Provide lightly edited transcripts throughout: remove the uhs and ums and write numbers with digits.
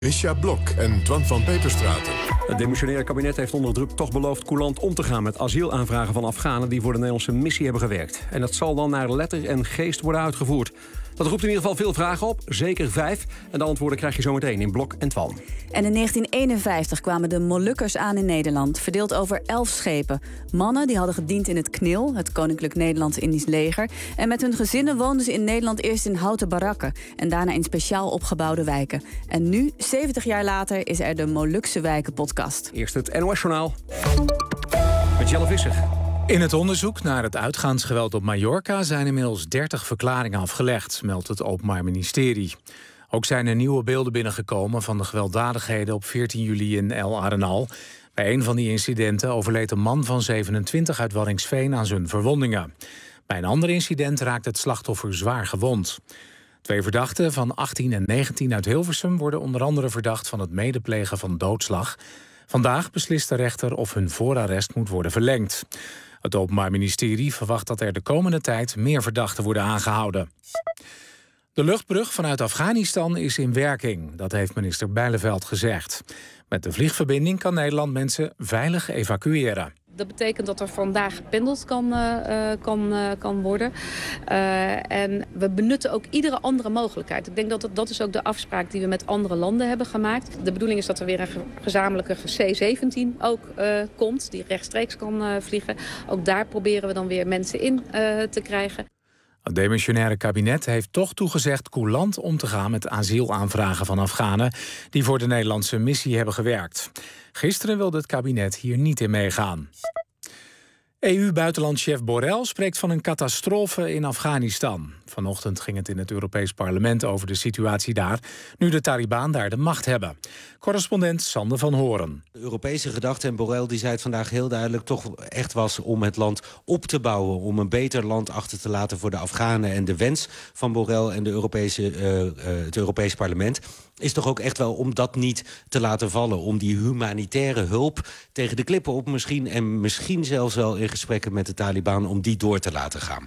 Misja Blok en Twan van Peperstraten. Het demissionaire kabinet heeft onder druk toch beloofd coulant om te gaan met asielaanvragen van Afghanen die voor de Nederlandse missie hebben gewerkt. En dat zal dan naar letter en geest worden uitgevoerd. Dat roept in ieder geval veel vragen op, zeker 5. En de antwoorden krijg je zo meteen in Blok en Twan. En in 1951 kwamen de Molukkers aan in Nederland, verdeeld over 11 schepen. Mannen die hadden gediend in het KNIL, het Koninklijk Nederlands-Indisch Leger. En met hun gezinnen woonden ze in Nederland eerst in houten barakken en daarna in speciaal opgebouwde wijken. En nu, 70 jaar later, is er de Molukse Wijken-podcast. Eerst het NOS-journaal met Jelle Visser. In het onderzoek naar het uitgaansgeweld op Mallorca zijn inmiddels 30 verklaringen afgelegd, meldt het Openbaar Ministerie. Ook zijn er nieuwe beelden binnengekomen van de gewelddadigheden op 14 juli in El Arenal. Bij een van die incidenten overleed een man van 27 uit Waddinxveen aan zijn verwondingen. Bij een ander incident raakt het slachtoffer zwaar gewond. 2 verdachten van 18 en 19 uit Hilversum worden onder andere verdacht van het medeplegen van doodslag. Vandaag beslist de rechter of hun voorarrest moet worden verlengd. Het Openbaar Ministerie verwacht dat er de komende tijd meer verdachten worden aangehouden. De luchtbrug vanuit Afghanistan is in werking, dat heeft minister Bijleveld gezegd. Met de vliegverbinding kan Nederland mensen veilig evacueren. Dat betekent dat er vandaag gependeld kan worden. En we benutten ook iedere andere mogelijkheid. Ik denk dat is ook de afspraak die we met andere landen hebben gemaakt. De bedoeling is dat er weer een gezamenlijke C-17 ook komt, die rechtstreeks kan vliegen. Ook daar proberen we dan weer mensen in te krijgen. Het demissionaire kabinet heeft toch toegezegd coulant om te gaan met asielaanvragen van Afghanen die voor de Nederlandse missie hebben gewerkt. Gisteren wilde het kabinet hier niet in meegaan. EU-buitenlandchef Borrell spreekt van een catastrofe in Afghanistan. Vanochtend ging het in het Europees Parlement over de situatie daar, nu de Taliban daar de macht hebben. Correspondent Sander van Horen. De Europese gedachte, en Borrell die zei het vandaag heel duidelijk, toch echt was om het land op te bouwen, om een beter land achter te laten voor de Afghanen. En de wens van Borrell en het Europees Parlement is toch ook echt wel om dat niet te laten vallen. Om die humanitaire hulp tegen de klippen op misschien, en misschien zelfs wel in gesprekken met de Taliban, om die door te laten gaan.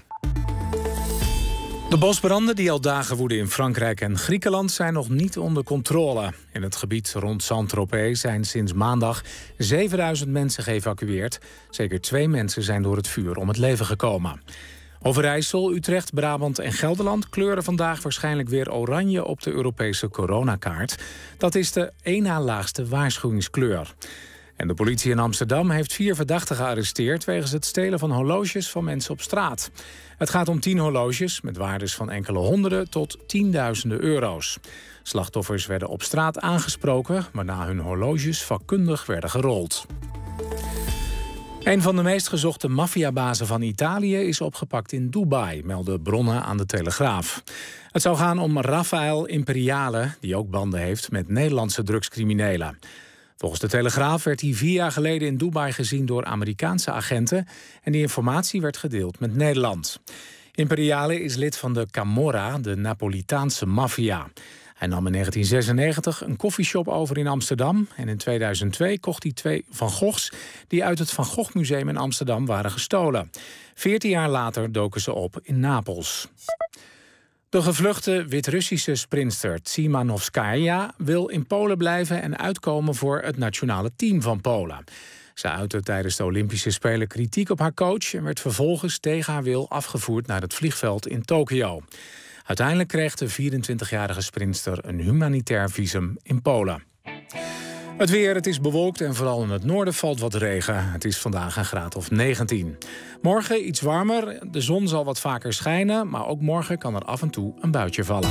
De bosbranden die al dagen woeden in Frankrijk en Griekenland zijn nog niet onder controle. In het gebied rond Saint-Tropez zijn sinds maandag 7000 mensen geëvacueerd. Zeker 2 mensen zijn door het vuur om het leven gekomen. Overijssel, Utrecht, Brabant en Gelderland kleuren vandaag waarschijnlijk weer oranje op de Europese coronakaart. Dat is de 1 na laagste waarschuwingskleur. En de politie in Amsterdam heeft 4 verdachten gearresteerd wegens het stelen van horloges van mensen op straat. Het gaat om 10 horloges met waardes van enkele honderden tot tienduizenden euro's. Slachtoffers werden op straat aangesproken, waarna hun horloges vakkundig werden gerold. Een van de meest gezochte maffiabazen van Italië is opgepakt in Dubai, melden bronnen aan de Telegraaf. Het zou gaan om Rafael Imperiale, die ook banden heeft met Nederlandse drugscriminelen. Volgens de Telegraaf werd hij 4 jaar geleden in Dubai gezien door Amerikaanse agenten en die informatie werd gedeeld met Nederland. Imperiale is lid van de Camorra, de Napolitaanse maffia. Hij nam in 1996 een koffieshop over in Amsterdam en in 2002 kocht hij 2 Van Goghs die uit het Van Gogh Museum in Amsterdam waren gestolen. 14 jaar later doken ze op in Napels. De gevluchte Wit-Russische sprinter Tsimanowskaja wil in Polen blijven en uitkomen voor het nationale team van Polen. Ze uitte tijdens de Olympische Spelen kritiek op haar coach en werd vervolgens tegen haar wil afgevoerd naar het vliegveld in Tokio. Uiteindelijk kreeg de 24-jarige sprinter een humanitair visum in Polen. Het weer, het is bewolkt en vooral in het noorden valt wat regen. Het is vandaag een graad of 19. Morgen iets warmer, de zon zal wat vaker schijnen, maar ook morgen kan er af en toe een buitje vallen.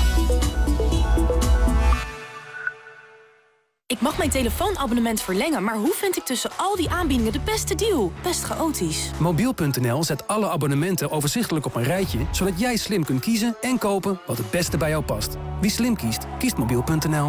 Ik mag mijn telefoonabonnement verlengen, maar hoe vind ik tussen al die aanbiedingen de beste deal? Best chaotisch. Mobiel.nl zet alle abonnementen overzichtelijk op een rijtje, zodat jij slim kunt kiezen en kopen wat het beste bij jou past. Wie slim kiest, kiest Mobiel.nl.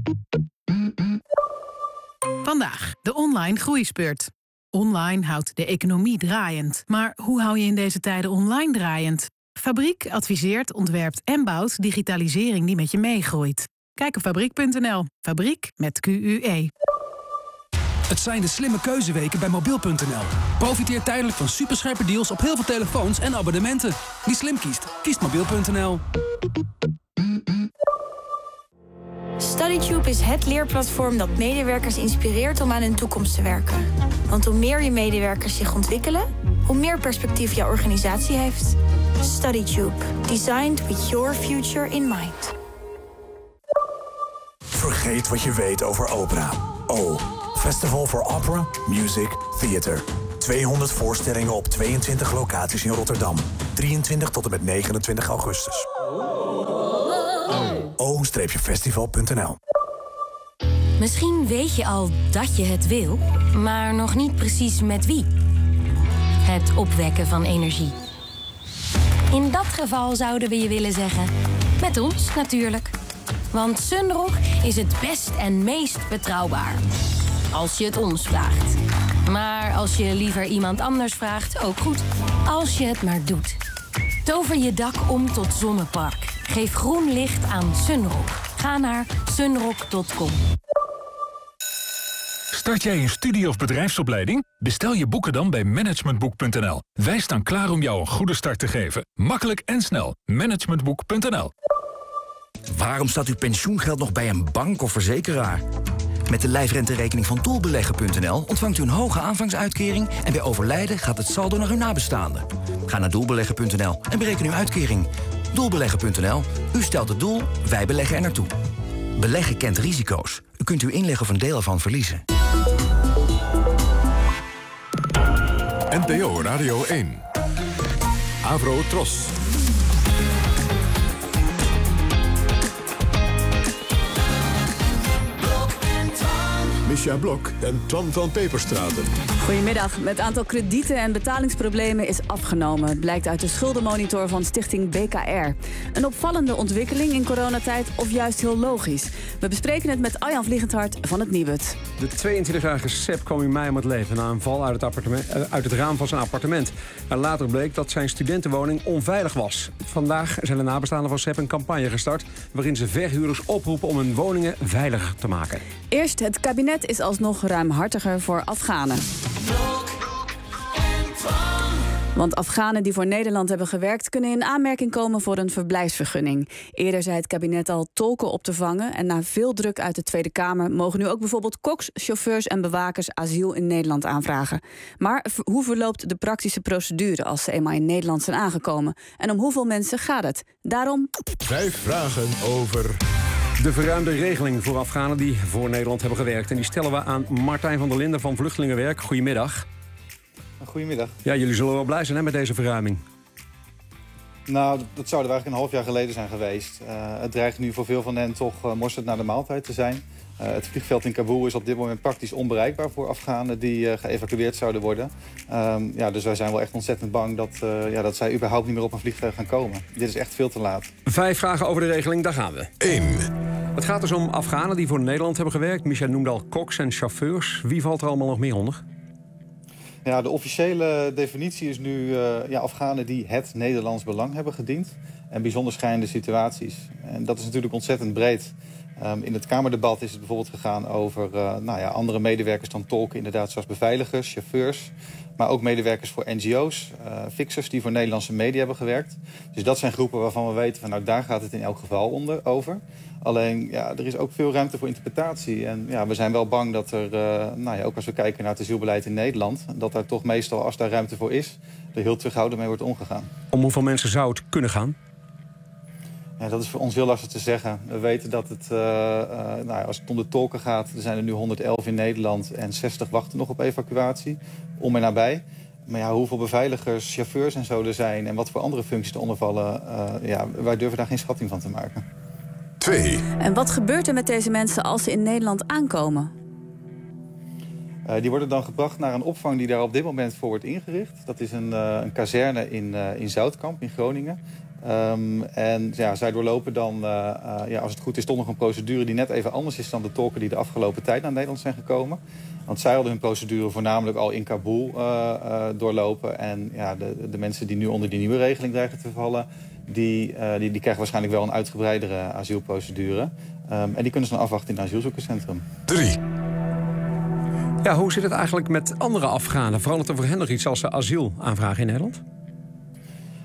Vandaag de online groeispurt. Online houdt de economie draaiend. Maar hoe hou je in deze tijden online draaiend? Fabriek adviseert, ontwerpt en bouwt digitalisering die met je meegroeit. Kijk op Fabriek.nl. Fabriek met Q-U-E. Het zijn de slimme keuzeweken bij Mobiel.nl. Profiteer tijdelijk van superscherpe deals op heel veel telefoons en abonnementen. Wie slim kiest, kiest Mobiel.nl. StudyTube is het leerplatform dat medewerkers inspireert om aan hun toekomst te werken. Want hoe meer je medewerkers zich ontwikkelen, hoe meer perspectief jouw organisatie heeft. StudyTube. Designed with your future in mind. Vergeet wat je weet over opera. Festival for Opera, Music, Theater. 200 voorstellingen op 22 locaties in Rotterdam. 23 tot en met 29 augustus. o-festival.nl. Misschien weet je al dat je het wil, maar nog niet precies met wie. Het opwekken van energie. In dat geval zouden we je willen zeggen, met ons natuurlijk. Want Sunrock is het best en meest betrouwbaar. Als je het ons vraagt. Maar als je liever iemand anders vraagt, ook goed. Als je het maar doet. Tover je dak om tot zonnepark. Geef groen licht aan Sunrock. Ga naar sunrock.com. Start jij een studie- of bedrijfsopleiding? Bestel je boeken dan bij managementboek.nl. Wij staan klaar om jou een goede start te geven. Makkelijk en snel. Managementboek.nl. Waarom staat uw pensioengeld nog bij een bank of verzekeraar? Met de lijfrenterekening van Doelbeleggen.nl ontvangt u een hoge aanvangsuitkering en bij overlijden gaat het saldo naar uw nabestaanden. Ga naar Doelbeleggen.nl en bereken uw uitkering. Doelbeleggen.nl. U stelt het doel, wij beleggen er naartoe. Beleggen kent risico's. U kunt uw inleg of een deel ervan verliezen. NPO Radio 1. Avro Tros. Misja Blok en Twan van Peperstraten. Goedemiddag. Het aantal kredieten en betalingsproblemen is afgenomen. Het blijkt uit de schuldenmonitor van stichting BKR. Een opvallende ontwikkeling in coronatijd of juist heel logisch? We bespreken het met Arjan Vliegendhart van het Nibud. De 22-jarige Sepp kwam in mei om het leven na een val uit het raam van zijn appartement. En later bleek dat zijn studentenwoning onveilig was. Vandaag zijn de nabestaanden van Sepp een campagne gestart waarin ze verhuurders oproepen om hun woningen veiliger te maken. Eerst, het kabinet is alsnog ruimhartiger voor Afghanen. Want Afghanen die voor Nederland hebben gewerkt kunnen in aanmerking komen voor een verblijfsvergunning. Eerder zei het kabinet al tolken op te vangen en na veel druk uit de Tweede Kamer mogen nu ook bijvoorbeeld koks, chauffeurs en bewakers asiel in Nederland aanvragen. Maar hoe verloopt de praktische procedure als ze eenmaal in Nederland zijn aangekomen? En om hoeveel mensen gaat het? Daarom 5 vragen over de verruimde regeling voor Afghanen die voor Nederland hebben gewerkt. En die stellen we aan Martijn van der Linden van Vluchtelingenwerk. Goedemiddag. Goedemiddag. Ja, jullie zullen wel blij zijn met deze verruiming. Nou, dat zou er eigenlijk een half jaar geleden zijn geweest. Het dreigt nu voor veel van hen toch mosterd naar de maaltijd te zijn. Het vliegveld in Kabul is op dit moment praktisch onbereikbaar voor Afghanen die geëvacueerd zouden worden. Dus wij zijn wel echt ontzettend bang dat zij überhaupt niet meer op een vliegtuig gaan komen. Dit is echt veel te laat. 5 vragen over de regeling, daar gaan we. 1. Het gaat dus om Afghanen die voor Nederland hebben gewerkt. Micha noemde al koks en chauffeurs. Wie valt er allemaal nog meer onder? Ja, de officiële definitie is nu Afghanen die het Nederlands belang hebben gediend. En bijzonder schrijnende situaties. En dat is natuurlijk ontzettend breed. In het Kamerdebat is het bijvoorbeeld gegaan over andere medewerkers dan tolken. Inderdaad, zoals beveiligers, chauffeurs. Maar ook medewerkers voor NGO's, fixers die voor Nederlandse media hebben gewerkt. Dus dat zijn groepen waarvan we weten van daar gaat het in elk geval over. Alleen, er is ook veel ruimte voor interpretatie. En we zijn wel bang dat er, ook als we kijken naar het asielbeleid in Nederland, dat daar toch meestal, als daar ruimte voor is, er heel terughoudend mee wordt omgegaan. Om hoeveel mensen zou het kunnen gaan? Ja, dat is voor ons heel lastig te zeggen. We weten dat het, als het om de tolken gaat, er zijn er nu 111 in Nederland en 60 wachten nog op evacuatie, om en nabij. Maar hoeveel beveiligers, chauffeurs en zo er zijn en wat voor andere functies eronder vallen, wij durven daar geen schatting van te maken. 2. En wat gebeurt er met deze mensen als ze in Nederland aankomen? Die worden dan gebracht naar een opvang die daar op dit moment voor wordt ingericht. Dat is een kazerne in Zoutkamp in Groningen. Zij doorlopen dan, als het goed is, toch nog een procedure die net even anders is dan de tolken die de afgelopen tijd naar Nederland zijn gekomen. Want zij hadden hun procedure voornamelijk al in Kabul doorlopen. En de mensen die nu onder die nieuwe regeling dreigen te vallen, die krijgen waarschijnlijk wel een uitgebreidere asielprocedure. En die kunnen ze dan afwachten in een asielzoekerscentrum. 3. Ja, hoe zit het eigenlijk met andere Afghanen? Verandert er voor hen nog iets als ze asiel aanvragen in Nederland?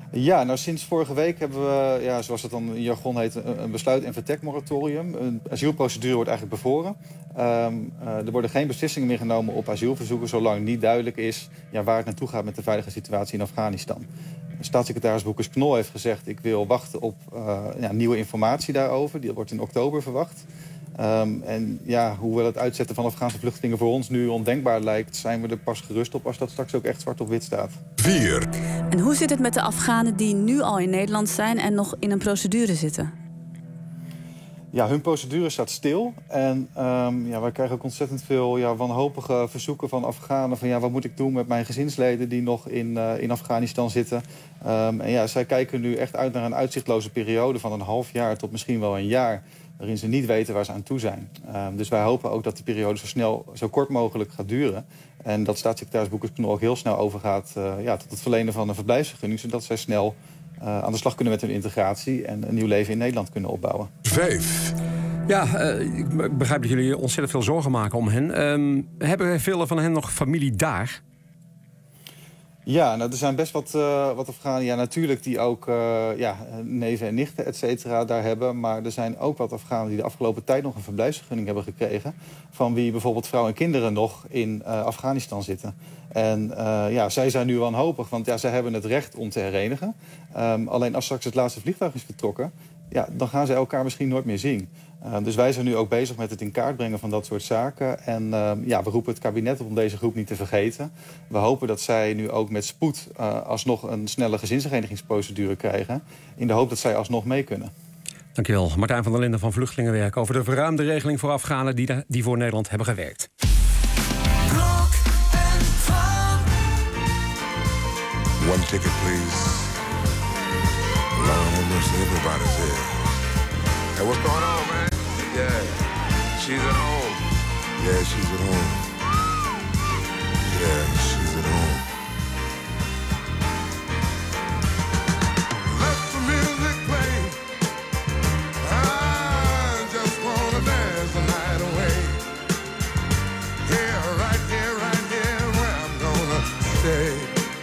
Ja, nou sinds vorige week hebben we, zoals het dan in jargon heet, een besluit- en vertrekmoratorium. Een asielprocedure wordt eigenlijk bevroren. Er worden geen beslissingen meer genomen op asielverzoeken, zolang niet duidelijk is waar het naartoe gaat met de veilige situatie in Afghanistan. Staatssecretaris Boekers-Knol heeft gezegd, ik wil wachten op nieuwe informatie daarover. Die wordt in oktober verwacht. Hoewel het uitzetten van Afghaanse vluchtelingen voor ons nu ondenkbaar lijkt, zijn we er pas gerust op als dat straks ook echt zwart op wit staat. 4. En hoe zit het met de Afghanen die nu al in Nederland zijn en nog in een procedure zitten? Ja, hun procedure staat stil. En wij krijgen ook ontzettend veel wanhopige verzoeken van Afghanen. Van wat moet ik doen met mijn gezinsleden die nog in Afghanistan zitten. Zij kijken nu echt uit naar een uitzichtloze periode van een half jaar tot misschien wel een jaar. Waarin ze niet weten waar ze aan toe zijn. Dus wij hopen ook dat die periode zo kort mogelijk gaat duren. En dat staatssecretaris Boekers-Knol ook heel snel overgaat tot het verlenen van een verblijfsvergunning. Zodat zij snel aan de slag kunnen met hun integratie en een nieuw leven in Nederland kunnen opbouwen. 5. Ja, ik begrijp dat jullie ontzettend veel zorgen maken om hen. Hebben velen van hen nog familie daar? Ja, er zijn best wat Afghanen, natuurlijk die ook neven en nichten, et cetera, daar hebben. Maar er zijn ook wat Afghanen die de afgelopen tijd nog een verblijfsvergunning hebben gekregen. Van wie bijvoorbeeld vrouwen en kinderen nog in Afghanistan zitten. En zij zijn nu wanhopig, want zij hebben het recht om te herenigen. Alleen als straks het laatste vliegtuig is vertrokken, dan gaan ze elkaar misschien nooit meer zien. Dus wij zijn nu ook bezig met het in kaart brengen van dat soort zaken. En we roepen het kabinet op om deze groep niet te vergeten. We hopen dat zij nu ook met spoed alsnog een snelle gezinsherenigingsprocedure krijgen. In de hoop dat zij alsnog mee kunnen. Dankjewel, Martijn van der Linden van Vluchtelingenwerk over de verruimde regeling voor Afghanen die voor Nederland hebben gewerkt. One ticket, please. Lord have mercy, everybody's here. Hey, what's going on, man? Yeah, she's at home. Yeah, she's at home. Yeah, she's at home. Let the music play. I just wanna dance the night away. Yeah, right here, where I'm gonna stay.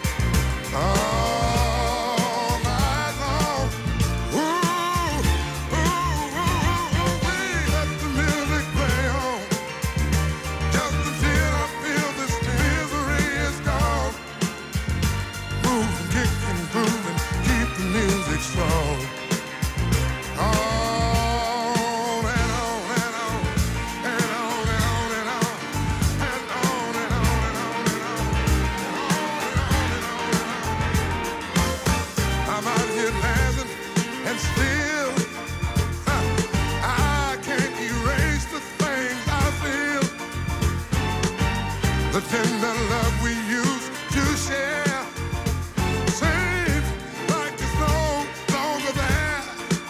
The tender love we used to share seems like it's no longer there.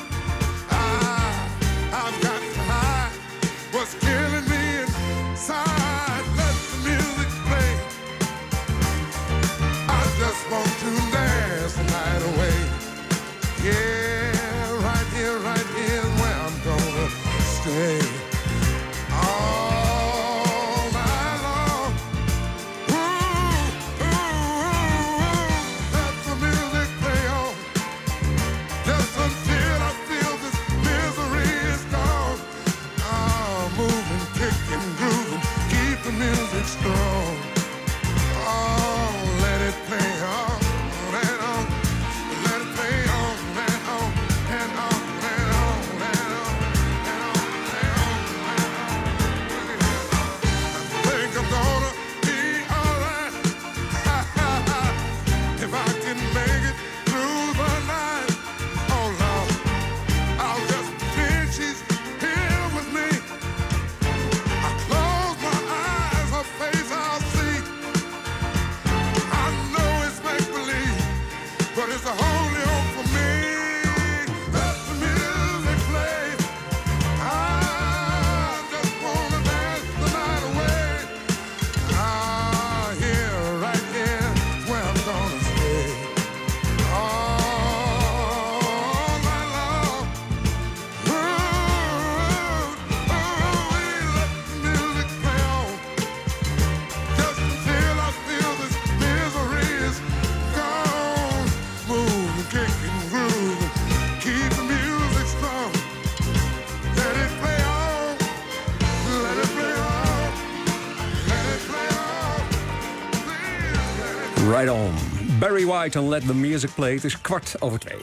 I've got to hide what's killing me inside. Let the music play. I just want to dance the night away. Yeah, right here where I'm gonna stay. Right on. Barry White en Let the Music Play. Het is 2:15.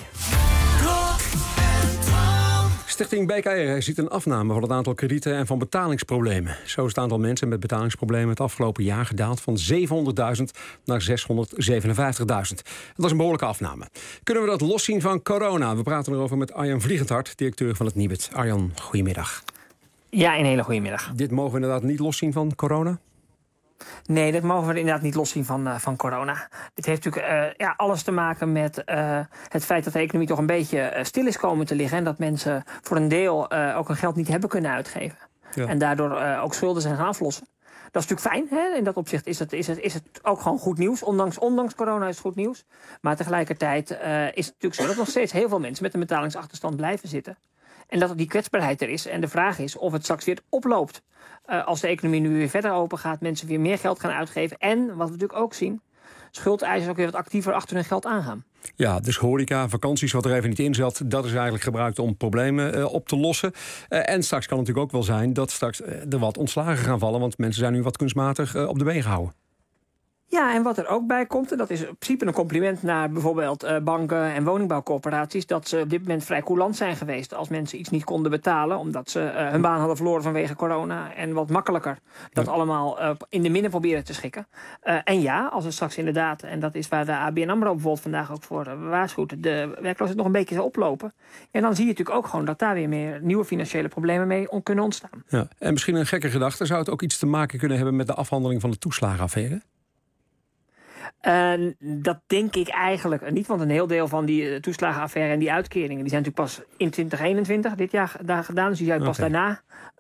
Stichting BKR ziet een afname van het aantal kredieten en van betalingsproblemen. Zo is het aantal mensen met betalingsproblemen het afgelopen jaar gedaald van 700.000 naar 657.000. Dat is een behoorlijke afname. Kunnen we dat loszien van corona? We praten erover met Arjan Vliegendhart, directeur van het Nibud. Arjan, goedemiddag. Ja, een hele goede middag. Dit mogen we inderdaad niet loszien van corona? Nee, dat mogen we inderdaad niet loszien van corona. Dit heeft natuurlijk alles te maken met het feit dat de economie toch een beetje stil is komen te liggen. En dat mensen voor een deel ook hun geld niet hebben kunnen uitgeven. Ja. En daardoor ook schulden zijn gaan aflossen. Dat is natuurlijk fijn. Hè? In dat opzicht is het ook gewoon goed nieuws. Ondanks corona is het goed nieuws. Maar tegelijkertijd is het natuurlijk zo dat nog steeds heel veel mensen met een betalingsachterstand blijven zitten. En dat die kwetsbaarheid er is. En de vraag is of het straks weer oploopt. Als de economie nu weer verder open gaat, mensen weer meer geld gaan uitgeven. En, wat we natuurlijk ook zien, schuldeisers ook weer wat actiever achter hun geld aangaan. Ja, dus horeca, vakanties, wat er even niet in zat, dat is eigenlijk gebruikt om problemen op te lossen. En straks kan het natuurlijk ook wel zijn dat straks er wat ontslagen gaan vallen. Want mensen zijn nu wat kunstmatig op de been gehouden. Ja, en wat er ook bij komt, en dat is in principe een compliment naar bijvoorbeeld banken en woningbouwcorporaties, dat ze op dit moment vrij coulant zijn geweest als mensen iets niet konden betalen, omdat ze hun baan hadden verloren vanwege corona. En wat makkelijker dat allemaal in de midden proberen te schikken. En ja, als het straks inderdaad, en dat is waar de ABN AMRO bijvoorbeeld vandaag ook voor waarschuwt, de werkloosheid nog een beetje zal oplopen. En dan zie je natuurlijk ook gewoon dat daar weer meer nieuwe financiële problemen mee kunnen ontstaan. Ja, en misschien een gekke gedachte, zou het ook iets te maken kunnen hebben met de afhandeling van de toeslagenaffaire? Dat denk ik eigenlijk niet, want een heel deel van die toeslagenaffaire en die uitkeringen, die zijn natuurlijk pas in 2021, dit jaar daar gedaan. Dus die zou je pas daarna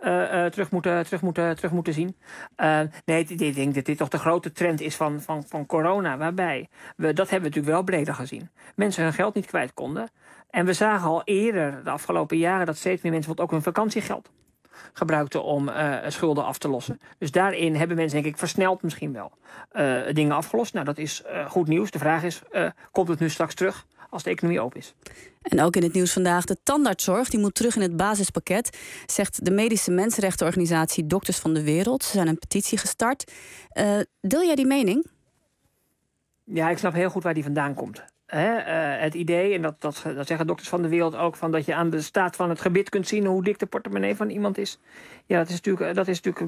terug moeten zien. Nee, ik denk dat dit toch de grote trend is van corona, waarbij dat hebben we natuurlijk wel breder gezien. Mensen hun geld niet kwijt konden. En we zagen al eerder de afgelopen jaren dat steeds meer mensen ook hun vakantiegeld gebruikten om schulden af te lossen. Dus daarin hebben mensen, denk ik, versneld misschien wel dingen afgelost. Nou, dat is goed nieuws. De vraag is, komt het nu straks terug als de economie open is? En ook in het nieuws vandaag, de tandartszorg die moet terug in het basispakket, zegt de medische mensenrechtenorganisatie Dokters van de Wereld. Ze zijn een petitie gestart. Deel jij die mening? Ja, ik snap heel goed waar die vandaan komt. Het idee, en dat zeggen Dokters van de Wereld ook, van dat je aan de staat van het gebit kunt zien hoe dik de portemonnee van iemand is. Ja, dat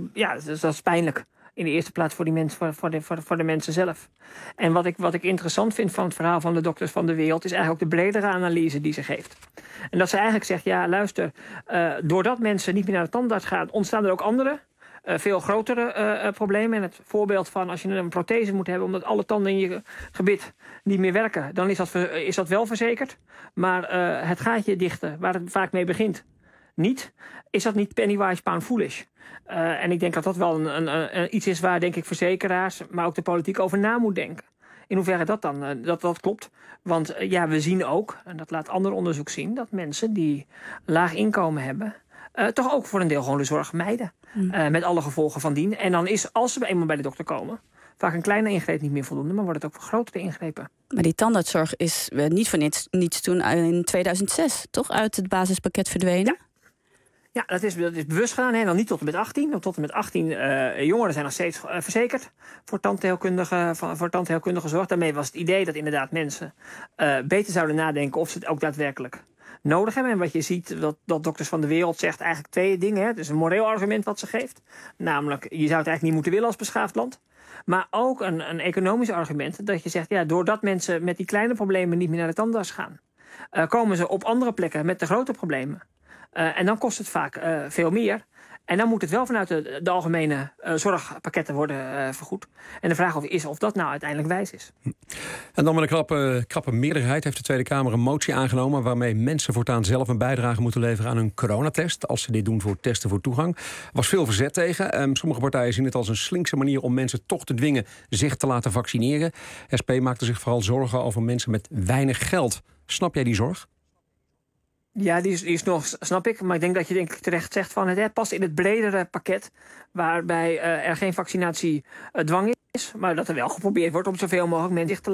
is pijnlijk. In de eerste plaats voor die mensen, voor de mensen zelf. En wat ik interessant vind van het verhaal van de Dokters van de Wereld is eigenlijk ook de bredere analyse die ze geeft. En dat ze eigenlijk zegt, ja, luister, doordat mensen niet meer naar de tandarts gaan, ontstaan er ook andere, veel grotere problemen. En het voorbeeld van als je een prothese moet hebben omdat alle tanden in je gebit niet meer werken, dan is dat wel verzekerd. Maar het gaatje dichten, waar het vaak mee begint, niet. Is dat niet pennywise pound foolish? En ik denk dat dat wel iets is waar, denk ik, verzekeraars, maar ook de politiek over na moet denken. In hoeverre dat dan dat klopt. Want we zien ook, en dat laat ander onderzoek zien, dat mensen die laag inkomen hebben, toch ook voor een deel gewoon de zorg mijden. Met alle gevolgen van dien. En dan is, als ze eenmaal bij de dokter komen, vaak een kleine ingreep niet meer voldoende, maar wordt het ook voor grotere ingrepen. Maar die tandartszorg is niet voor niets toen in 2006 toch uit het basispakket verdwenen? Ja, dat is bewust gedaan. Hè? Dan niet tot en met 18. Want tot en met 18 jongeren zijn nog steeds verzekerd voor tandheelkundige zorg. Daarmee was het idee dat inderdaad mensen beter zouden nadenken of ze het ook daadwerkelijk nodig hebben. En wat je ziet, dat Dokters van de Wereld zegt eigenlijk twee dingen. Hè? Het is een moreel argument wat ze geeft. Namelijk, je zou het eigenlijk niet moeten willen als beschaafd land. Maar ook een economisch argument. Dat je zegt, ja, doordat mensen met die kleine problemen niet meer naar de tandarts gaan, komen ze op andere plekken met de grote problemen. En dan kost het vaak veel meer. En dan moet het wel vanuit de algemene zorgpakketten worden vergoed. En de vraag is of dat nou uiteindelijk wijs is. En dan met een krappe meerderheid heeft de Tweede Kamer een motie aangenomen waarmee mensen voortaan zelf een bijdrage moeten leveren aan hun coronatest, als ze dit doen voor testen voor toegang. Er was veel verzet tegen. Sommige partijen zien het als een slinkse manier om mensen toch te dwingen zich te laten vaccineren. SP maakte zich vooral zorgen over mensen met weinig geld. Snap jij die zorg? Ja, die is nog, snap ik. Maar ik denk dat je terecht zegt van het past in het bredere pakket. Waarbij er geen vaccinatiedwang is. Maar dat er wel geprobeerd wordt om zoveel mogelijk mensen zich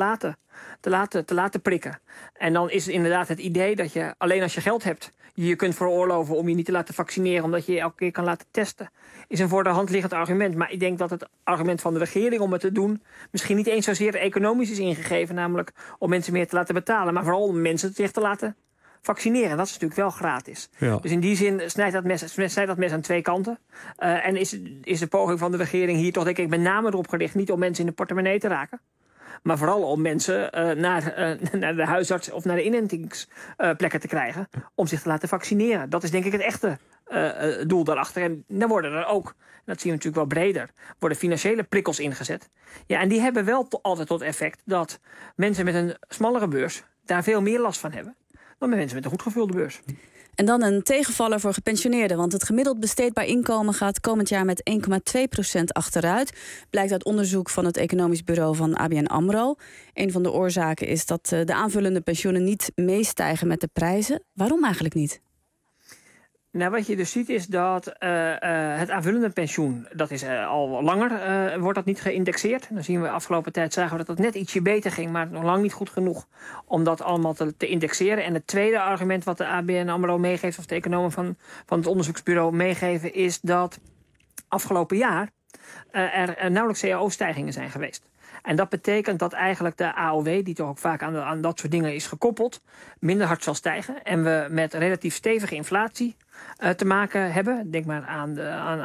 te laten prikken. En dan is het inderdaad het idee dat je alleen als je geld hebt je kunt veroorloven om je niet te laten vaccineren omdat je elke keer kan laten testen. Is een voor de hand liggend argument. Maar ik denk dat het argument van de regering om het te doen misschien niet eens zozeer economisch is ingegeven. Namelijk om mensen meer te laten betalen. Maar vooral om mensen zich te laten vaccineren. Dat is natuurlijk wel gratis. Ja. Dus in die zin snijdt dat mes aan twee kanten. En is de poging van de regering hier toch denk ik met name erop gericht niet om mensen in de portemonnee te raken. Maar vooral om mensen naar de huisarts of naar de inentingsplekken te krijgen om zich te laten vaccineren. Dat is denk ik het echte doel daarachter. En dan worden er ook, dat zien we natuurlijk wel breder, worden financiële prikkels ingezet. Ja, en die hebben wel altijd tot effect dat mensen met een smallere beurs daar veel meer last van hebben dan mensen met een goed gevulde beurs. En dan een tegenvaller voor gepensioneerden. Want het gemiddeld besteedbaar inkomen gaat komend jaar met 1,2% achteruit. Blijkt uit onderzoek van het economisch bureau van ABN AMRO. Een van de oorzaken is dat de aanvullende pensioenen niet meestijgen met de prijzen. Waarom eigenlijk niet? Nou, wat je dus ziet is dat het aanvullende pensioen, dat is al langer, wordt dat niet geïndexeerd. Dan zien we afgelopen tijd zagen we dat het net ietsje beter ging, maar nog lang niet goed genoeg om dat allemaal te indexeren. En het tweede argument wat de ABN AMRO meegeeft, of de economen van het onderzoeksbureau meegeven, is dat afgelopen jaar er nauwelijks cao-stijgingen zijn geweest. En dat betekent dat eigenlijk de AOW, die toch ook vaak aan dat soort dingen is gekoppeld, minder hard zal stijgen. En we met relatief stevige inflatie te maken hebben. Denk maar aan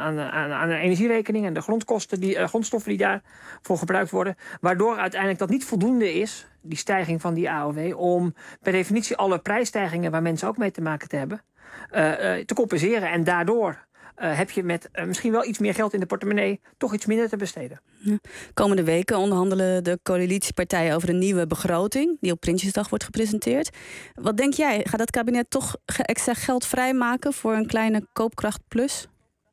de energierekening en de grondstoffen die daarvoor gebruikt worden. Waardoor uiteindelijk dat niet voldoende is, die stijging van die AOW, om per definitie alle prijsstijgingen waar mensen ook mee te maken te hebben, te compenseren. En daardoor heb je met misschien wel iets meer geld in de portemonnee toch iets minder te besteden. Ja. Komende weken onderhandelen de coalitiepartijen over een nieuwe begroting die op Prinsjesdag wordt gepresenteerd. Wat denk jij? Gaat het kabinet toch extra geld vrijmaken voor een kleine koopkrachtplus?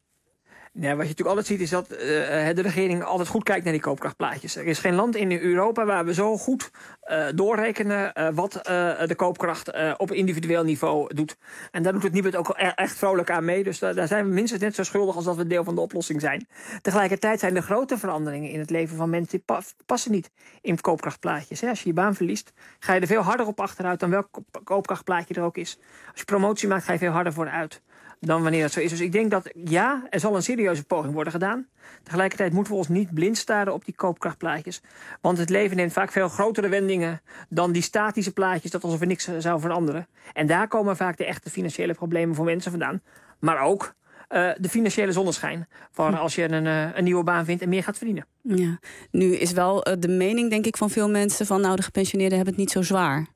Ja, wat je natuurlijk altijd ziet is dat de regering altijd goed kijkt naar die koopkrachtplaatjes. Er is geen land in Europa waar we zo goed doorrekenen wat de koopkracht op individueel niveau doet. En daar doet het Nibud ook echt vrolijk aan mee. Dus daar zijn we minstens net zo schuldig als dat we deel van de oplossing zijn. Tegelijkertijd zijn de grote veranderingen in het leven van mensen die passen niet in koopkrachtplaatjes. Als je je baan verliest, ga je er veel harder op achteruit dan welk koopkrachtplaatje er ook is. Als je promotie maakt, ga je veel harder vooruit dan wanneer dat zo is. Dus ik denk dat er zal een serieuze poging worden gedaan. Tegelijkertijd moeten we ons niet blind staren op die koopkrachtplaatjes. Want het leven neemt vaak veel grotere wendingen dan die statische plaatjes, dat alsof er niks zou veranderen. En daar komen vaak de echte financiële problemen voor mensen vandaan. Maar ook de financiële zonneschijn. Voor als je een nieuwe baan vindt en meer gaat verdienen. Ja. Nu is wel de mening, denk ik, van veel mensen van nou, de gepensioneerden hebben het niet zo zwaar.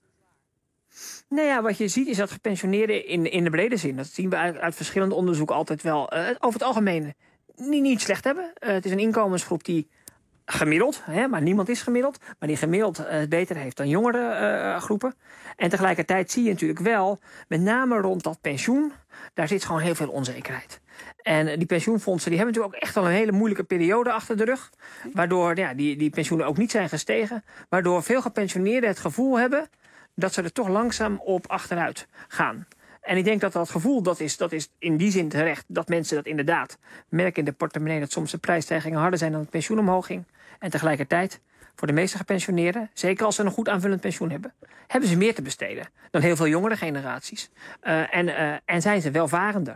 Nou ja, wat je ziet is dat gepensioneerden in de brede zin, dat zien we uit verschillende onderzoeken altijd wel, over het algemeen niet slecht hebben. Het is een inkomensgroep die gemiddeld, maar niemand is gemiddeld, maar die gemiddeld het beter heeft dan jongere groepen. En tegelijkertijd zie je natuurlijk wel, met name rond dat pensioen, daar zit gewoon heel veel onzekerheid. En die pensioenfondsen die hebben natuurlijk ook echt al een hele moeilijke periode achter de rug. Waardoor die pensioenen ook niet zijn gestegen. Waardoor veel gepensioneerden het gevoel hebben dat ze er toch langzaam op achteruit gaan. En ik denk dat dat gevoel, dat is in die zin terecht, dat mensen dat inderdaad merken in de portemonnee, dat soms de prijsstijgingen harder zijn dan het pensioen omhoog ging. En tegelijkertijd, voor de meeste gepensioneerden, zeker als ze een goed aanvullend pensioen hebben ze meer te besteden dan heel veel jongere generaties. En zijn ze welvarender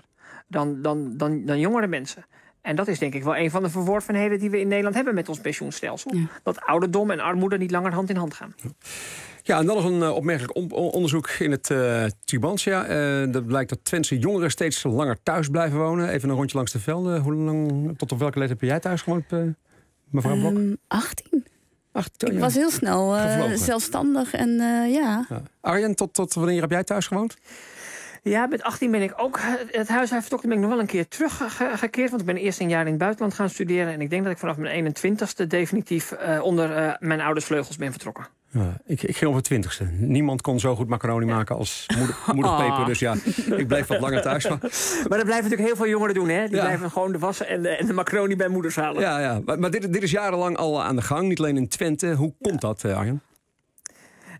dan jongere mensen. En dat is denk ik wel een van de verworvenheden die we in Nederland hebben met ons pensioenstelsel. Ja. Dat ouderdom en armoede niet langer hand in hand gaan. Ja, en dan nog een opmerkelijk onderzoek in het Tubantia. Dat blijkt dat Twentse jongeren steeds langer thuis blijven wonen. Even een rondje langs de velden. Hoe lang, tot op welke leeftijd heb jij thuis gewoond, mevrouw Blok? 18. Ik was heel snel zelfstandig en ja. Arjen, tot wanneer heb jij thuis gewoond? Ja, met 18 ben ik ook het huis uitvertrokken. Ben ik nog wel een keer teruggekeerd. Want ik ben eerst een jaar in het buitenland gaan studeren. En ik denk dat ik vanaf mijn 21ste definitief onder mijn ouders vleugels ben vertrokken. Ja, ik ging op het 20ste. Niemand kon zo goed macaroni maken als moeder Peper. Dus ja, ik bleef wat langer thuis. Maar dat blijven natuurlijk heel veel jongeren doen. Hè? Die blijven gewoon de wassen en de macaroni bij moeders halen. Ja. Maar dit is jarenlang al aan de gang. Niet alleen in Twente. Hoe komt dat, Arjen?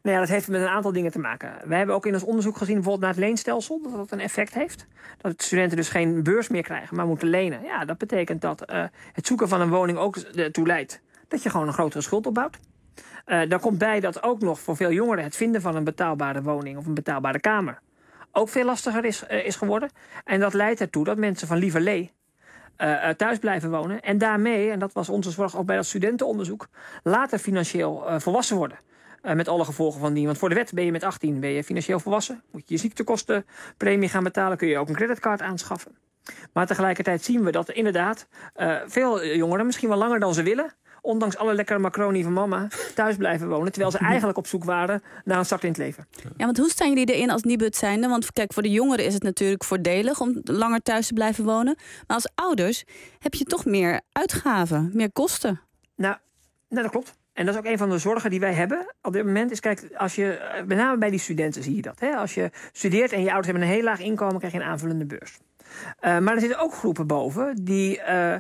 Nou ja, dat heeft met een aantal dingen te maken. Wij hebben ook in ons onderzoek gezien, bijvoorbeeld naar het leenstelsel, dat dat een effect heeft. Dat studenten dus geen beurs meer krijgen, maar moeten lenen. Ja, dat betekent dat het zoeken van een woning ook ertoe leidt dat je gewoon een grotere schuld opbouwt. Daar komt bij dat ook nog voor veel jongeren het vinden van een betaalbare woning of een betaalbare kamer ook veel lastiger is geworden. En dat leidt ertoe dat mensen van lieverlee thuis blijven wonen. En daarmee, en dat was onze zorg ook bij dat studentenonderzoek, later financieel volwassen worden. Met alle gevolgen van die. Want voor de wet ben je met 18 ben je financieel volwassen. Moet je je ziektekostenpremie gaan betalen. Kun je ook een creditcard aanschaffen. Maar tegelijkertijd zien we dat inderdaad veel jongeren, misschien wel langer dan ze willen, ondanks alle lekkere macaroni van mama, thuis blijven wonen. Terwijl ze eigenlijk op zoek waren naar een start in het leven. Ja, want hoe staan jullie erin als Nibud zijnde? Want kijk, voor de jongeren is het natuurlijk voordelig om langer thuis te blijven wonen. Maar als ouders heb je toch meer uitgaven, meer kosten. Nou, dat klopt. En dat is ook een van de zorgen die wij hebben op dit moment. Is, kijk, als je, met name bij die studenten zie je dat. Hè? Als je studeert en je ouders hebben een heel laag inkomen, krijg je een aanvullende beurs. Maar er zitten ook groepen boven die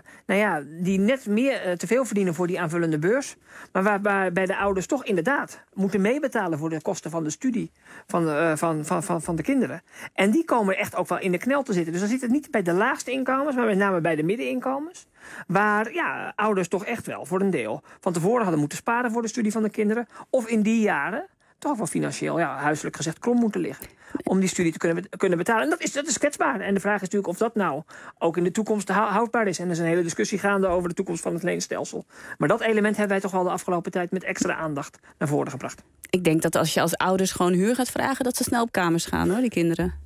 net te veel verdienen voor die aanvullende beurs. Maar waarbij de ouders toch inderdaad moeten meebetalen voor de kosten van de studie van de kinderen. En die komen echt ook wel in de knel te zitten. Dus dan zit het niet bij de laagste inkomens, maar met name bij de middeninkomens. Waar ouders toch echt wel voor een deel van tevoren hadden moeten sparen voor de studie van de kinderen. Of in die jaren toch wel financieel, huiselijk gezegd, krom moeten liggen. Om die studie te kunnen betalen. En dat is kwetsbaar. En de vraag is natuurlijk of dat nou ook in de toekomst houdbaar is. En er is een hele discussie gaande over de toekomst van het leenstelsel. Maar dat element hebben wij toch wel de afgelopen tijd met extra aandacht naar voren gebracht. Ik denk dat als je als ouders gewoon huur gaat vragen, dat ze snel op kamers gaan, hoor, die kinderen.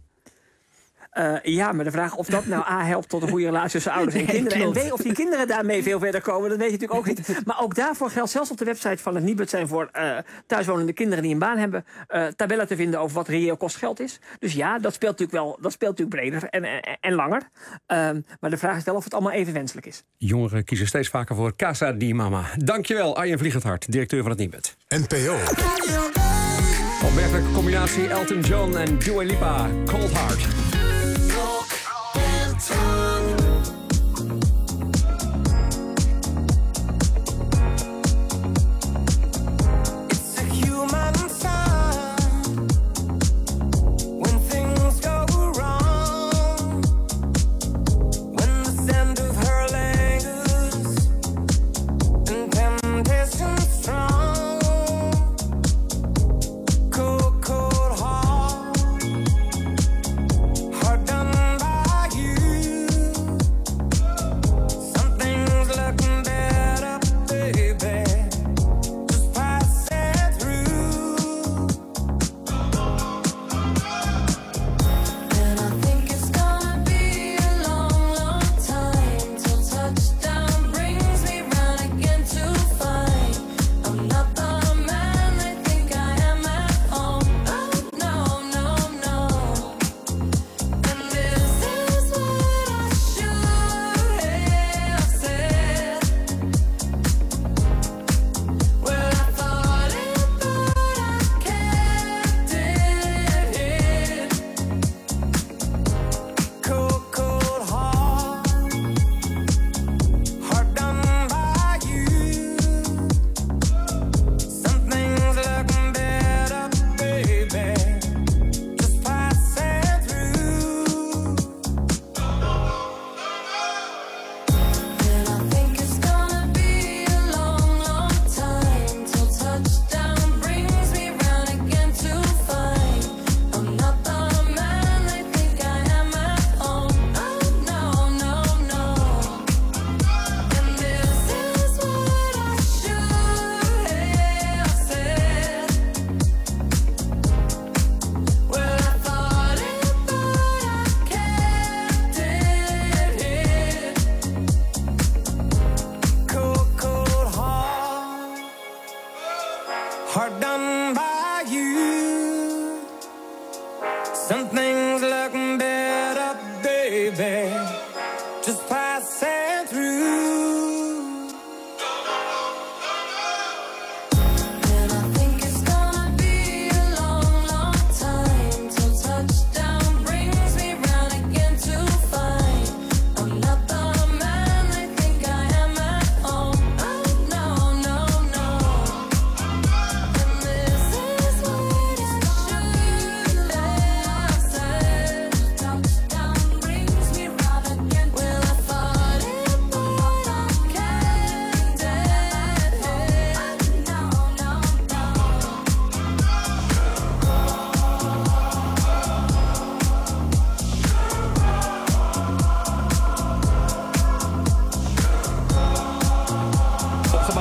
Maar de vraag of dat nou A helpt tot een goede relatie tussen ouders en kinderen. En B of die kinderen daarmee veel verder komen, dat weet je natuurlijk ook niet. Maar ook daarvoor geldt zelfs op de website van het Nibud zijn voor thuiswonende kinderen die een baan hebben, tabellen te vinden over wat reëel kostgeld is. Dus ja, dat speelt natuurlijk breder en langer. Maar de vraag is wel of het allemaal even wenselijk is. Jongeren kiezen steeds vaker voor Casa di Mama. Dankjewel, Arjen Vliegendhart, directeur van het Nibud. NPO. Opmerkelijke combinatie Elton John en Dua Lipa, Cold Heart.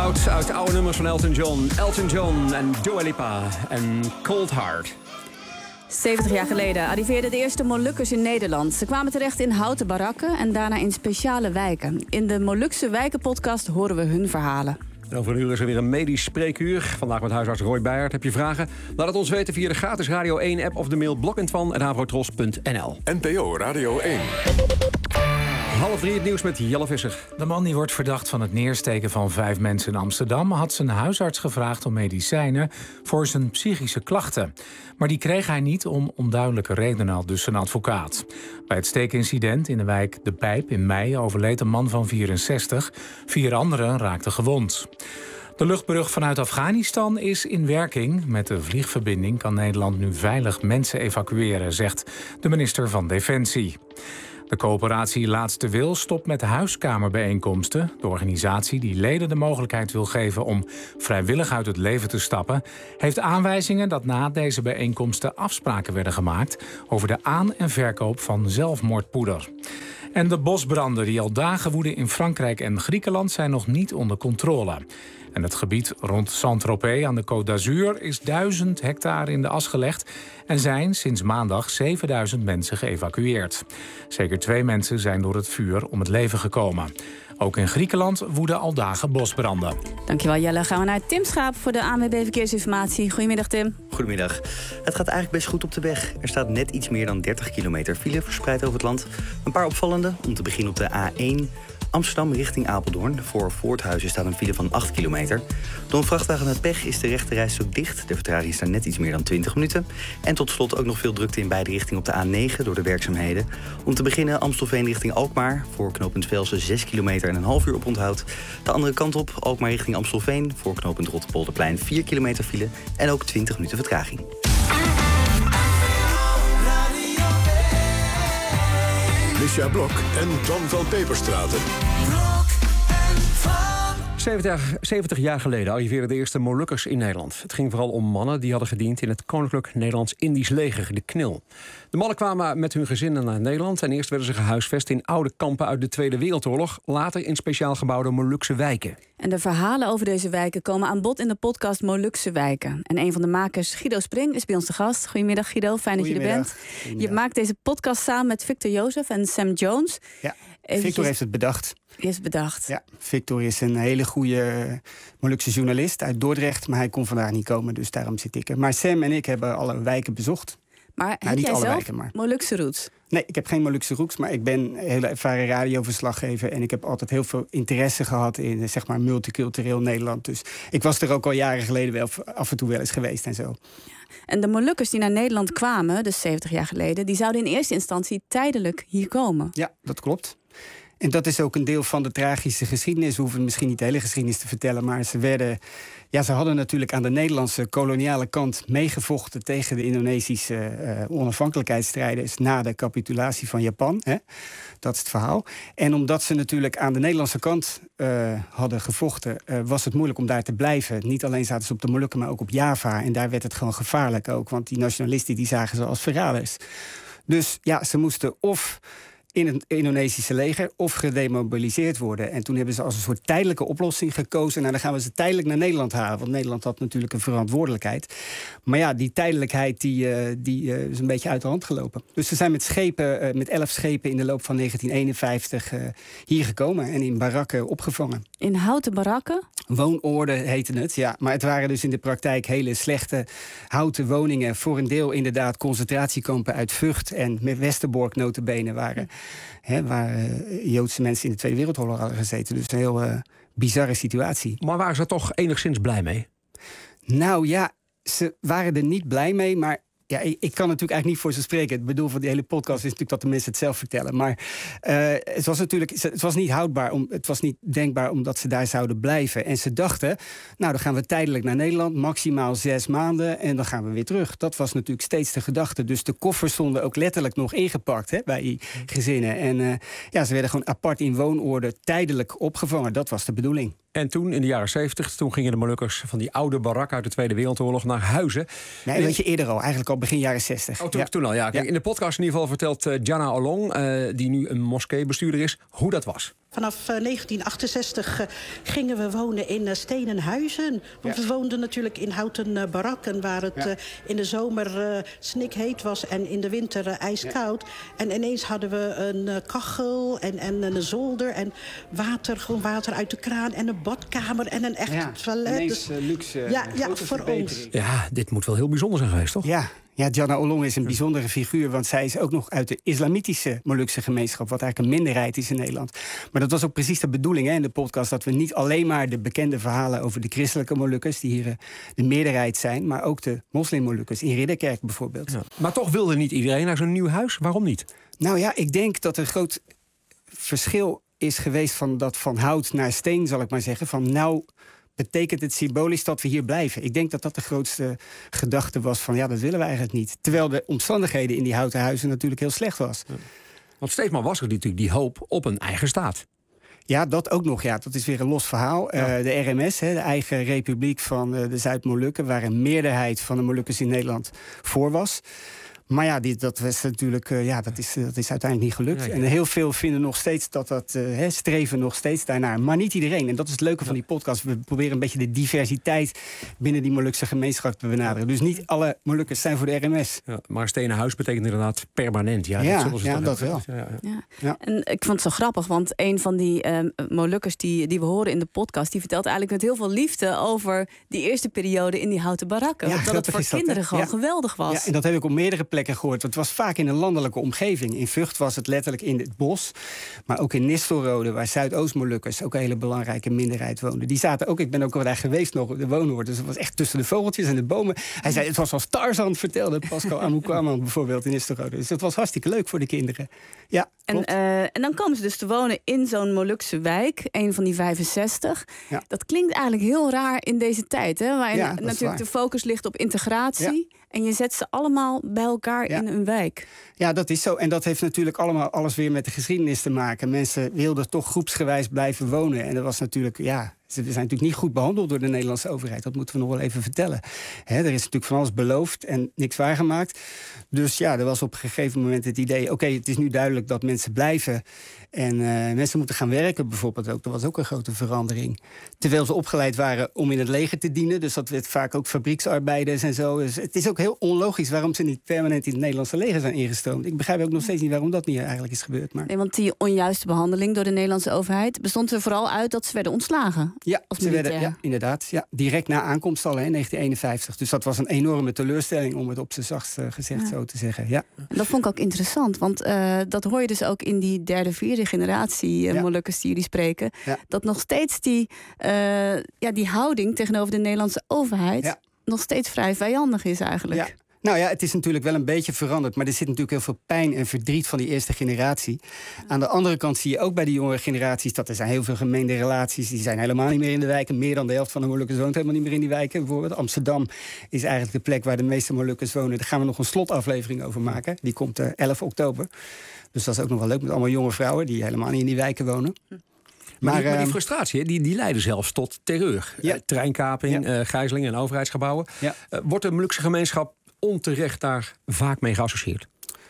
Out uit oude nummers van Elton John. Elton John en Dua Lipa en Cold Heart. 70 jaar geleden arriveerden de eerste Molukkers in Nederland. Ze kwamen terecht in houten barakken en daarna in speciale wijken. In de Molukse Wijken-podcast horen we hun verhalen. Over een uur is er weer een medisch spreekuur. Vandaag met huisarts Roy Beijert. Heb je vragen? Laat het ons weten via de gratis Radio 1-app of de mail blokentvan@avrotros.nl. NPO Radio 1. 2:30 het nieuws met Jelle Visser. De man die wordt verdacht van het neersteken van 5 mensen in Amsterdam had zijn huisarts gevraagd om medicijnen voor zijn psychische klachten. Maar die kreeg hij niet om onduidelijke redenen, al dus zijn advocaat. Bij het steekincident in de wijk De Pijp in mei overleed een man van 64. 4 anderen raakten gewond. De luchtbrug vanuit Afghanistan is in werking. Met de vliegverbinding kan Nederland nu veilig mensen evacueren, zegt de minister van Defensie. De coöperatie Laatste Wil stopt met huiskamerbijeenkomsten. De organisatie die leden de mogelijkheid wil geven om vrijwillig uit het leven te stappen, heeft aanwijzingen dat na deze bijeenkomsten afspraken werden gemaakt over de aan- en verkoop van zelfmoordpoeder. En de bosbranden die al dagen woeden in Frankrijk en Griekenland zijn nog niet onder controle. En het gebied rond Saint-Tropez aan de Côte d'Azur is 1000 hectare in de as gelegd en zijn sinds maandag 7000 mensen geëvacueerd. Zeker 2 mensen zijn door het vuur om het leven gekomen. Ook in Griekenland woeden al dagen bosbranden. Dankjewel Jelle. Gaan we naar Tim Schaap voor de ANWB Verkeersinformatie. Goedemiddag Tim. Goedemiddag. Het gaat eigenlijk best goed op de weg. Er staat net iets meer dan 30 kilometer file verspreid over het land. Een paar opvallende. Om te beginnen op de A1... Amsterdam richting Apeldoorn. Voor Voorthuizen staat een file van 8 kilometer. Door een vrachtwagen met pech is de rechte rijstrook dicht. De vertraging is daar net iets meer dan 20 minuten. En tot slot ook nog veel drukte in beide richtingen op de A9 door de werkzaamheden. Om te beginnen Amstelveen richting Alkmaar. Voor knooppunt Velsen 6 kilometer en een half uur op onthoud. De andere kant op Alkmaar richting Amstelveen. Voor knooppunt Rotterpolderplein 4 kilometer file en ook 20 minuten vertraging. Misha Blok en John van Peperstraten. 70 jaar geleden arriveerden de eerste Molukkers in Nederland. Het ging vooral om mannen die hadden gediend in het Koninklijk Nederlands-Indisch Leger, de KNIL. De mannen kwamen met hun gezinnen naar Nederland en eerst werden ze gehuisvest in oude kampen uit de Tweede Wereldoorlog, later in speciaal gebouwde Molukse wijken. En de verhalen over deze wijken komen aan bod in de podcast Molukse Wijken. En een van de makers, Guido Spring, is bij ons te gast. Goedemiddag Guido, fijn dat je er bent. Je maakt deze podcast samen met Victor Jozef en Sam Jones. Ja, Victor heeft het bedacht. Is bedacht. Ja, Victor is een hele goede Molukse journalist uit Dordrecht, maar hij kon vandaag niet komen, dus daarom zit ik er. Maar Sam en ik hebben alle wijken bezocht. Maar heb niet jij alle zelf wijken, maar Molukse roots? Nee, ik heb geen Molukse roots, maar ik ben een hele ervaren radioverslaggever en ik heb altijd heel veel interesse gehad in zeg maar multicultureel Nederland. Dus ik was er ook al jaren geleden wel af en toe wel eens geweest en zo. Ja. En de Molukkers die naar Nederland kwamen, dus 70 jaar geleden, die zouden in eerste instantie tijdelijk hier komen. Ja, dat klopt. En dat is ook een deel van de tragische geschiedenis. We hoeven misschien niet de hele geschiedenis te vertellen, maar ze hadden natuurlijk aan de Nederlandse koloniale kant meegevochten tegen de Indonesische onafhankelijkheidsstrijders na de capitulatie van Japan. Hè? Dat is het verhaal. En omdat ze natuurlijk aan de Nederlandse kant hadden gevochten, was het moeilijk om daar te blijven. Niet alleen zaten ze op de Molukken, maar ook op Java. En daar werd het gewoon gevaarlijk ook, want die nationalisten die zagen ze als verraders. Dus ja, ze moesten of in het Indonesische leger of gedemobiliseerd worden. En toen hebben ze als een soort tijdelijke oplossing gekozen. Nou, dan gaan we ze tijdelijk naar Nederland halen. Want Nederland had natuurlijk een verantwoordelijkheid. Maar ja, die tijdelijkheid die is een beetje uit de hand gelopen. Dus ze zijn met 11 schepen in de loop van 1951 hier gekomen en in barakken opgevangen. In houten barakken? Woonoorden heette het, ja. Maar het waren dus in de praktijk hele slechte houten woningen. Voor een deel inderdaad concentratiekampen uit Vught en met Westerbork nota bene waren. Waar Joodse mensen in de Tweede Wereldoorlog hadden gezeten. Dus een heel bizarre situatie. Maar waren ze toch enigszins blij mee? Nou ja, ze waren er niet blij mee, maar ja, ik kan natuurlijk eigenlijk niet voor ze spreken. Het bedoel van die hele podcast is natuurlijk dat de mensen het zelf vertellen. Maar het was niet houdbaar. Het was niet denkbaar omdat ze daar zouden blijven. En ze dachten, nou dan gaan we tijdelijk naar Nederland. Maximaal 6 maanden en dan gaan we weer terug. Dat was natuurlijk steeds de gedachte. Dus de koffers stonden ook letterlijk nog ingepakt bij die gezinnen. En ze werden gewoon apart in woonoorden tijdelijk opgevangen. Dat was de bedoeling. En toen, in de jaren 70, toen gingen de Molukkers van die oude barak uit de Tweede Wereldoorlog naar Huizen. Nee, een beetje eerder al, eigenlijk al begin jaren 60. Oh, toen al, ja. Kijk, in de podcast in ieder geval vertelt Jana Olong, die nu een moskeebestuurder is, hoe dat was. Vanaf 1968 gingen we wonen in stenen huizen. Want we woonden natuurlijk in houten barakken... waar het in de zomer snikheet was en in de winter ijskoud. En ineens hadden we een kachel en een zolder... en gewoon water uit de kraan en een badkamer en een echt toilet. Ineens luxe voor ons. Ja, dit moet wel heel bijzonder zijn geweest, toch? Ja, Gianna Oolong is een bijzondere figuur... want zij is ook nog uit de islamitische Molukse gemeenschap... wat eigenlijk een minderheid is in Nederland. Maar dat was ook precies de bedoeling in de podcast... dat we niet alleen maar de bekende verhalen over de christelijke Molukkers... die hier de meerderheid zijn, maar ook de moslim-Molukkers... in Ridderkerk bijvoorbeeld. Ja. Maar toch wilde niet iedereen naar zo'n nieuw huis? Waarom niet? Nou ja, ik denk dat er een groot verschil is geweest... van hout naar steen, zal ik maar zeggen. Van nou... betekent het symbolisch dat we hier blijven? Ik denk dat dat de grootste gedachte was van... dat willen we eigenlijk niet. Terwijl de omstandigheden in die houten huizen natuurlijk heel slecht was. Ja. Want steeds maar was er natuurlijk die hoop op een eigen staat. Ja, dat ook nog. Ja, dat is weer een los verhaal. De RMS, de eigen republiek van de Zuid-Molukken... waar een meerderheid van de Molukkers in Nederland voor was... Maar ja, dat was natuurlijk, dat is uiteindelijk niet gelukt. Ja. En heel veel vinden nog steeds streven nog steeds daarnaar. Maar niet iedereen. En dat is het leuke van die podcast. We proberen een beetje de diversiteit binnen die Molukse gemeenschap te benaderen. Dus niet alle Molukkers zijn voor de RMS. Ja, maar een stenen huis betekent inderdaad permanent. Dat wel. Ja. En ik vond het zo grappig, want een van die Molukkers die we horen in de podcast... die vertelt eigenlijk met heel veel liefde over die eerste periode in die houten barakken. Dat het voor kinderen gewoon geweldig was. Ja, en dat heb ik op meerdere plekken gehoord. Het was vaak in een landelijke omgeving. In Vught was het letterlijk in het bos. Maar ook in Nistelrode, waar Zuidoost-Molukkers... ook een hele belangrijke minderheid woonden. Die zaten ook, ik ben ook daar geweest nog, de woonoord. Dus het was echt tussen de vogeltjes en de bomen. Hij zei, het was als Tarzan, vertelde Pascal Amukwaman bijvoorbeeld in Nistelrode. Dus het was hartstikke leuk voor de kinderen. Ja, en dan komen ze dus te wonen in zo'n Molukse wijk. Een van die 65. Ja. Dat klinkt eigenlijk heel raar in deze tijd. Hè? Waarin natuurlijk de focus ligt op integratie. Ja. En je zet ze allemaal bij elkaar in een wijk. Ja, dat is zo. En dat heeft natuurlijk allemaal alles weer met de geschiedenis te maken. Mensen wilden toch groepsgewijs blijven wonen. En dat was natuurlijk, ze zijn natuurlijk niet goed behandeld door de Nederlandse overheid. Dat moeten we nog wel even vertellen. Er is natuurlijk van alles beloofd en niks waargemaakt. Dus er was op een gegeven moment het idee... oké, het is nu duidelijk dat mensen blijven. En mensen moeten gaan werken bijvoorbeeld ook. Dat was ook een grote verandering. Terwijl ze opgeleid waren om in het leger te dienen. Dus dat werd vaak ook fabrieksarbeiders en zo. Dus het is ook heel onlogisch waarom ze niet permanent in het Nederlandse leger zijn ingestroomd. Ik begrijp ook nog steeds niet waarom dat niet eigenlijk is gebeurd. Maar... Nee, want die onjuiste behandeling door de Nederlandse overheid... bestond er vooral uit dat ze werden ontslagen. Ja, ze werden, inderdaad. Ja, direct na aankomst al in 1951. Dus dat was een enorme teleurstelling, om het op z'n zachtst gezegd zo te zeggen. Ja. Dat vond ik ook interessant, want dat hoor je dus ook in die derde, vierde generatie Molukkers die jullie spreken. Ja. Dat nog steeds die houding tegenover de Nederlandse overheid nog steeds vrij vijandig is eigenlijk. Ja. Nou ja, het is natuurlijk wel een beetje veranderd... maar er zit natuurlijk heel veel pijn en verdriet van die eerste generatie. Aan de andere kant zie je ook bij die jongere generaties... dat er zijn heel veel gemeende relaties. Die zijn helemaal niet meer in de wijken. Meer dan de helft van de Molukkers woont helemaal niet meer in die wijken. Bijvoorbeeld Amsterdam is eigenlijk de plek waar de meeste Molukkers wonen. Daar gaan we nog een slotaflevering over maken. Die komt 11 oktober. Dus dat is ook nog wel leuk met allemaal jonge vrouwen... die helemaal niet in die wijken wonen. Maar die frustratie, die leidde zelfs tot terreur. Treinkaping, gijzeling en overheidsgebouwen. Ja. Wordt de Molukse gemeenschap onterecht daar vaak mee geassocieerd?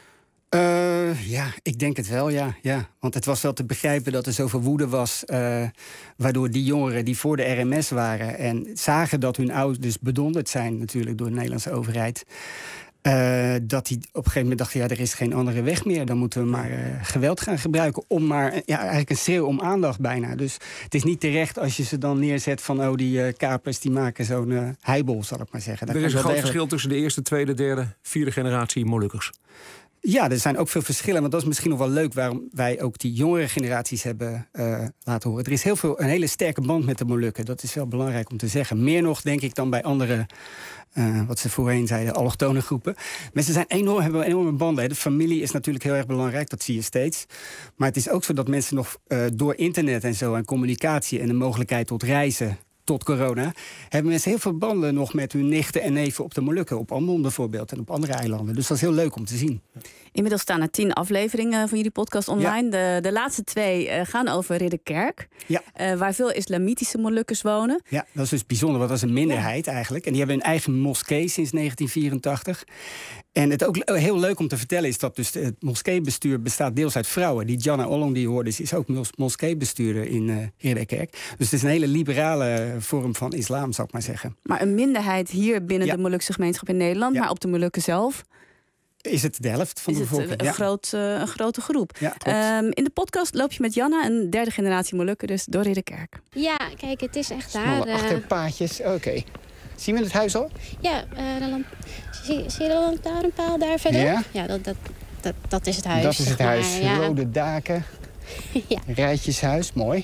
Ik denk het wel, ja. Want het was wel te begrijpen dat er zoveel woede was... waardoor die jongeren die voor de RMS waren... en zagen dat hun ouders bedonderd zijn natuurlijk door de Nederlandse overheid... dat die op een gegeven moment dachten... er is geen andere weg meer, dan moeten we maar geweld gaan gebruiken... om maar, eigenlijk een schreeuw om aandacht bijna. Dus het is niet terecht als je ze dan neerzet van... die kapers die maken zo'n heibel, zal ik maar zeggen. Er is een groot verschil tussen de eerste, tweede, derde, vierde generatie Molukkers. Ja, er zijn ook veel verschillen, maar dat is misschien nog wel leuk... waarom wij ook die jongere generaties hebben laten horen. Er is een hele sterke band met de Molukken. Dat is wel belangrijk om te zeggen. Meer nog, denk ik, dan bij andere... wat ze voorheen zeiden, allochtone groepen. Mensen hebben enorme banden. Hè. De familie is natuurlijk heel erg belangrijk, dat zie je steeds. Maar het is ook zo dat mensen nog door internet en zo... en communicatie en de mogelijkheid tot reizen... tot corona, hebben mensen heel veel banden nog met hun nichten en neven op de Molukken. Op Ambon bijvoorbeeld en op andere eilanden. Dus dat is heel leuk om te zien. Inmiddels staan er 10 afleveringen van jullie podcast online. Ja. De laatste 2 gaan over Ridderkerk. Ja. Waar veel islamitische Molukkers wonen. Ja, dat is dus bijzonder, want dat is een minderheid eigenlijk. En die hebben een eigen moskee sinds 1984. En het ook heel leuk om te vertellen is dat dus het moskeebestuur bestaat deels uit vrouwen. Die Janna Ollong die je hoorde is ook moskeebestuurder in Ridderkerk. Dus het is een hele liberale vorm van islam, zou ik maar zeggen. Maar een minderheid hier binnen de Molukse gemeenschap in Nederland, maar op de Molukken zelf is het de helft van de bevolking. Een grote groep. Ja, in de podcast loop je met Janna, een derde generatie Molukken, dus door Ridderkerk. Ja, kijk, het is echt Smalle daar. achterpaadjes, oké. Zien we het huis al? Ja, zie je de lantaarnpaal daar verder? Ja, dat is het huis. Dat is het huis. Ja. Rode daken. Ja. Rijtjeshuis, mooi.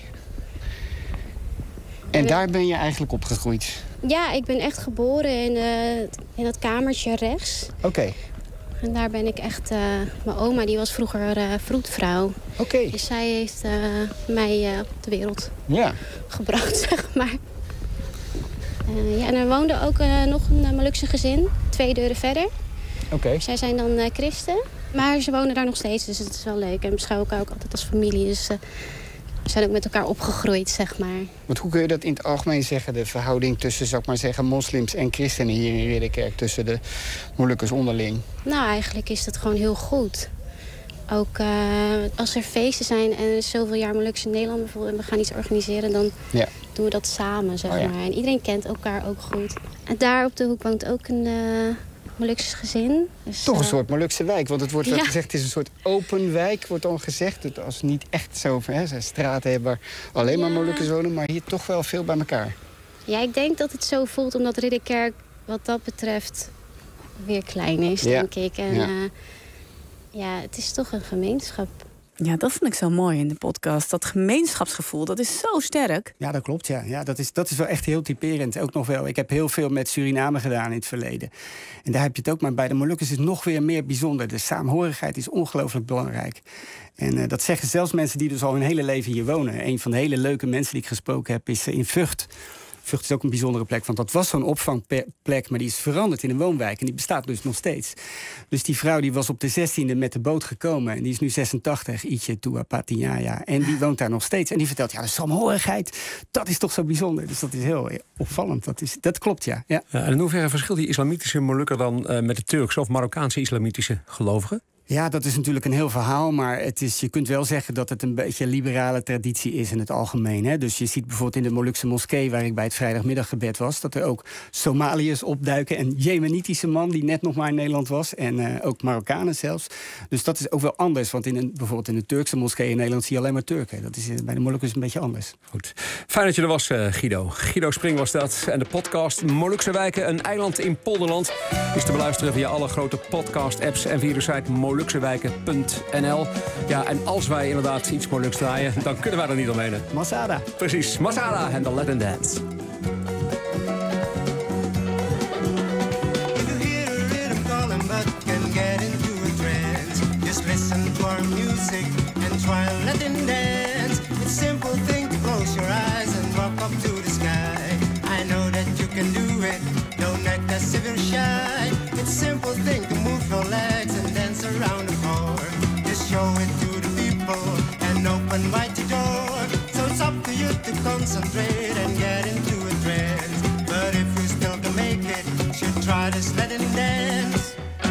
En daar ben je eigenlijk opgegroeid? Ja, ik ben echt geboren in dat kamertje rechts. Oké. En daar ben ik echt... mijn oma die was vroeger vroedvrouw. Oké. Dus zij heeft mij op de wereld gebracht, zeg maar. En er woonde ook nog een Molukse gezin, 2 deuren verder. Oké. Zij zijn dan christen, maar ze wonen daar nog steeds, dus het is wel leuk. En we beschouwen elkaar ook altijd als familie, dus we zijn ook met elkaar opgegroeid, zeg maar. Want hoe kun je dat in het algemeen zeggen, de verhouding tussen, zou ik maar zeggen, moslims en christenen hier in Ridderkerk, tussen de Molukkers onderling? Nou, eigenlijk is dat gewoon heel goed. Ook als er feesten zijn en er is zoveel jaar Molukse in Nederland bijvoorbeeld en we gaan iets organiseren, dan doen we dat samen, zeg maar. En iedereen kent elkaar ook goed. En daar op de hoek woont ook een Molukse gezin. Dus, toch een soort Molukse wijk, want het wordt wel gezegd, het is een soort open wijk, wordt dan gezegd. Dat als we niet echt zo straten hebben waar alleen maar Molukkers wonen, maar hier toch wel veel bij elkaar. Ja, ik denk dat het zo voelt, omdat Ridderkerk wat dat betreft weer klein is, denk ik. En het is toch een gemeenschap. Ja, dat vond ik zo mooi in de podcast. Dat gemeenschapsgevoel, dat is zo sterk. Ja, dat klopt, ja. Dat is wel echt heel typerend. Ook nog wel. Ik heb heel veel met Suriname gedaan in het verleden. En daar heb je het ook. Maar bij de Molukkers is het nog weer meer bijzonder. De saamhorigheid is ongelooflijk belangrijk. En dat zeggen zelfs mensen die dus al hun hele leven hier wonen. Een van de hele leuke mensen die ik gesproken heb is in Vught. Vught is ook een bijzondere plek, want dat was zo'n opvangplek, maar die is veranderd in een woonwijk en die bestaat dus nog steeds. Dus die vrouw die was op de 16e met de boot gekomen en die is nu 86, Ietje Tua Patiñaya, en die woont daar nog steeds. En die vertelt, de saamhorigheid, dat is toch zo bijzonder. Dus dat is heel opvallend, dat klopt, ja. En in hoeverre verschilt die islamitische Molukker dan met de Turkse of Marokkaanse islamitische gelovigen? Ja, dat is natuurlijk een heel verhaal, maar je kunt wel zeggen dat het een beetje een liberale traditie is in het algemeen. Hè? Dus je ziet bijvoorbeeld in de Molukse moskee, waar ik bij het vrijdagmiddaggebed was, dat er ook Somaliërs opduiken. Een Jemenitische man die net nog maar in Nederland was. En ook Marokkanen zelfs. Dus dat is ook wel anders, want bijvoorbeeld in de Turkse moskee in Nederland zie je alleen maar Turken. Dat is bij de Molukkers een beetje anders. Goed. Fijn dat je er was, Guido. Guido Spring was dat. En de podcast Molukse Wijken, een eiland in Polderland, is te beluisteren via alle grote podcast-apps en via de site moluksewijken.nl. Ja, en als wij inderdaad iets Moluks draaien, dan kunnen wij er niet omheen. Masada. Precies, Masada en de Latin Dance. Listen to our music and try a Latin dance. It's a simple thing to close your eyes and walk up to the sky. I know that you can do it, don't act as if you're shy. It's a simple thing to move your legs and dance around the floor. Just show it to the people and open wide the door. So it's up to you to concentrate and get into a trance. But if you still can make it, you should try this Latin dance.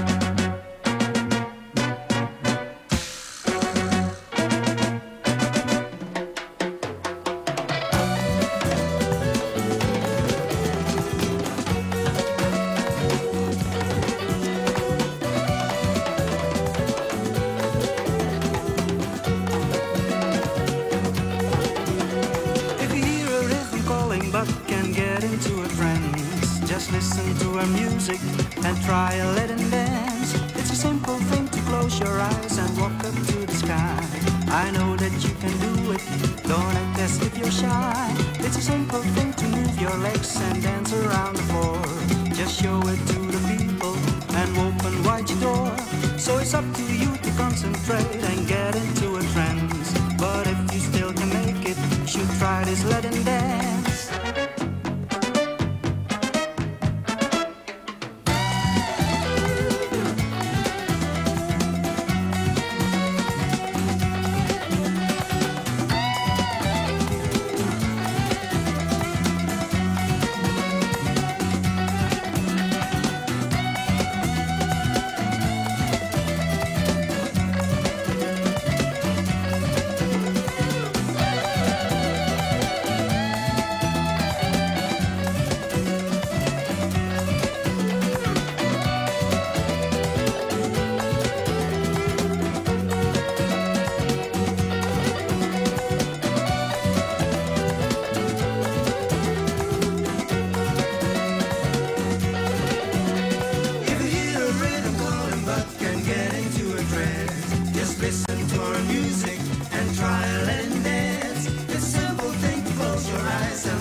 Listen to our music and try a Latin dance. It's a simple thing to close your eyes and walk up to the sky. I know that you can do it, don't act as if you're shy. It's a simple thing to move your legs and dance around the floor. Just show it to the people and open wide your door. So it's up to you to concentrate and get into a trance. But if you still can make it, you should try this Latin dance.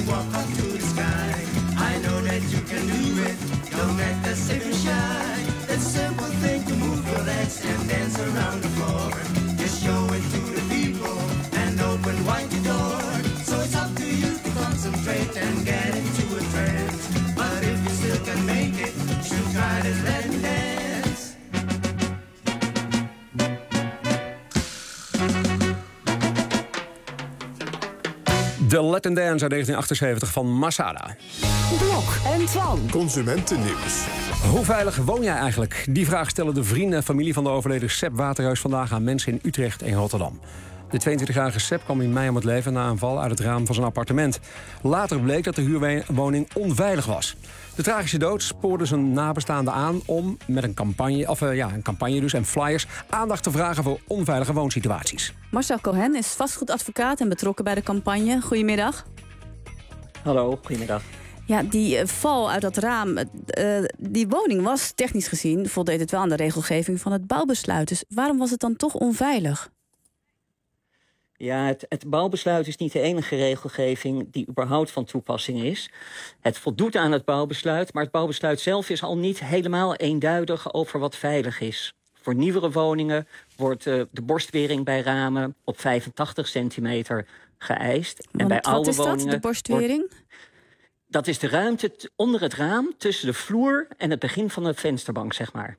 and walk up to the sky. I know that you can do it. Don't act as if you're shy. It's a simple thing to move your legs and dance around the floor. Just show it to the people and open wide the door. So it's up to you to concentrate and get into a trance. But if you still can make it, you should try to let it dance. The Latin Dance uit 1978 van Masada. Blok en Twan. Consumentennieuws. Hoe veilig woon jij eigenlijk? Die vraag stellen de vrienden en familie van de overleden Sepp Waterhuis vandaag aan mensen in Utrecht en Rotterdam. De 22-jarige Sepp kwam in mei om het leven na een val uit het raam van zijn appartement. Later bleek dat de huurwoning onveilig was. De tragische dood spoorde zijn nabestaanden aan om met een campagne dus en flyers aandacht te vragen voor onveilige woonsituaties. Marcel Cohen is vastgoedadvocaat en betrokken bij de campagne. Goedemiddag. Hallo, goedemiddag. Ja, die val uit dat raam, die woning was technisch gezien, voldeed het wel aan de regelgeving van het bouwbesluit. Dus waarom was het dan toch onveilig? Ja, het bouwbesluit is niet de enige regelgeving die überhaupt van toepassing is. Het voldoet aan het bouwbesluit, maar het bouwbesluit zelf is al niet helemaal eenduidig over wat veilig is. Voor nieuwere woningen wordt de borstwering bij ramen op 85 centimeter geëist. En bij oude woningen. Wat is dat, de borstwering? Dat is de ruimte onder het raam tussen de vloer en het begin van de vensterbank, zeg maar.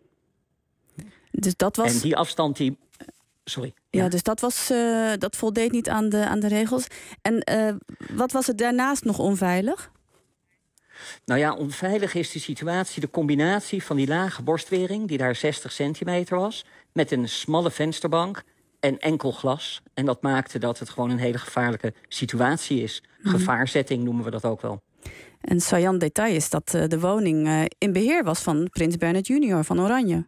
Dus dat was... En die afstand die... Sorry. Ja, dus dat voldeed niet aan de regels. En wat was het daarnaast nog onveilig? Nou ja, onveilig is de situatie, de combinatie van die lage borstwering, die daar 60 centimeter was, met een smalle vensterbank en enkel glas. En dat maakte dat het gewoon een hele gevaarlijke situatie is. Gevaarzetting noemen we dat ook wel. En saillant detail is dat de woning in beheer was van Prins Bernhard Jr. van Oranje.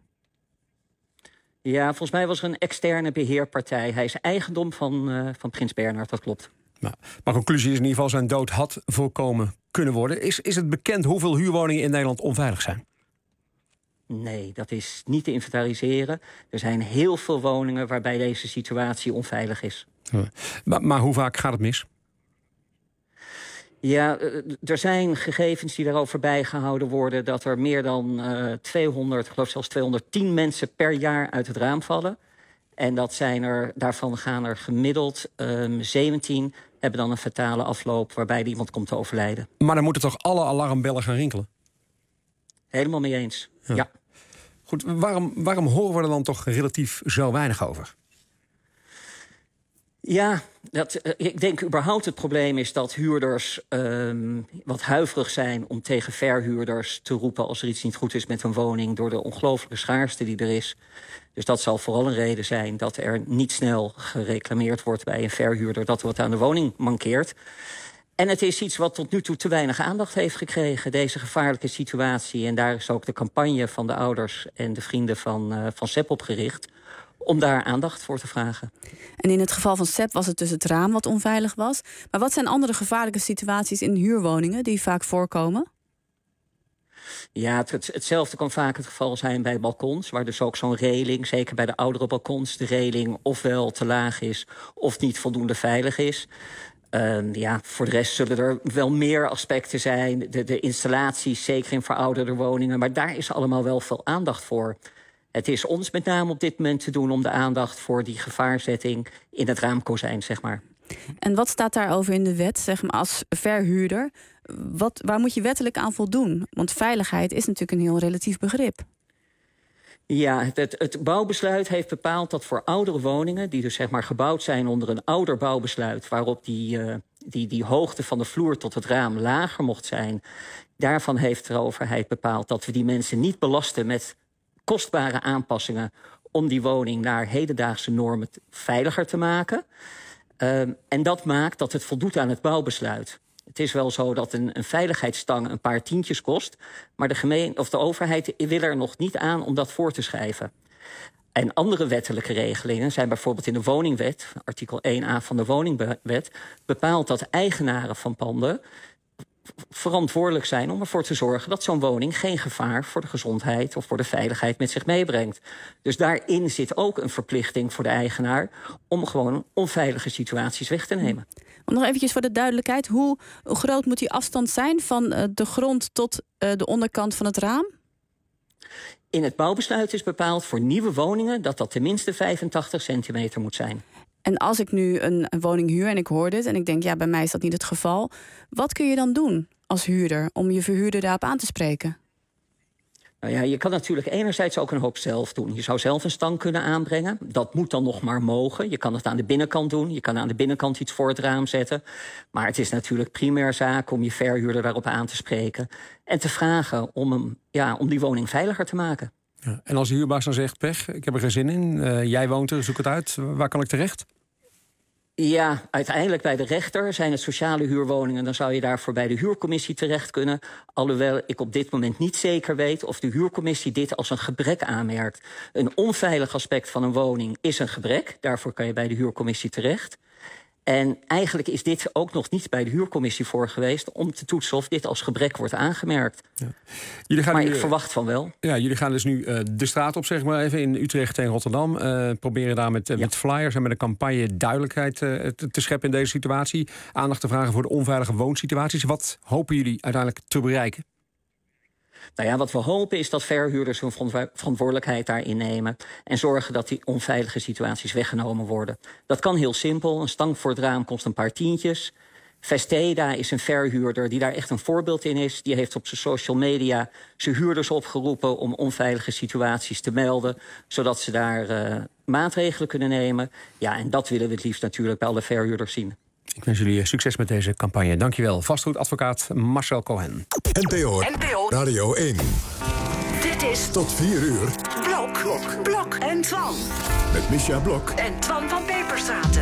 Ja, volgens mij was er een externe beheerpartij. Hij is eigendom van Prins Bernhard, dat klopt. Maar conclusie is in ieder geval zijn dood had voorkomen kunnen worden. Is het bekend hoeveel huurwoningen in Nederland onveilig zijn? Nee, dat is niet te inventariseren. Er zijn heel veel woningen waarbij deze situatie onveilig is. Maar hoe vaak gaat het mis? Ja, er zijn gegevens die daarover bijgehouden worden dat er meer dan 200, ik geloof zelfs 210 mensen per jaar uit het raam vallen. En daarvan gaan er gemiddeld 17 hebben dan een fatale afloop waarbij iemand komt te overlijden. Maar dan moeten toch alle alarmbellen gaan rinkelen? Helemaal mee eens, ja. Goed, waarom horen we er dan toch relatief zo weinig over? Ja, ik denk überhaupt het probleem is dat huurders wat huiverig zijn om tegen verhuurders te roepen als er iets niet goed is met een woning door de ongelooflijke schaarste die er is. Dus dat zal vooral een reden zijn dat er niet snel gereclameerd wordt bij een verhuurder dat er wat aan de woning mankeert. En het is iets wat tot nu toe te weinig aandacht heeft gekregen, deze gevaarlijke situatie. En daar is ook de campagne van de ouders en de vrienden van Sepp op gericht om daar aandacht voor te vragen. En in het geval van Sepp was het dus het raam wat onveilig was. Maar wat zijn andere gevaarlijke situaties in huurwoningen die vaak voorkomen? Ja, hetzelfde kan vaak het geval zijn bij balkons, waar dus ook zo'n reling, zeker bij de oudere balkons, de reling ofwel te laag is of niet voldoende veilig is. Voor de rest zullen er wel meer aspecten zijn. De installaties, zeker in verouderde woningen, maar daar is allemaal wel veel aandacht voor. Het is ons met name op dit moment te doen om de aandacht voor die gevaarzetting in het raamkozijn, zeg maar. En wat staat daarover in de wet, zeg maar, als verhuurder? Waar moet je wettelijk aan voldoen? Want veiligheid is natuurlijk een heel relatief begrip. Ja, het bouwbesluit heeft bepaald dat voor oudere woningen, die dus zeg maar gebouwd zijn onder een ouder bouwbesluit, waarop die hoogte van de vloer tot het raam lager mocht zijn, daarvan heeft de overheid bepaald dat we die mensen niet belasten met kostbare aanpassingen om die woning naar hedendaagse normen veiliger te maken. En dat maakt dat het voldoet aan het bouwbesluit. Het is wel zo dat een veiligheidsstang een paar tientjes kost, maar de overheid wil er nog niet aan om dat voor te schrijven. En andere wettelijke regelingen zijn bijvoorbeeld in de woningwet, artikel 1a van de woningwet, bepaalt dat eigenaren van panden verantwoordelijk zijn om ervoor te zorgen dat zo'n woning geen gevaar voor de gezondheid of voor de veiligheid met zich meebrengt. Dus daarin zit ook een verplichting voor de eigenaar om gewoon onveilige situaties weg te nemen. Nog eventjes voor de duidelijkheid. Hoe groot moet die afstand zijn van de grond tot de onderkant van het raam? In het bouwbesluit is bepaald voor nieuwe woningen dat tenminste 85 centimeter moet zijn. En als ik nu een woning huur en ik hoor dit en ik denk, ja, bij mij is dat niet het geval. Wat kun je dan doen als huurder om je verhuurder daarop aan te spreken? Nou ja, je kan natuurlijk enerzijds ook een hoop zelf doen. Je zou zelf een stang kunnen aanbrengen. Dat moet dan nog maar mogen. Je kan het aan de binnenkant doen. Je kan aan de binnenkant iets voor het raam zetten. Maar het is natuurlijk primair zaak om je verhuurder daarop aan te spreken. En te vragen om die woning veiliger te maken. Ja, en als de huurbaas dan zegt, pech, ik heb er geen zin in. Jij woont er, zoek het uit. Waar kan ik terecht? Ja, uiteindelijk bij de rechter zijn het sociale huurwoningen. Dan zou je daarvoor bij de huurcommissie terecht kunnen. Alhoewel ik op dit moment niet zeker weet of de huurcommissie dit als een gebrek aanmerkt. Een onveilig aspect van een woning is een gebrek. Daarvoor kan je bij de huurcommissie terecht. En eigenlijk is dit ook nog niet bij de huurcommissie voor geweest om te toetsen of dit als gebrek wordt aangemerkt. Ja. Maar ik verwacht van wel. Ja, jullie gaan dus nu de straat op, zeg maar even, in Utrecht en Rotterdam. Proberen daar met flyers en met een campagne duidelijkheid te scheppen in deze situatie. Aandacht te vragen voor de onveilige woonsituaties. Wat hopen jullie uiteindelijk te bereiken? Nou ja, wat we hopen is dat verhuurders hun verantwoordelijkheid daarin nemen en zorgen dat die onveilige situaties weggenomen worden. Dat kan heel simpel. Een stang voor het raam kost een paar tientjes. Vesteda is een verhuurder die daar echt een voorbeeld in is. Die heeft op zijn social media zijn huurders opgeroepen om onveilige situaties te melden, zodat ze daar maatregelen kunnen nemen. Ja, en dat willen we het liefst natuurlijk bij alle verhuurders zien. Ik wens jullie succes met deze campagne. Dankjewel. Vastgoedadvocaat Marcel Cohen. NPO Radio 1. Dit is tot 4 uur. Blok en Twan. Met Misja Blok en Twan van Peperstraten.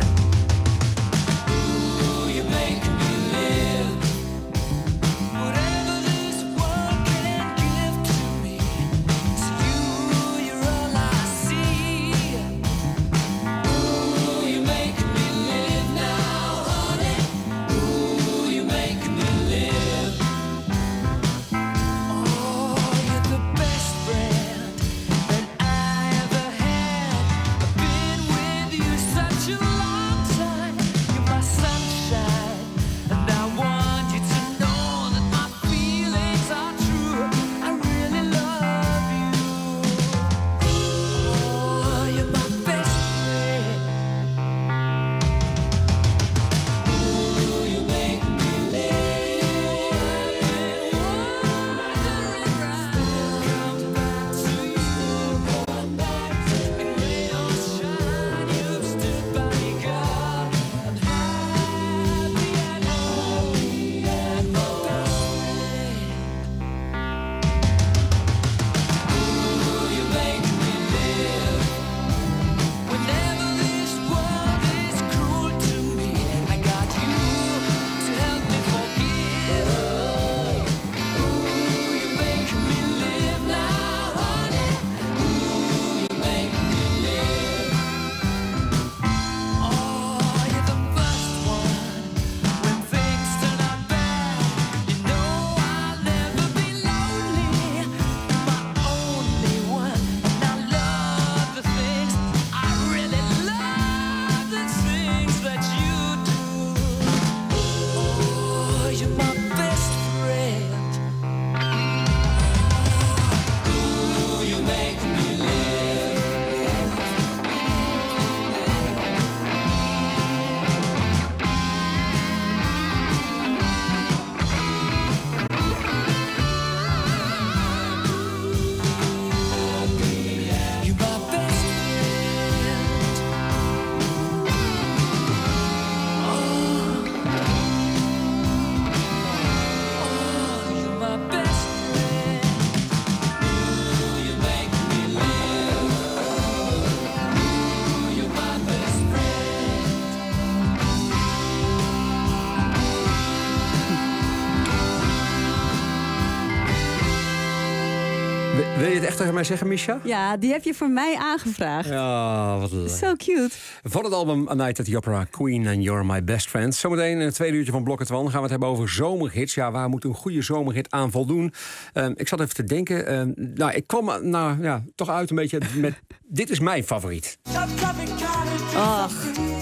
Wil je het echt tegen mij zeggen, Misha? Ja, die heb je voor mij aangevraagd. Ja, wat leuk. So cute. Van het album A Night at the Opera, Queen and You're My Best Friend. Zometeen in het tweede uurtje van Blok en Twan gaan we het hebben over zomerhits. Ja, waar moet een goede zomerhit aan voldoen? Ik zat even te denken. Ik kwam toch uit een beetje met... Dit is mijn favoriet. Ach.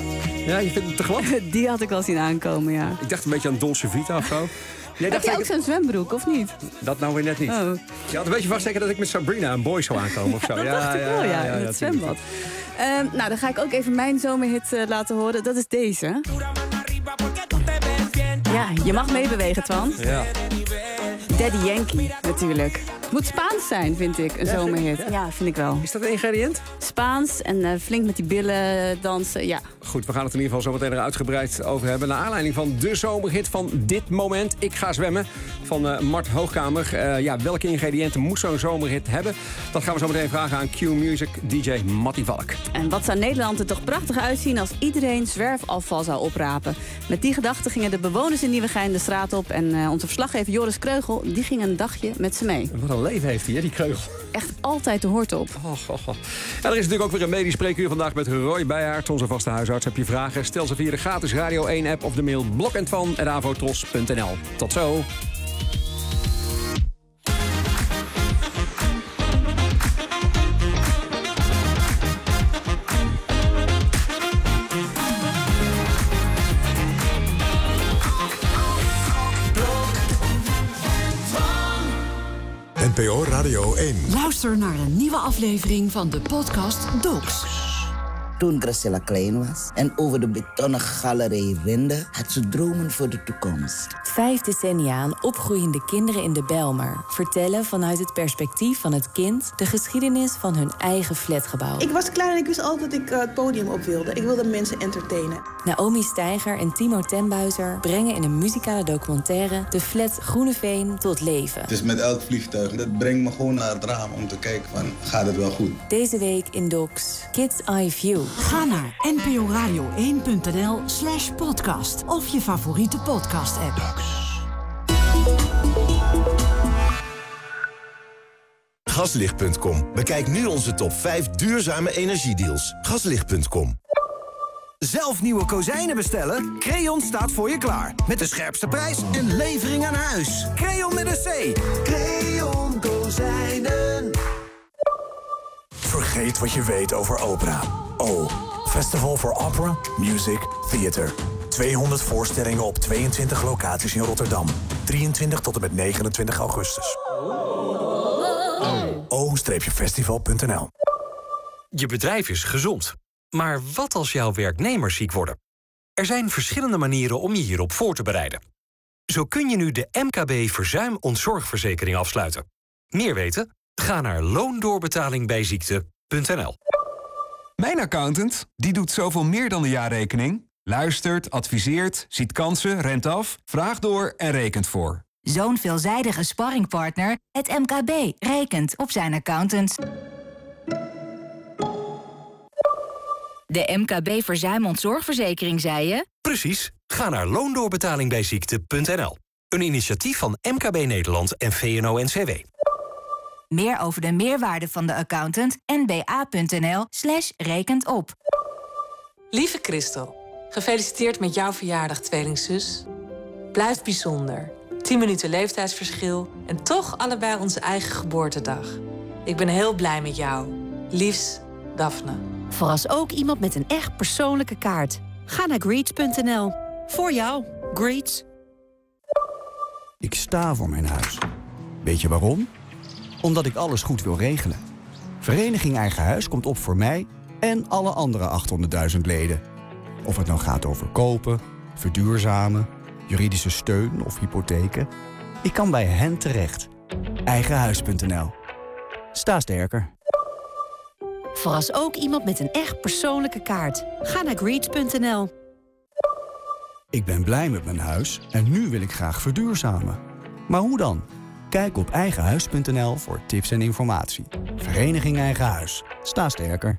Ja, je vindt het te glad? Die had ik wel zien aankomen, ja. Ik dacht een beetje aan Dolce Vita of zo. Heb je ook zo'n zwembroek, of niet? Dat nou weer net niet. Oh. Je had een beetje vaststeken dat ik met Sabrina een boy zou aankomen of zo. Dat dacht ik wel, in het zwembad. Nou, dan ga ik ook even mijn zomerhit laten horen. Dat is deze. Ja, je mag meebewegen, Twan. Ja. Daddy Yankee, natuurlijk. Het moet Spaans zijn, vind ik, een zomerhit. Ja, vind ik wel. Is dat een ingrediënt? Spaans en flink met die billen dansen, ja. Goed, we gaan het in ieder geval zo meteen er uitgebreid over hebben. Naar aanleiding van de zomerhit van dit moment. Ik ga zwemmen, van Mart Hoogkamer. Welke ingrediënten moet zo'n zomerhit hebben? Dat gaan we zo meteen vragen aan Q-Music DJ Mattie Valk. En wat zou Nederland er toch prachtig uitzien als iedereen zwerfafval zou oprapen. Met die gedachte gingen de bewoners in Nieuwegein de straat op. En onze verslaggever Joris Kreugel, die ging een dagje met ze mee. Wat een leven heeft hij, hè, die Kreugel. Echt altijd de hoort op. En er is natuurlijk ook weer een medisch spreekuur vandaag met Roy Beijaert, onze vaste huisarts. Heb je vragen? Stel ze via de gratis Radio 1-app of de mail blokentvan@avotros.nl. Tot zo. NPO Radio 1. Luister naar een nieuwe aflevering van de podcast Docs. Toen Graciela klein was en over de betonnen galerij rende, had ze dromen voor de toekomst. 5 decennia aan opgroeiende kinderen in de Bijlmer vertellen vanuit het perspectief van het kind de geschiedenis van hun eigen flatgebouw. Ik was klein en ik wist altijd dat ik het podium op wilde. Ik wilde mensen entertainen. Naomi Steiger en Timo Tenbuizer brengen in een muzikale documentaire de flat Groeneveen tot leven. Het is met elk vliegtuig. Dat brengt me gewoon naar het raam om te kijken van, gaat het wel goed? Deze week in Docs Kids Eye View. Ga naar nporadio1.nl/podcast of je favoriete podcast-app. Gaslicht.com. Bekijk nu onze top 5 duurzame energiedeals. Gaslicht.com. Zelf nieuwe kozijnen bestellen? Creon staat voor je klaar. Met de scherpste prijs en levering aan huis. Creon met een C. Creon Kozijnen. Vergeet wat je weet over opera. Festival for Opera, Music, Theater. 200 voorstellingen op 22 locaties in Rotterdam. 23 tot en met 29 augustus. o-festival.nl. Je bedrijf is gezond. Maar wat als jouw werknemers ziek worden? Er zijn verschillende manieren om je hierop voor te bereiden. Zo kun je nu de MKB verzuim-ontzorgverzekering afsluiten. Meer weten? Ga naar loondoorbetalingbijziekte.nl. Mijn accountant, die doet zoveel meer dan de jaarrekening. Luistert, adviseert, ziet kansen, remt af, vraagt door en rekent voor. Zo'n veelzijdige sparringpartner, het MKB, rekent op zijn accountant. De MKB verzuim-ontzorgverzekering, zei je? Precies. Ga naar loondoorbetalingbijziekte.nl. Een initiatief van MKB Nederland en VNO-NCW. Meer over de meerwaarde van de accountant nba.nl/rekent op. Lieve Christel, gefeliciteerd met jouw verjaardag, tweelingzus. Blijf bijzonder. 10 minuten leeftijdsverschil en toch allebei onze eigen geboortedag. Ik ben heel blij met jou. Liefs, Daphne. Verras ook iemand met een echt persoonlijke kaart. Ga naar greets.nl. Voor jou, Greets. Ik sta voor mijn huis. Weet je waarom? Omdat ik alles goed wil regelen. Vereniging Eigen Huis komt op voor mij en alle andere 800.000 leden. Of het nou gaat over kopen, verduurzamen, juridische steun of hypotheken. Ik kan bij hen terecht. Eigenhuis.nl. Sta sterker. Verras ook iemand met een echt persoonlijke kaart. Ga naar greets.nl. Ik ben blij met mijn huis en nu wil ik graag verduurzamen. Maar hoe dan? Kijk op eigenhuis.nl voor tips en informatie. Vereniging Eigen Huis. Sta sterker.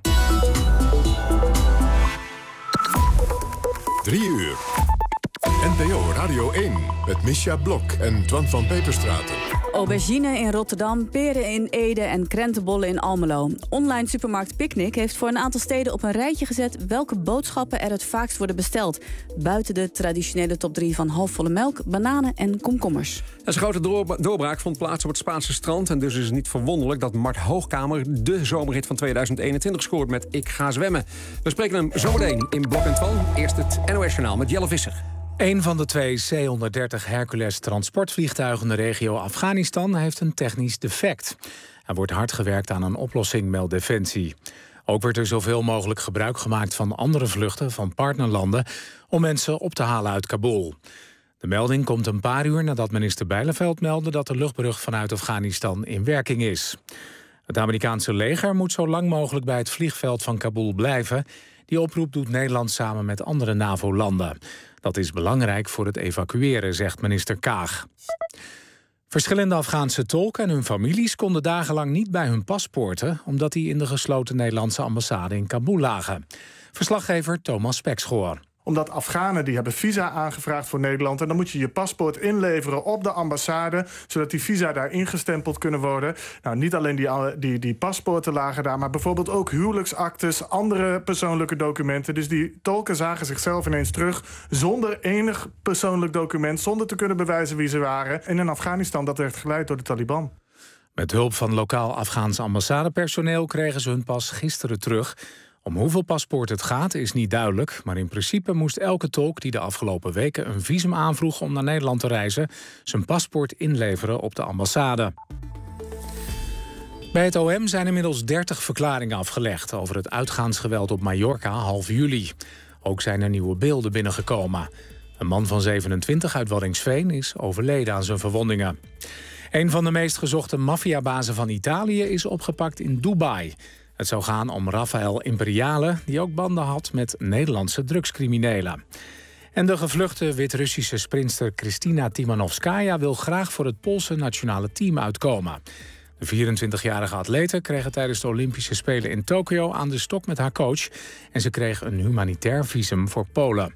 3 uur. NPO Radio 1 met Misja Blok en Twan van Peperstraten. Aubergine in Rotterdam, peren in Ede en krentenbollen in Almelo. Online supermarkt Picnic heeft voor een aantal steden op een rijtje gezet welke boodschappen er het vaakst worden besteld. Buiten de traditionele top 3 van halfvolle melk, bananen en komkommers. Een grote doorbraak vond plaats op het Spaanse strand. En dus is het niet verwonderlijk dat Mart Hoogkamer de zomerhit van 2021 scoort met Ik ga zwemmen. We spreken hem zometeen in Blok en Twan. Eerst het NOS-journaal met Jelle Visser. Een van de 2 C-130 Hercules transportvliegtuigen in de regio Afghanistan heeft een technisch defect. Er wordt hard gewerkt aan een oplossing, meldt Defensie. Ook wordt er zoveel mogelijk gebruik gemaakt van andere vluchten van partnerlanden om mensen op te halen uit Kabul. De melding komt een paar uur nadat minister Bijleveld meldde dat de luchtbrug vanuit Afghanistan in werking is. Het Amerikaanse leger moet zo lang mogelijk bij het vliegveld van Kabul blijven. Die oproep doet Nederland samen met andere NAVO-landen. Dat is belangrijk voor het evacueren, zegt minister Kaag. Verschillende Afghaanse tolken en hun families konden dagenlang niet bij hun paspoorten, omdat die in de gesloten Nederlandse ambassade in Kabul lagen. Verslaggever Thomas Spekschoor. Omdat Afghanen die hebben visa aangevraagd voor Nederland. En dan moet je je paspoort inleveren op de ambassade, zodat die visa daar ingestempeld kunnen worden. Nou, niet alleen die paspoorten lagen daar, maar bijvoorbeeld ook huwelijksaktes, andere persoonlijke documenten. Dus die tolken zagen zichzelf ineens terug zonder enig persoonlijk document, zonder te kunnen bewijzen wie ze waren. En in Afghanistan, dat werd geleid door de Taliban. Met hulp van lokaal Afghaans ambassadepersoneel kregen ze hun pas gisteren terug. Om hoeveel paspoorten het gaat is niet duidelijk, maar in principe moest elke tolk die de afgelopen weken een visum aanvroeg om naar Nederland te reizen, zijn paspoort inleveren op de ambassade. Bij het OM zijn inmiddels 30 verklaringen afgelegd over het uitgaansgeweld op Mallorca half juli. Ook zijn er nieuwe beelden binnengekomen. Een man van 27 uit Waddinxveen is overleden aan zijn verwondingen. Een van de meest gezochte maffiabazen van Italië is opgepakt in Dubai. Het zou gaan om Rafael Imperiale, die ook banden had met Nederlandse drugscriminelen. En de gevluchte Wit-Russische sprinter Kristina Timanovskaya wil graag voor het Poolse nationale team uitkomen. De 24-jarige atlete kreeg tijdens de Olympische Spelen in Tokio aan de stok met haar coach. En ze kreeg een humanitair visum voor Polen.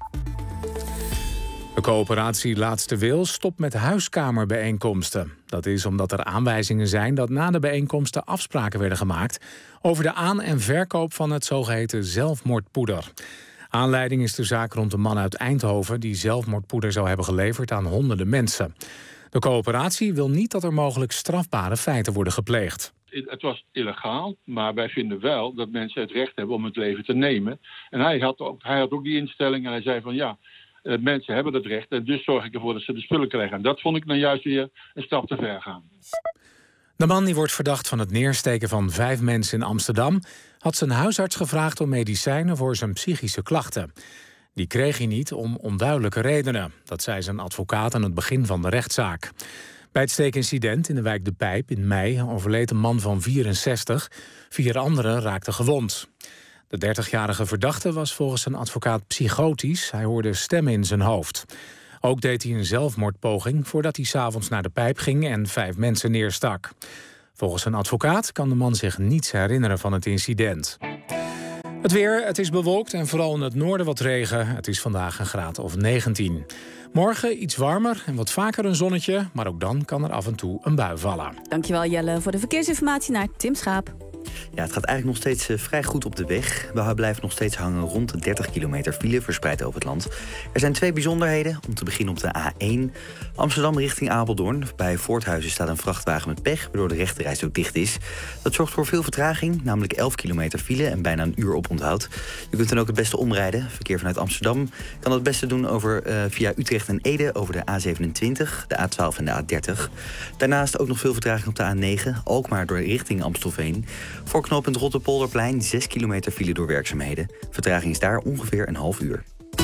De coöperatie Laatste Wil stopt met huiskamerbijeenkomsten. Dat is omdat er aanwijzingen zijn dat na de bijeenkomsten afspraken werden gemaakt over de aan- en verkoop van het zogeheten zelfmoordpoeder. Aanleiding is de zaak rond een man uit Eindhoven die zelfmoordpoeder zou hebben geleverd aan honderden mensen. De coöperatie wil niet dat er mogelijk strafbare feiten worden gepleegd. Het was illegaal, maar wij vinden wel dat mensen het recht hebben om het leven te nemen. En hij had ook die instelling en hij zei van ja, mensen hebben het recht en dus zorg ik ervoor dat ze de spullen krijgen. En dat vond ik nou juist weer een stap te ver gaan. De man die wordt verdacht van het neersteken van 5 mensen in Amsterdam had zijn huisarts gevraagd om medicijnen voor zijn psychische klachten. Die kreeg hij niet om onduidelijke redenen. Dat zei zijn advocaat aan het begin van de rechtszaak. Bij het steekincident in de wijk De Pijp in mei overleed een man van 64. 4 anderen raakten gewond. De 30-jarige verdachte was volgens zijn advocaat psychotisch. Hij hoorde stemmen in zijn hoofd. Ook deed hij een zelfmoordpoging voordat hij 's avonds naar De Pijp ging en 5 mensen neerstak. Volgens zijn advocaat kan de man zich niets herinneren van het incident. Het weer, het is bewolkt en vooral in het noorden wat regen. Het is vandaag een graad of 19. Morgen iets warmer en wat vaker een zonnetje, maar ook dan kan er af en toe een bui vallen. Dankjewel Jelle voor de verkeersinformatie naar Tim Schaap. Ja, het gaat eigenlijk nog steeds vrij goed op de weg. We blijven nog steeds hangen rond de 30 kilometer file verspreid over het land. Er zijn 2 bijzonderheden. Om te beginnen op de A1 Amsterdam richting Apeldoorn. Bij Voorthuizen staat een vrachtwagen met pech, waardoor de rechterreis ook dicht is. Dat zorgt voor veel vertraging, namelijk 11 kilometer file en bijna een uur oponthoud. Je kunt dan ook het beste omrijden. Verkeer vanuit Amsterdam kan het beste doen via Utrecht en Ede over de A27, de A12 en de A30. Daarnaast ook nog veel vertraging op de A9, Alkmaar door richting Amstelveen. Voor knooppunt Rotterpolderplein 6 kilometer file door werkzaamheden. Vertraging is daar ongeveer een half uur.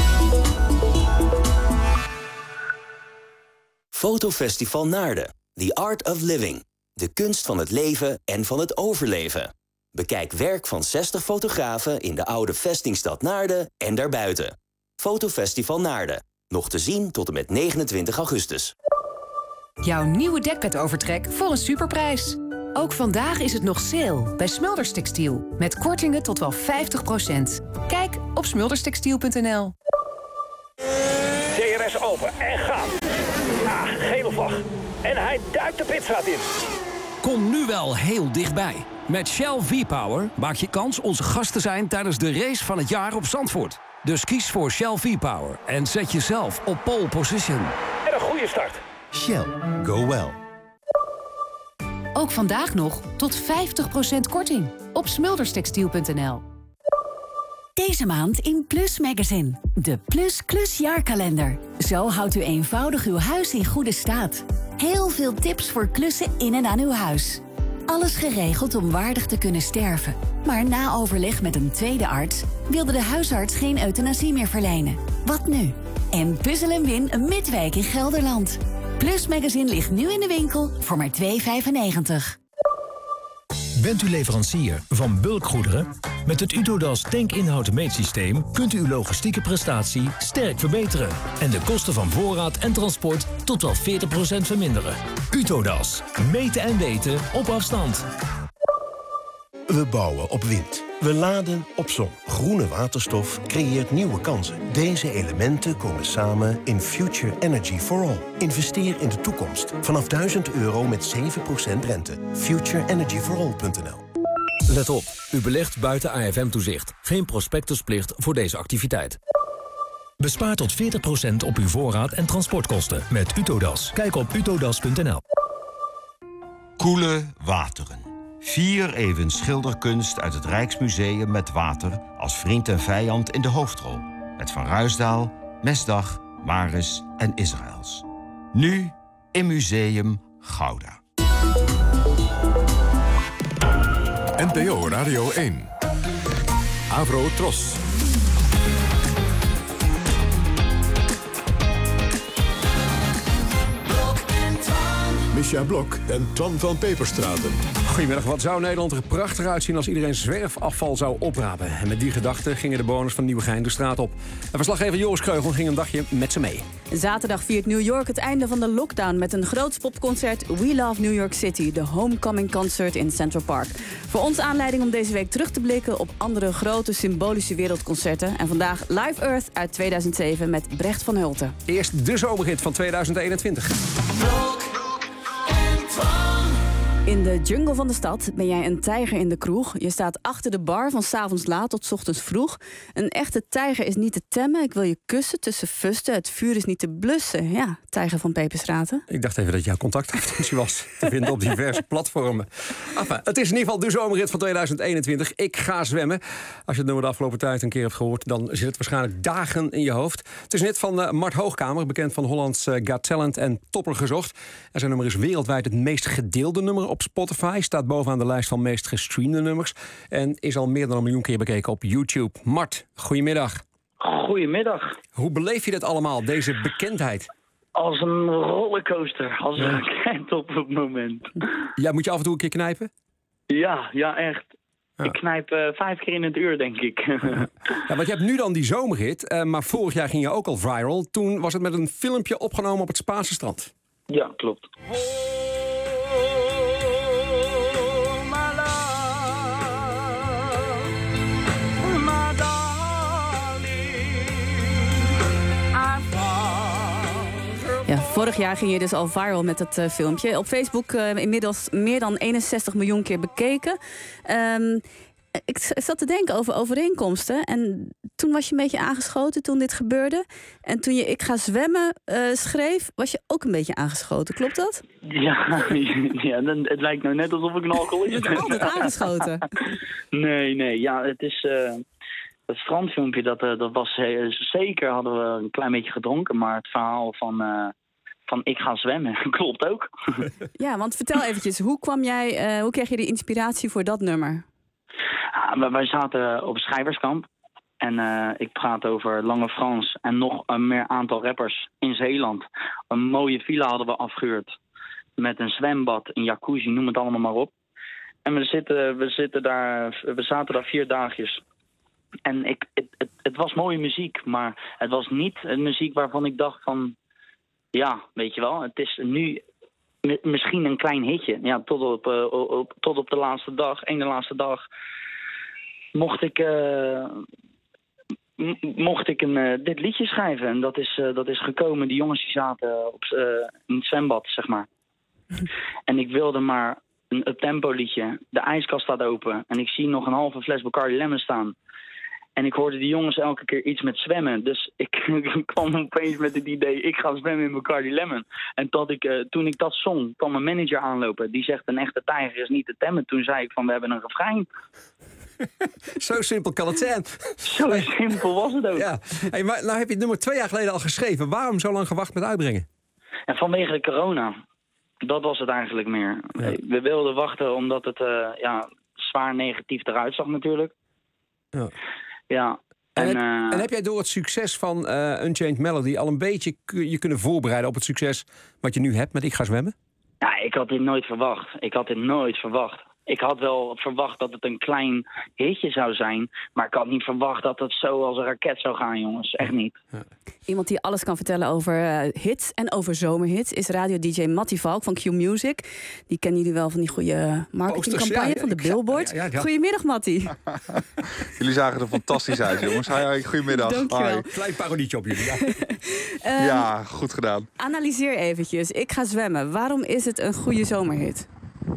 Fotofestival Naarden. The Art of Living. De kunst van het leven en van het overleven. Bekijk werk van 60 fotografen in de oude vestingstad Naarden en daarbuiten. Fotofestival Naarden. Nog te zien tot en met 29 augustus. Jouw nieuwe dekbedovertrek voor een superprijs. Ook vandaag is het nog sale bij Smulders Textiel. Met kortingen tot wel 50%. Kijk op smulderstextiel.nl. DRS open en gaan. gele vlag. En hij duikt de pitstraat in. Kom nu wel heel dichtbij. Met Shell V-Power maak je kans onze gast te zijn tijdens de race van het jaar op Zandvoort. Dus kies voor Shell V-Power en zet jezelf op pole position. En een goede start. Shell. Go well. Ook vandaag nog tot 50% korting op smulderstextiel.nl. Deze maand in Plus Magazine. De Plus Klus jaarkalender. Zo houdt u eenvoudig uw huis in goede staat. Heel veel tips voor klussen in en aan uw huis. Alles geregeld om waardig te kunnen sterven. Maar na overleg met een tweede arts wilde de huisarts geen euthanasie meer verlenen. Wat nu? En puzzel en win een midweek in Gelderland. Plus Magazine ligt nu in de winkel voor maar €2,95. Bent u leverancier van bulkgoederen? Met het Utodas tankinhoud meetsysteem kunt u uw logistieke prestatie sterk verbeteren. En de kosten van voorraad en transport tot wel 40% verminderen. Utodas. Meten en weten op afstand. We bouwen op wind. We laden op zon. Groene waterstof creëert nieuwe kansen. Deze elementen komen samen in Future Energy for All. Investeer in de toekomst. Vanaf €1.000 met 7% rente. FutureEnergyForAll.nl. Let op, u belegt buiten AFM-toezicht. Geen prospectusplicht voor deze activiteit. Bespaar tot 40% op uw voorraad en transportkosten met Utodas. Kijk op utodas.nl. Koele wateren. 4 even schilderkunst uit het Rijksmuseum met water als vriend en vijand in de hoofdrol. Met Van Ruisdael, Mesdag, Maris en Israëls. Nu in Museum Gouda. NPO Radio 1. Avro Tros. Misja Blok en Twan van Peperstraten. Goedemiddag, wat zou Nederland er prachtig uitzien als iedereen zwerfafval zou oprapen? En met die gedachte gingen de bewoners van Nieuwegein de straat op. En verslaggever Joris Kreugel ging een dagje met ze mee. Zaterdag viert New York het einde van de lockdown met een groots popconcert We Love New York City, de Homecoming Concert in Central Park. Voor ons aanleiding om deze week terug te blikken op andere grote symbolische wereldconcerten. En vandaag Live Earth uit 2007 met Brecht van Hulten. Eerst de zomerhit van 2021. In de jungle van de stad ben jij een tijger in de kroeg. Je staat achter de bar van 's avonds laat tot 's ochtends vroeg. Een echte tijger is niet te temmen. Ik wil je kussen tussen fusten. Het vuur is niet te blussen. Ja, tijger van Peperstraten. Ik dacht even dat jouw contactadvertentie was te vinden op diverse platformen. Enfin, het is in ieder geval de zomerrit van 2021. Ik ga zwemmen. Als je het nummer de afgelopen tijd een keer hebt gehoord, dan zit het waarschijnlijk dagen in je hoofd. Het is net van Mart Hoogkamer, bekend van Holland's Got Talent en Topper Gezocht. En zijn nummer is wereldwijd het meest gedeelde nummer op Spotify. Staat bovenaan de lijst van meest gestreamde nummers. En is al meer dan 1 miljoen keer bekeken op YouTube. Mart, goedemiddag. Goedemiddag. Hoe beleef je dit allemaal, deze bekendheid? Als een rollercoaster, als een raket op het moment. Ja, moet je af en toe een keer knijpen? Ja, echt. Ja. Ik knijp 5 keer in het uur, denk ik. Ja, want je hebt nu dan die zomerhit, maar vorig jaar ging je ook al viral. Toen was het met een filmpje opgenomen op het Spaanse strand. Ja, klopt. Ja, vorig jaar ging je dus al viral met het filmpje. Op Facebook inmiddels meer dan 61 miljoen keer bekeken. Ik zat te denken over overeenkomsten. En toen was je een beetje aangeschoten toen dit gebeurde. En toen je Ik ga zwemmen schreef, was je ook een beetje aangeschoten. Klopt dat? Ja, het lijkt nou net alsof ik een alcoholist ben. Je bent altijd aangeschoten. Nee. Ja, het is... Het strandfilmpje, dat was zeker, hadden we een klein beetje gedronken. Maar het verhaal van Ik ga zwemmen klopt ook. Ja, want vertel eventjes, hoe kreeg je de inspiratie voor dat nummer? Wij zaten op een schrijverskamp. En ik praat over Lange Frans en nog een meer aantal rappers in Zeeland. Een mooie villa hadden we afgehuurd. Met een zwembad, een jacuzzi, noem het allemaal maar op. En we zaten daar 4 dagjes. En het was mooie muziek, maar het was niet een muziek waarvan ik dacht van... Ja, weet je wel, het is nu misschien een klein hitje. Ja, tot op de laatste dag, ene laatste dag, mocht ik mocht ik dit liedje schrijven. En dat is gekomen. Die jongens die zaten in het zwembad, zeg maar. En ik wilde maar een up-tempo liedje. De ijskast staat open. En ik zie nog een halve fles Bacardi Lemon staan. En ik hoorde die jongens elke keer iets met zwemmen. Dus ik kwam opeens met het idee, ik ga zwemmen in Bacardi Lemon. En toen ik dat zong, kwam mijn manager aanlopen. Die zegt, een echte tijger is niet te temmen. Toen zei ik van, we hebben een refrein. Zo simpel kan het zijn. Zo simpel was het ook. Ja. Hey, maar nou heb je het nummer 2 jaar geleden al geschreven. Waarom zo lang gewacht met uitbrengen? En vanwege de corona. Dat was het eigenlijk meer. Ja. We wilden wachten omdat het zwaar negatief eruit zag natuurlijk. Ja. Ja. En heb jij door het succes van Unchained Melody al een beetje je kunnen voorbereiden op het succes wat je nu hebt met Ik Ga Zwemmen? Ja, ik had dit nooit verwacht. Ik had wel verwacht dat het een klein hitje zou zijn. Maar ik had niet verwacht dat het zo als een raket zou gaan, jongens. Echt niet. Ja. Iemand die alles kan vertellen over hits en over zomerhits is radio-dj Mattie Valk van Q-Music. Die kennen jullie wel van die goede marketingcampagne van de Billboard. Ja. Goedemiddag, Mattie. Jullie zagen er fantastisch uit, jongens. Hi, goedemiddag. Dankjewel. Klein parodietje op jullie. Ja, goed gedaan. Analyseer eventjes. Ik Ga Zwemmen. Waarom is het een goede zomerhit?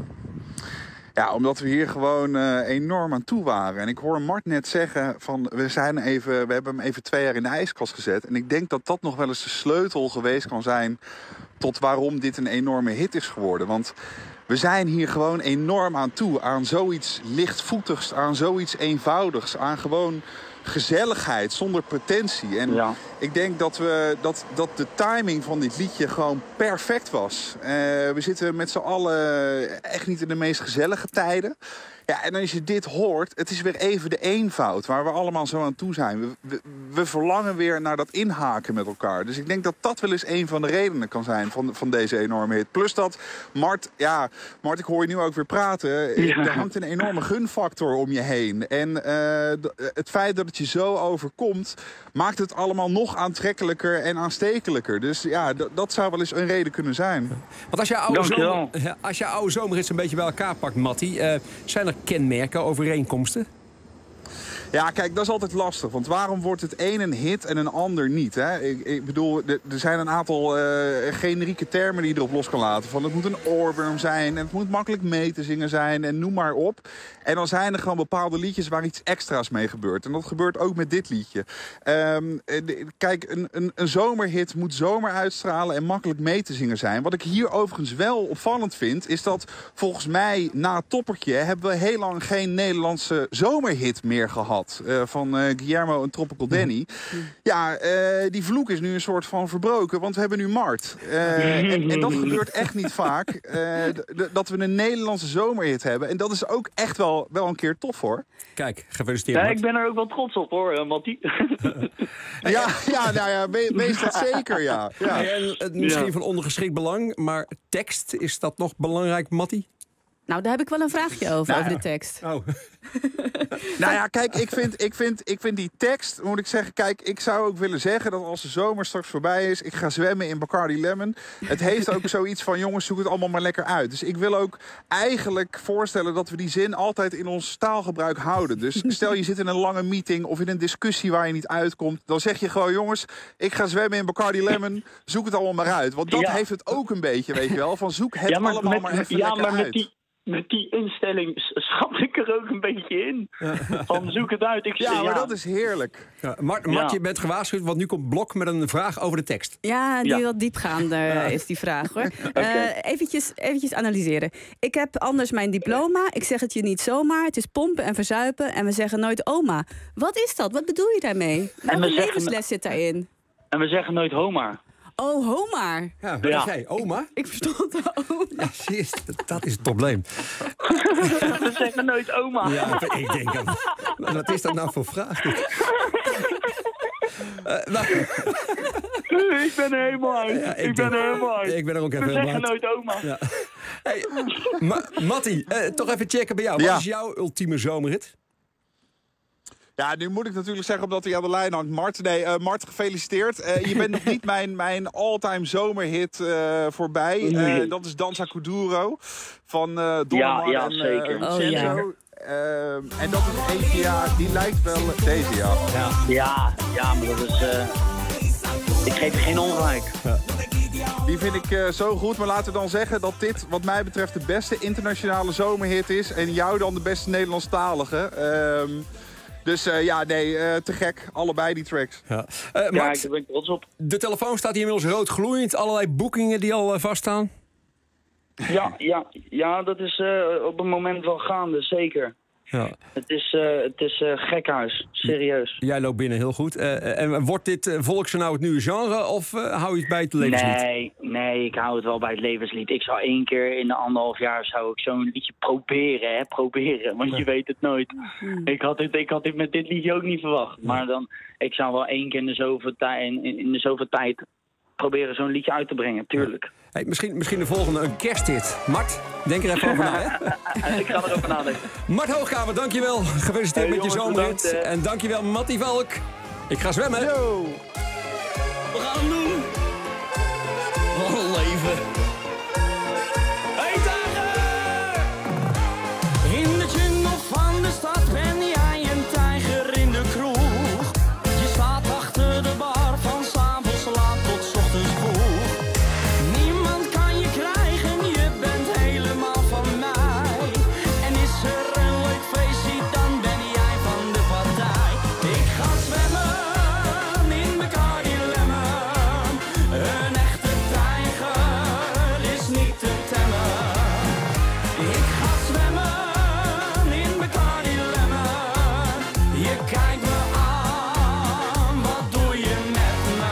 Ja, omdat we hier gewoon enorm aan toe waren. En ik hoor Mart net zeggen van we hebben hem even 2 jaar in de ijskast gezet. En ik denk dat dat nog wel eens de sleutel geweest kan zijn tot waarom dit een enorme hit is geworden. Want we zijn hier gewoon enorm aan toe. Aan zoiets lichtvoetigs, aan zoiets eenvoudigs, aan gewoon gezelligheid zonder pretentie. En ik denk dat de timing van dit liedje gewoon perfect was. We zitten met z'n allen echt niet in de meest gezellige tijden. Ja, en als je dit hoort, het is weer even de eenvoud waar we allemaal zo aan toe zijn. We verlangen weer naar dat inhaken met elkaar. Dus ik denk dat dat wel eens een van de redenen kan zijn van deze enorme hit. Plus dat, Mart, ik hoor je nu ook weer praten. Ja. Er hangt een enorme gunfactor om je heen. En het feit dat het je zo overkomt, maakt het allemaal nog aantrekkelijker en aanstekelijker. Dus ja, dat zou wel eens een reden kunnen zijn. Want als je oude zomerhits een beetje bij elkaar pakt, Mattie, zijn er kenmerken, overeenkomsten? Ja, kijk, dat is altijd lastig. Want waarom wordt het een een hit en een ander niet? Hè? Ik bedoel, er zijn een aantal generieke termen die je erop los kan laten. Van het moet een oorworm zijn en het moet makkelijk mee te zingen zijn en noem maar op. En dan zijn er gewoon bepaalde liedjes waar iets extra's mee gebeurt. En dat gebeurt ook met dit liedje. Kijk, een zomerhit moet zomer uitstralen en makkelijk mee te zingen zijn. Wat ik hier overigens wel opvallend vind, is dat volgens mij na het toppertje hebben we heel lang geen Nederlandse zomerhit meer gehad. Van Guillermo en Tropical Danny. Ja, die vloek is nu een soort van verbroken, want we hebben nu Mart. En dat gebeurt echt niet vaak. Dat we een Nederlandse zomerhit hebben. En dat is ook echt wel een keer tof, hoor. Kijk, gefeliciteerd. Ja, ik ben er ook wel trots op, hoor, Mattie. Wees dat zeker, ja. En misschien van ondergeschikt belang, maar tekst, is dat nog belangrijk, Mattie? Nou, daar heb ik wel een vraagje over de tekst. Oh. Nou ja, kijk, ik vind die tekst, moet ik zeggen, kijk, ik zou ook willen zeggen dat als de zomer straks voorbij is, ik ga zwemmen in Bacardi Lemon. Het heeft ook zoiets van, jongens, zoek het allemaal maar lekker uit. Dus ik wil ook eigenlijk voorstellen dat we die zin altijd in ons taalgebruik houden. Dus stel je zit in een lange meeting of in een discussie waar je niet uitkomt, dan zeg je gewoon, jongens, ik ga zwemmen in Bacardi Lemon, zoek het allemaal maar uit. Want dat heeft het ook een beetje, weet je wel, van zoek het allemaal maar even lekker uit. Met die instelling schat ik er ook een beetje in. Van zoek het uit. Maar dat is heerlijk. Ja, Mart, je bent gewaarschuwd, want nu komt Blok met een vraag over de tekst. Ja, die wat diepgaander is die vraag, hoor. Eventjes analyseren. Ik heb anders mijn diploma. Ik zeg het je niet zomaar. Het is pompen en verzuipen. En we zeggen nooit oma. Wat is dat? Wat bedoel je daarmee? Welke levensles zit daarin? En we zeggen nooit homa. Oh, Homaar. Ja, wat jij? Oma? Ik verstond oma. Ja, zie je, dat is het probleem. We zeggen nooit oma. Ja, ik denk dat. Wat is dat nou voor vraag? Ik ben er helemaal uit. Ja, ik ben er helemaal uit. Ik ben er ook even helemaal uit. We zeggen uit. nooit oma. Ja. Hey, Mattie, toch even checken bij jou. Wat is jouw ultieme zomerhit? Ja, nu moet ik natuurlijk zeggen, omdat hij aan de lijn hangt. Mart, gefeliciteerd. Je bent nog niet mijn all-time zomerhit voorbij. Dat is Danza Kuduro van Dolomar en zeker. Vincenzo. En dat is eentje, ja, die lijkt wel deze, ja. Ja, maar dat is... ik geef je geen ongelijk. Ja. Die vind ik zo goed, maar laten we dan zeggen dat dit wat mij betreft de beste internationale zomerhit is. En jou dan de beste Nederlandstalige. Dus te gek. Allebei die tracks. Ja, Mart, ik ben trots op. De telefoon staat hier inmiddels rood gloeiend. Allerlei boekingen die al vaststaan. Ja, dat is op het moment wel gaande, zeker. Ja. Het is gekhuis, serieus. Jij loopt binnen, heel goed. En wordt dit volkslied nou het nieuwe genre of hou je het bij het levenslied? Nee, ik hou het wel bij het levenslied. Ik zou 1 keer in de 1,5 jaar zou ik zo'n liedje proberen. Want je weet het nooit. Ik had dit met dit liedje ook niet verwacht. Maar dan, ik zou wel 1 keer in de zoveel tijd proberen zo'n liedje uit te brengen, tuurlijk. Hey, misschien de volgende, een kersthit. Mart, denk er even over na, hè? Ik ga erover nadenken. Mart Hoogkamer, dankjewel. Gefeliciteerd met je zomerrit. En dankjewel, Mattie Valk. Ik ga zwemmen. Yo. We gaan hem doen. Wat een leven. Hey, tijger! In de jungle van de stad ben jij een tijger in de kroeg. Je staat achter de bar van 's avonds laat tot 's ochtends vroeg. Niemand kan je krijgen, je bent helemaal van mij. En is er een leuk feestje, dan ben jij van de partij. Ik ga zwemmen in Bacardi Lemon. Een echte tijger is niet te temmen. Ik ga zwemmen in Bacardi Lemon. Je kijkt me aan, wat doe je met me?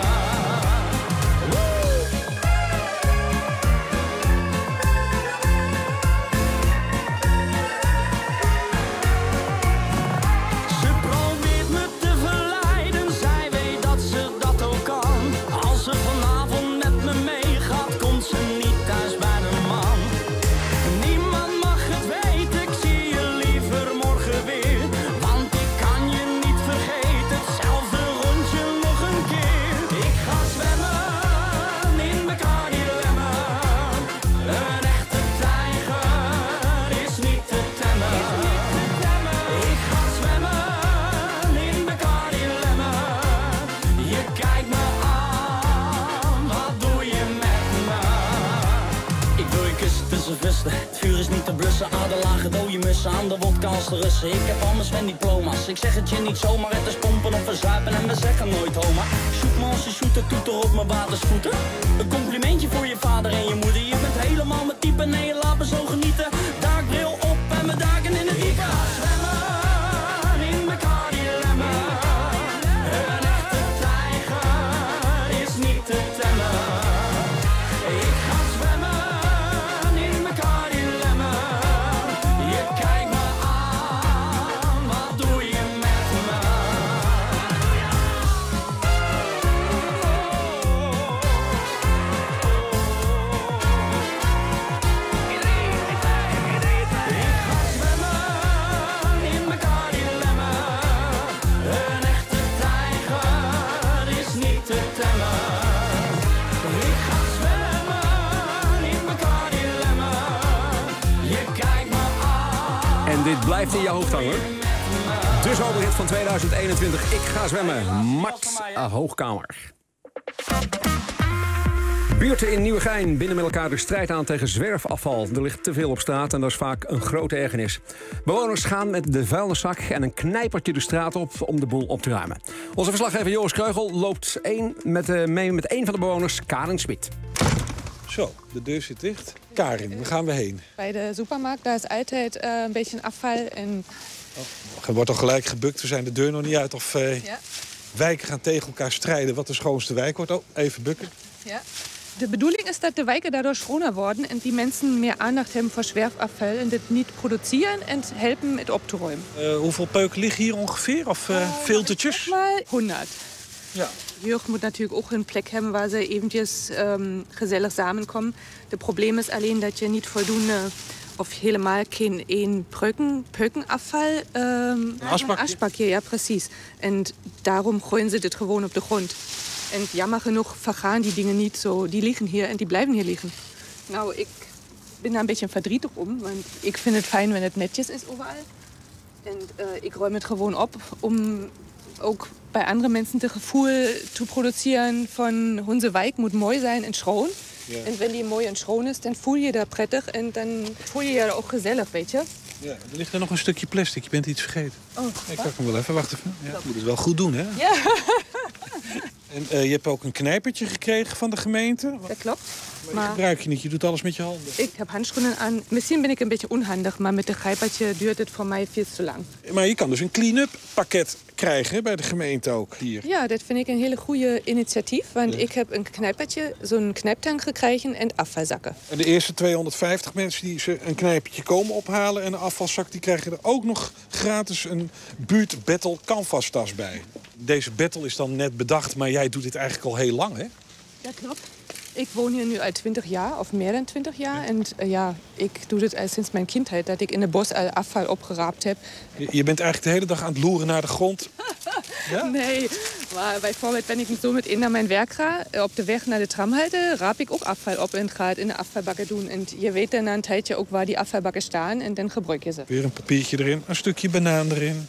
Ze probeert me te verleiden, zij weet dat ze dat ook kan. Als ze vanavond met me meegaat, komt ze niet thuis bij de man. Niemand mag het weten, ik zie je liever morgen weer. Want ik kan je niet vergeten, hetzelfde rondje nog een keer. Ik ga zwemmen in Bacardi Lemon. Een echte tijger is niet te temmen. Ik ga zwemmen in Bacardi Lemon. Je kijkt me aan, wat doe je met me? Ik wil je kussen tussen vesten. Het vuur is niet te blussen. Aderlagen dode mussen aan de wodka als de Russen. Ik heb al mijn Sven-diploma's. Ik zeg het je niet zomaar. Het is pompen of verzuipen en we zeggen nooit homa. Zoek me als je shooter, toeter op mijn watersvoeten. Een complimentje voor je vader en je moeder. Je bent helemaal mijn type, nee, laat me zo genieten. Daakbril op en we daken in het diepe. Zwemmen in Bacardi Lemon. Een echte tijger is niet te temmen. Ik ga zwemmen in Bacardi Lemon. Je kijkt me aan, wat doe je met me? Ik ga zwemmen in Bacardi Lemon. Een echte tijger is niet te temmen. Ik ga zwemmen in Bacardi Lemon. Je kijkt me aan. En dit blijft in je hoofd hangen. De zomerrit van 2021. Ik ga zwemmen. Mart Hoogkamer. Buurten in Nieuwegein binnen met elkaar de strijd aan tegen zwerfafval. Er ligt te veel op straat en dat is vaak een grote ergernis. Bewoners gaan met de vuilniszak en een knijpertje de straat op om de boel op te ruimen. Onze verslaggever Joris Kreugel loopt mee met een van de bewoners, Karin Smit. Zo, de deur zit dicht. Karin, waar gaan we heen? Bij de supermarkt, daar is altijd een beetje afval. En... Er wordt al gelijk gebukt, we zijn de deur nog niet uit. Of wijken gaan tegen elkaar strijden wat de schoonste wijk wordt. Oh, even bukken. Ja. De bedoeling is dat de wijken daardoor schoner worden en die mensen meer aandacht hebben voor zwerfafval en dit niet produceren en helpen het op te ruimen. Hoeveel peuken liggen hier ongeveer? Of filtertjes? Maar 100. Ja. De jeugd moet natuurlijk ook een plek hebben waar ze eventjes gezellig samenkomen. Het probleem is alleen dat je niet voldoende of helemaal geen peukenafval... asbakje, ja, precies. En daarom gooien ze dit gewoon op de grond. En jammer genoeg vergaan die dingen niet zo. Die liggen hier en die blijven hier liggen. Nou, ik ben daar een beetje verdrietig om. Want ik vind het fijn wanneer het netjes is overal. En ik ruim het gewoon op om ook bij andere mensen het gevoel te produceren van onze wijk moet mooi zijn en schoon. Ja. En wenn die mooi en schoon is, dan voel je dat prettig en dan voel je je ook gezellig, weet je. Ja, er ligt er nog een stukje plastic. Je bent iets vergeten. Oh, ik pak hem wel even. Wacht even. Ja, moet het wel goed doen, hè? Ja. En je hebt ook een knijpertje gekregen van de gemeente. Dat klopt. Maar die gebruik je niet. Je doet alles met je handen. Ik heb handschoenen aan. Misschien ben ik een beetje onhandig, maar met de knijpertje duurt het voor mij veel te lang. Maar je kan dus een clean-up pakket krijgen bij de gemeente ook hier. Ja, dat vind ik een hele goede initiatief. Want ik heb een knijpertje, zo'n knijptank gekregen en afvalzakken. En de eerste 250 mensen die ze een knijpertje komen ophalen en een afvalzak, die krijgen er ook nog gratis een buurt battle canvastas bij. Deze battle is dan net bedacht, maar jij doet dit eigenlijk al heel lang, hè? Ja, klopt. Ik woon hier nu al 20 jaar, of meer dan 20 jaar. En ik doe dit al sinds mijn kindheid, dat ik in het bos al afval opgeraapt heb. Je bent eigenlijk de hele dag aan het loeren naar de grond? Ja? Nee, maar bijvoorbeeld, wenn ik zo meteen naar mijn werk ga, op de weg naar de tramhalte, raap ik ook afval op en ga het in de afvalbakken doen. En je weet dan na een tijdje ook waar die afvalbakken staan en dan gebruik je ze. Weer een papiertje erin, een stukje banaan erin.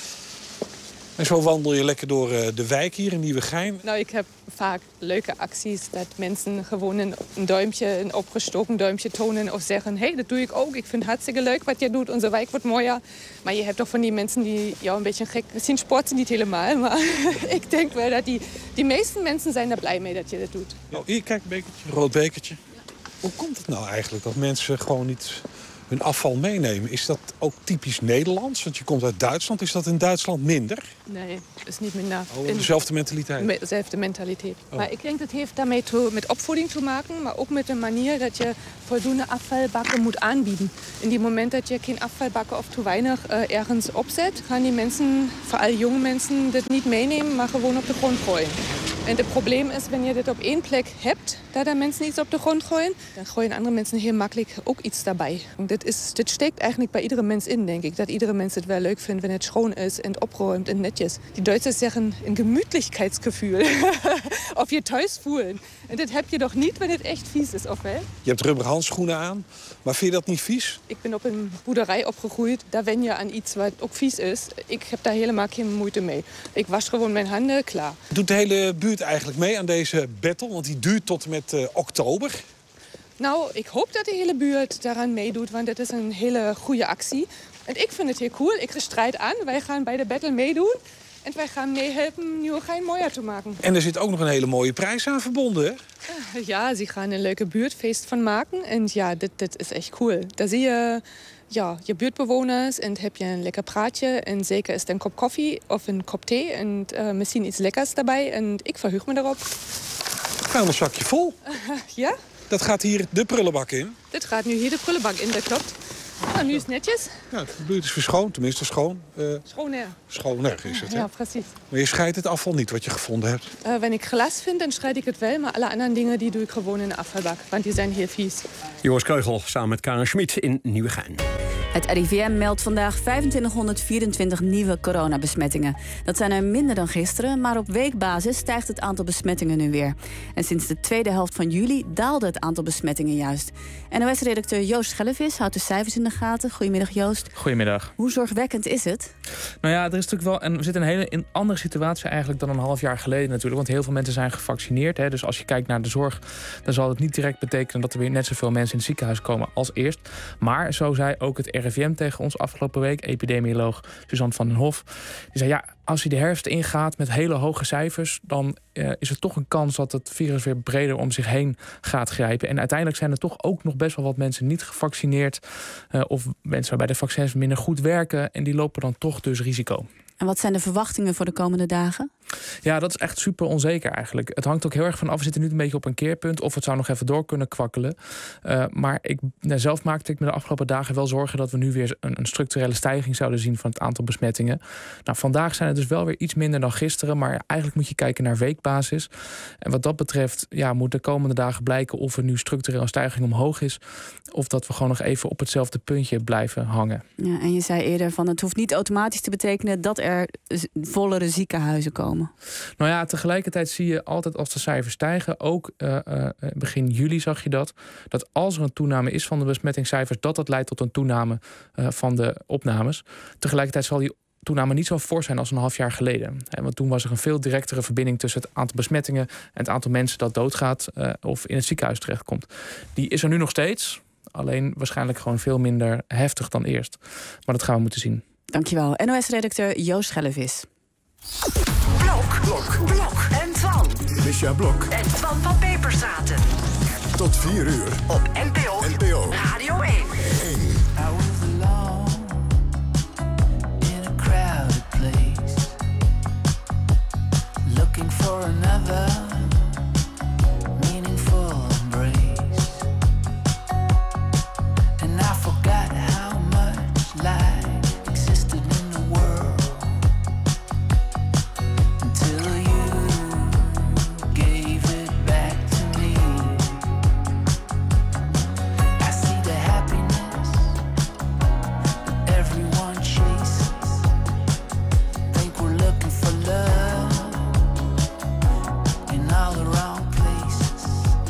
En zo wandel je lekker door de wijk hier in Nieuwegein. Nou, ik heb vaak leuke acties dat mensen gewoon een duimpje, een opgestoken duimpje tonen of zeggen, hey, dat doe ik ook. Ik vind het hartstikke leuk wat je doet. Onze wijk wordt mooier. Maar je hebt toch van die mensen die een beetje gek... Misschien sporten niet helemaal, maar ik denk wel dat die meeste mensen zijn er blij mee dat je dat doet. Oh, hier, kijk, een bekertje, een rood bekertje. Ja. Hoe komt het nou eigenlijk dat mensen gewoon niet hun afval meenemen? Is dat ook typisch Nederlands? Want je komt uit Duitsland. Is dat in Duitsland minder? Nee, is niet minder. Dezelfde mentaliteit? Dezelfde mentaliteit. Oh. Maar ik denk dat heeft daarmee met opvoeding te maken, maar ook met de manier dat je voldoende afvalbakken moet aanbieden. In die moment dat je geen afvalbakken of te weinig ergens opzet, gaan die mensen, vooral jonge mensen, dat niet meenemen, maar gewoon op de grond gooien. En het probleem is, wenn je dit op één plek hebt, dat er mensen iets op de grond gooien, dan gooien andere mensen heel makkelijk ook iets daarbij. Dit steekt eigenlijk bij iedere mens in, denk ik. Dat iedere mens het wel leuk vindt, wenn het schoon is en opgeruimd en netjes. Die Duitsers zeggen een gemütlichkeitsgefühl. Of je thuis voelen. En dat heb je toch niet, wenn het echt vies is, of wel? Je hebt rubber handschoenen aan, maar vind je dat niet vies? Ik ben op een boerderij opgegroeid. Daar wen je aan iets wat ook vies is. Ik heb daar helemaal geen moeite mee. Ik was gewoon mijn handen, klaar. Doet de hele buurt eigenlijk mee aan deze battle? Want die duurt tot en met oktober. Nou, ik hoop dat de hele buurt daaraan meedoet, want het is een hele goede actie. En ik vind het heel cool. Ik ga strijd aan. Wij gaan bij de battle meedoen. En wij gaan meehelpen Nieuwegein mooier te maken. En er zit ook nog een hele mooie prijs aan verbonden, hè? Ja, ze gaan een leuke buurtfeest van maken. En ja, dit is echt cool. Daar zie je je buurtbewoners en heb je een lekker praatje. En zeker is er een kop koffie of een kop thee. En misschien iets lekkers daarbij. En ik verheug me erop. Een zakje vol. Ja? Dat gaat hier de prullenbak in? Dit gaat nu hier de prullenbak in, dat klopt. Nou, nu is het netjes. Ja, de buurt is verschoond, tenminste schoon. Schoner. Schoner is het, hè? Ja, precies. Maar je scheidt het afval niet wat je gevonden hebt? Wenn ik glas vind, dan scheid ik het wel. Maar alle andere dingen die doe ik gewoon in de afvalbak. Want die zijn heel vies. Joris Keugel samen met Karen Schmid in Nieuwegein. Het RIVM meldt vandaag 2524 nieuwe coronabesmettingen. Dat zijn er minder dan gisteren, maar op weekbasis stijgt het aantal besmettingen nu weer. En sinds de tweede helft van juli daalde het aantal besmettingen juist. NOS-redacteur Joost Schellevis houdt de cijfers in de gaten. Goedemiddag, Joost. Goedemiddag. Hoe zorgwekkend is het? Nou ja, er is natuurlijk wel we zitten in een hele andere situatie eigenlijk dan een half jaar geleden natuurlijk. Want heel veel mensen zijn gevaccineerd. Hè. Dus als je kijkt naar de zorg, dan zal het niet direct betekenen dat er weer net zoveel mensen in het ziekenhuis komen als eerst. Maar zo zei ook het RIVM tegen ons afgelopen week, epidemioloog Suzanne van den Hof. Die zei, ja, als je de herfst ingaat met hele hoge cijfers, dan is er toch een kans dat het virus weer breder om zich heen gaat grijpen. En uiteindelijk zijn er toch ook nog best wel wat mensen niet gevaccineerd. Of mensen waarbij de vaccins minder goed werken. En die lopen dan toch dus risico. En wat zijn de verwachtingen voor de komende dagen? Ja, dat is echt super onzeker eigenlijk. Het hangt ook heel erg van af. We zitten nu een beetje op een keerpunt. Of het zou nog even door kunnen kwakkelen. Maar zelf maakte ik me de afgelopen dagen wel zorgen dat we nu weer een structurele stijging zouden zien van het aantal besmettingen. Nou, vandaag zijn het dus wel weer iets minder dan gisteren. Maar eigenlijk moet je kijken naar weekbasis. En wat dat betreft moet de komende dagen blijken of er nu structureel een stijging omhoog is. Of dat we gewoon nog even op hetzelfde puntje blijven hangen. Ja, en je zei eerder van het hoeft niet automatisch te betekenen dat er vollere ziekenhuizen komen. komen? Nou ja, tegelijkertijd zie je altijd als de cijfers stijgen, ook begin juli zag je dat als er een toename is van de besmettingscijfers, dat leidt tot een toename van de opnames. Tegelijkertijd zal die toename niet zo fors zijn als een half jaar geleden. Want toen was er een veel directere verbinding tussen het aantal besmettingen en het aantal mensen dat doodgaat of in het ziekenhuis terechtkomt. Die is er nu nog steeds, alleen waarschijnlijk gewoon veel minder heftig dan eerst. Maar dat gaan we moeten zien. Dankjewel. NOS-redacteur Joost Schellevis. Blok en Twan. Misja Blok En Twan van Peperstraten. tot 4 uur Op NPO Radio 1. Looking for another meaningful embrace, and I forgot how much light existed in the world until you gave it back to me. I see the happiness that everyone chases. Think we're looking for love in all the wrong places,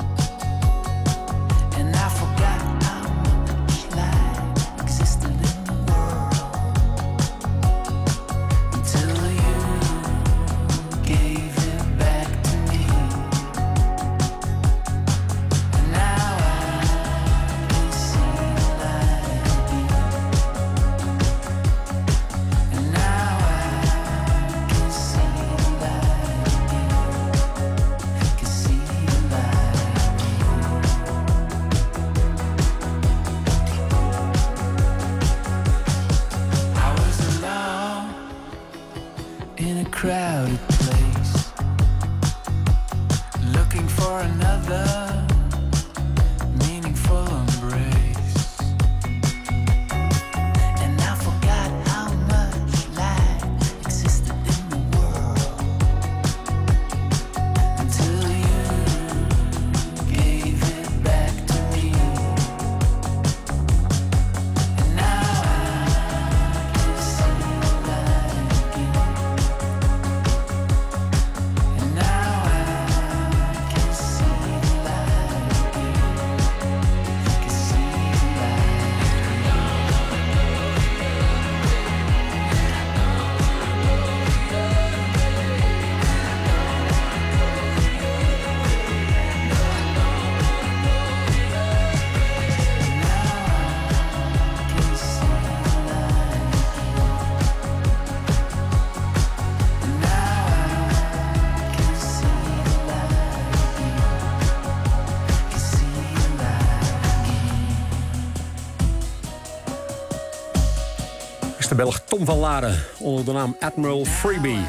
and I forgot how much life existed in the world until you gave it back to me. And now I can see the light again, and now I can see the light again. Can see the light. I was alone in a crowded place, looking for another meaningful embrace, and I forgot how much light existed in the world until you gave it back to me. And now I can see the light again, and now I can see the light again, can see the light. Is de Belg Tom van Laren onder de naam Admiral Freebie.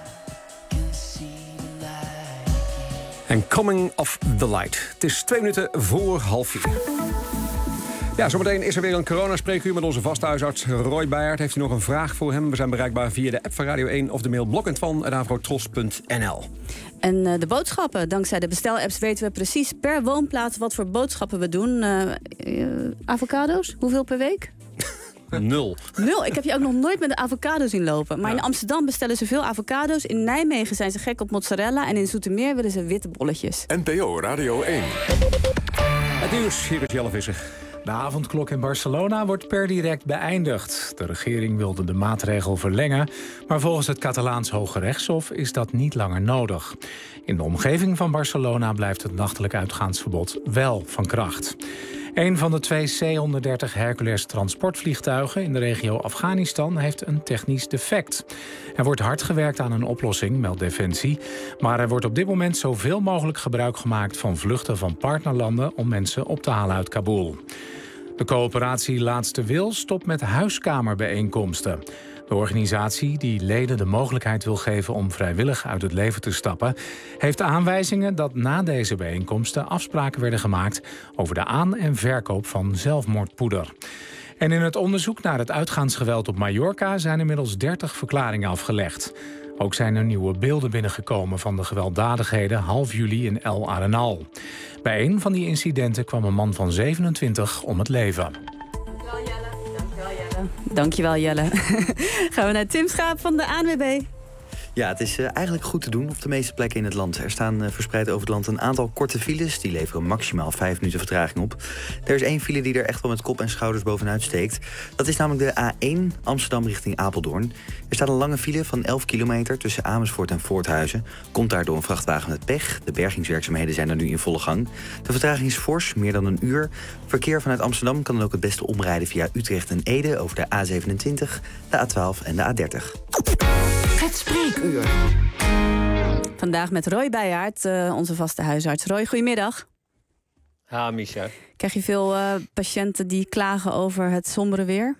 En Coming of the Light. Het is 2 minuten voor 3:30. Ja, zometeen is er weer een coronaspreekuur met onze vaste huisarts Roy Beijert. Heeft u nog een vraag voor hem? We zijn bereikbaar via de app van Radio 1 of de mail blokentwan@avrotros.nl. En de boodschappen. Dankzij de bestelapps weten we precies per woonplaats wat voor boodschappen we doen. Avocado's? Hoeveel per week? 0. Ik heb je ook nog nooit met een avocado zien lopen. Maar in Amsterdam bestellen ze veel avocado's. In Nijmegen zijn ze gek op mozzarella. En in Zoetermeer willen ze witte bolletjes. NPO Radio 1. Het nieuws, hier is Jelle Visser. De avondklok in Barcelona wordt per direct beëindigd. De regering wilde de maatregel verlengen, maar volgens het Catalaans Hoge Rechtshof is dat niet langer nodig. In de omgeving van Barcelona blijft het nachtelijk uitgaansverbod wel van kracht. Een van de 2 C-130 Hercules transportvliegtuigen in de regio Afghanistan heeft een technisch defect. Er wordt hard gewerkt aan een oplossing, meldt Defensie. Maar er wordt op dit moment zoveel mogelijk gebruik gemaakt van vluchten van partnerlanden om mensen op te halen uit Kabul. De coöperatie Laatste Wil stopt met huiskamerbijeenkomsten. De organisatie, die leden de mogelijkheid wil geven om vrijwillig uit het leven te stappen, heeft aanwijzingen dat na deze bijeenkomsten afspraken werden gemaakt over de aan- en verkoop van zelfmoordpoeder. En in het onderzoek naar het uitgaansgeweld op Mallorca zijn inmiddels 30 verklaringen afgelegd. Ook zijn er nieuwe beelden binnengekomen van de gewelddadigheden half juli in El Arenal. Bij een van die incidenten kwam een man van 27 om het leven. Dankjewel, Jelle. Gaan we naar Tim Schaap van de ANWB. Ja, het is eigenlijk goed te doen op de meeste plekken in het land. Er staan verspreid over het land een aantal korte files. Die leveren maximaal 5 minuten vertraging op. Er is 1 file die er echt wel met kop en schouders bovenuit steekt. Dat is namelijk de A1 Amsterdam richting Apeldoorn. Er staat een lange file van 11 kilometer tussen Amersfoort en Voorthuizen. Komt daardoor een vrachtwagen met pech. De bergingswerkzaamheden zijn er nu in volle gang. De vertraging is fors, meer dan een uur. Verkeer vanuit Amsterdam kan dan ook het beste omrijden via Utrecht en Ede over de A27, de A12 en de A30. Het spreekuur. Vandaag met Roy Beijaard, onze vaste huisarts. Roy, goedemiddag. Ha, Misha. Krijg je veel patiënten die klagen over het sombere weer?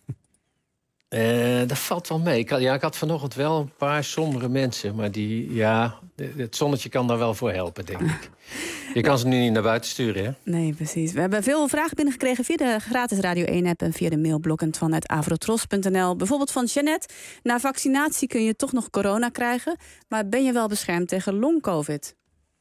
Dat valt wel mee. Ik had vanochtend wel een paar sombere mensen. Maar het zonnetje kan daar wel voor helpen, denk ik. Je kan ze nu niet naar buiten sturen, hè? Nee, precies. We hebben veel vragen binnengekregen via de gratis Radio 1-app... en via de mailblog en vanuit avrotros.nl. Bijvoorbeeld van Jeannette. Na vaccinatie kun je toch nog corona krijgen... maar ben je wel beschermd tegen long-covid?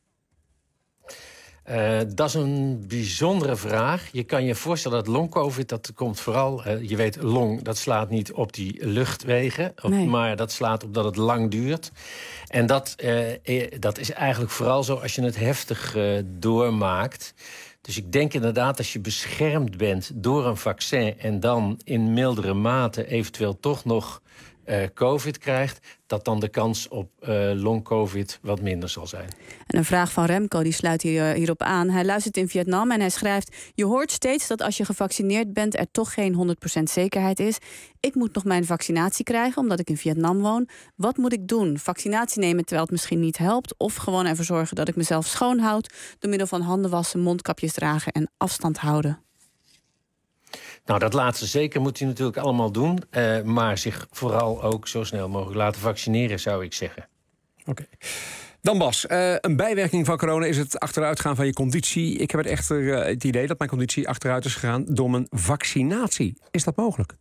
Dat is een bijzondere vraag. Je kan je voorstellen dat long-covid, dat komt vooral... je weet, long, dat slaat niet op die luchtwegen... Nee. maar dat slaat op dat het lang duurt. En dat is eigenlijk vooral zo als je het heftig doormaakt... Dus ik denk inderdaad, als je beschermd bent door een vaccin... en dan in mildere mate eventueel toch nog COVID krijgt... dat dan de kans op long-covid wat minder zal zijn. En een vraag van Remco, die sluit hierop aan. Hij luistert in Vietnam en hij schrijft... Je hoort steeds dat als je gevaccineerd bent... er toch geen 100% zekerheid is. Ik moet nog mijn vaccinatie krijgen, omdat ik in Vietnam woon. Wat moet ik doen? Vaccinatie nemen terwijl het misschien niet helpt... of gewoon ervoor zorgen dat ik mezelf schoonhoud... door middel van handen wassen, mondkapjes dragen en afstand houden? Nou, dat laatste zeker moet hij natuurlijk allemaal doen. Maar zich vooral ook zo snel mogelijk laten vaccineren, zou ik zeggen. Oké. Dan Bas, een bijwerking van corona is het achteruitgaan van je conditie. Ik heb het idee dat mijn conditie achteruit is gegaan door mijn vaccinatie. Is dat mogelijk?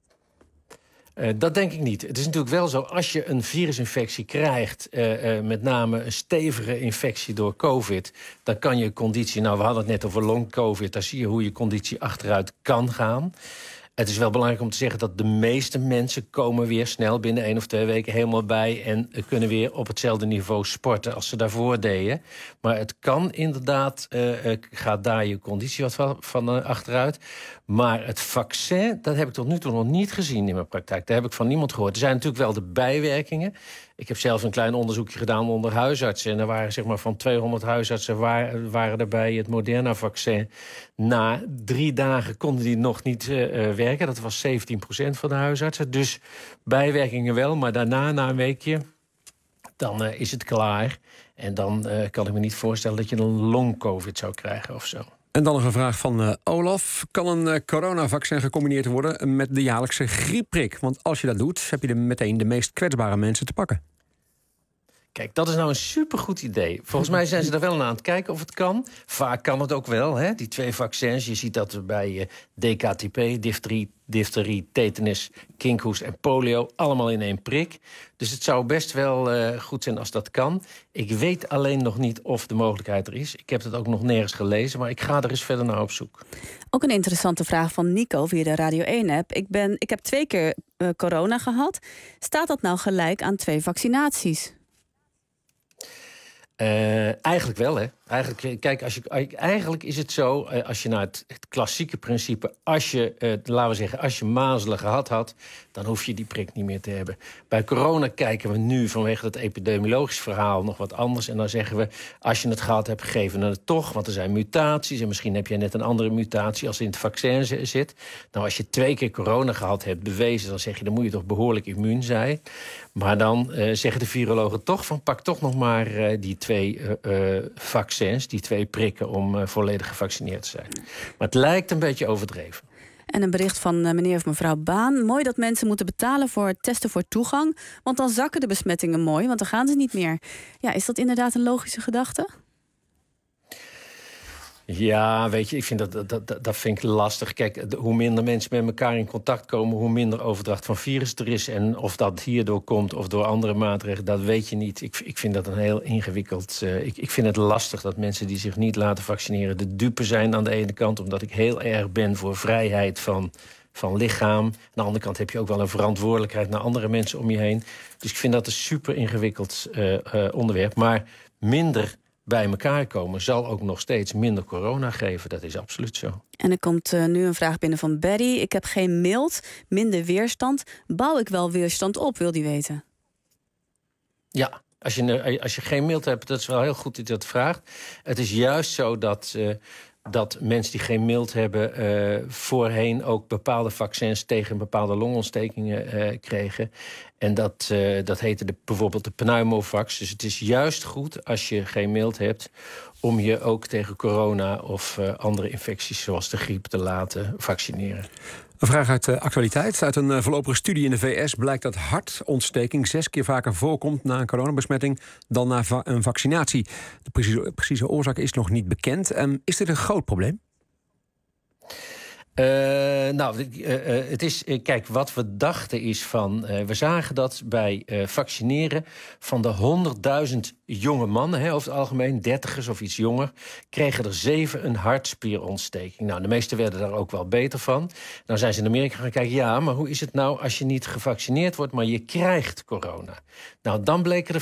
Dat denk ik niet. Het is natuurlijk wel zo, als je een virusinfectie krijgt... met name een stevige infectie door COVID... dan kan je conditie... Nou, we hadden het net over long-covid. Daar zie je hoe je conditie achteruit kan gaan. Het is wel belangrijk om te zeggen dat de meeste mensen... komen weer snel binnen 1 of 2 weken helemaal bij... en kunnen weer op hetzelfde niveau sporten als ze daarvoor deden. Maar het kan inderdaad, gaat daar je conditie wat van achteruit. Maar het vaccin, dat heb ik tot nu toe nog niet gezien in mijn praktijk. Daar heb ik van niemand gehoord. Er zijn natuurlijk wel de bijwerkingen. Ik heb zelf een klein onderzoekje gedaan onder huisartsen. En er waren zeg maar van 200 huisartsen waren er bij het Moderna-vaccin. Na 3 dagen konden die nog niet werken. Dat was 17% van de huisartsen. Dus bijwerkingen wel, maar daarna, na een weekje, dan is het klaar. En dan kan ik me niet voorstellen dat je een long-covid zou krijgen of zo. En dan nog een vraag van Olaf. Kan een coronavaccin gecombineerd worden met de jaarlijkse griepprik? Want als je dat doet, heb je meteen de meest kwetsbare mensen te pakken. Kijk, dat is nou een supergoed idee. Volgens mij zijn ze er wel aan het kijken of het kan. Vaak kan het ook wel, hè? Die 2 vaccins. Je ziet dat bij DKTP, difterie, tetanus, kinkhoest en polio... allemaal in 1 prik. Dus het zou best wel goed zijn als dat kan. Ik weet alleen nog niet of de mogelijkheid er is. Ik heb het ook nog nergens gelezen, maar ik ga er eens verder naar op zoek. Ook een interessante vraag van Nico via de Radio 1-app. Ik heb 2 keer corona gehad. Staat dat nou gelijk aan 2 vaccinaties? Eigenlijk wel, hè. Eigenlijk is het zo, als je naar het klassieke principe... als je mazelen gehad had, dan hoef je die prik niet meer te hebben. Bij corona kijken we nu vanwege het epidemiologisch verhaal nog wat anders. En dan zeggen we, als je het gehad hebt, geven we het toch. Want er zijn mutaties en misschien heb je net een andere mutatie... als in het vaccin zit. Nou, als je 2 keer corona gehad hebt bewezen... dan zeg je, dan moet je toch behoorlijk immuun zijn. Maar dan zeggen de virologen toch van... pak toch nog maar die 2 vaccins, die 2 prikken... om volledig gevaccineerd te zijn. Maar het lijkt een beetje overdreven. En een bericht van meneer of mevrouw Baan. Mooi dat mensen moeten betalen voor het testen voor toegang. Want dan zakken de besmettingen mooi, want dan gaan ze niet meer. Ja, is dat inderdaad een logische gedachte? Ja, weet je, ik vind dat vind ik lastig. Kijk, hoe minder mensen met elkaar in contact komen... hoe minder overdracht van virus er is. En of dat hierdoor komt of door andere maatregelen, dat weet je niet. Ik vind dat een heel ingewikkeld... Ik vind het lastig dat mensen die zich niet laten vaccineren... de dupe zijn aan de ene kant, omdat ik heel erg ben voor vrijheid van van lichaam. Aan de andere kant heb je ook wel een verantwoordelijkheid naar andere mensen om je heen. Dus ik vind dat een super ingewikkeld onderwerp. Maar minder bij elkaar komen zal ook nog steeds minder corona geven. Dat is absoluut zo. En er komt nu een vraag binnen van Betty. Ik heb geen mild, minder weerstand. Bouw ik wel weerstand op, wil die weten? Ja, als je geen mild hebt, dat is wel heel goed dat je dat vraagt. Het is juist zo dat mensen die geen mild hebben voorheen ook bepaalde vaccins tegen bepaalde longontstekingen kregen. En dat heette bijvoorbeeld de pneumovax. Dus het is juist goed als je geen mild hebt om je ook tegen corona of andere infecties zoals de griep te laten vaccineren. Een vraag uit de actualiteit. Uit een voorlopige studie in de VS blijkt dat hartontsteking 6 keer vaker voorkomt na een coronabesmetting dan na een vaccinatie. De precieze oorzaak is nog niet bekend. Is dit een groot probleem? Het is, kijk, wat we dachten is van, we zagen dat bij vaccineren van de 100.000 jonge mannen, over het algemeen, 30ers of iets jonger, kregen er 7 een hartspierontsteking. Nou, de meesten werden daar ook wel beter van. Nou zijn ze in Amerika gaan kijken, ja, maar hoe is het nou als je niet gevaccineerd wordt, maar je krijgt corona? Nou, dan bleken er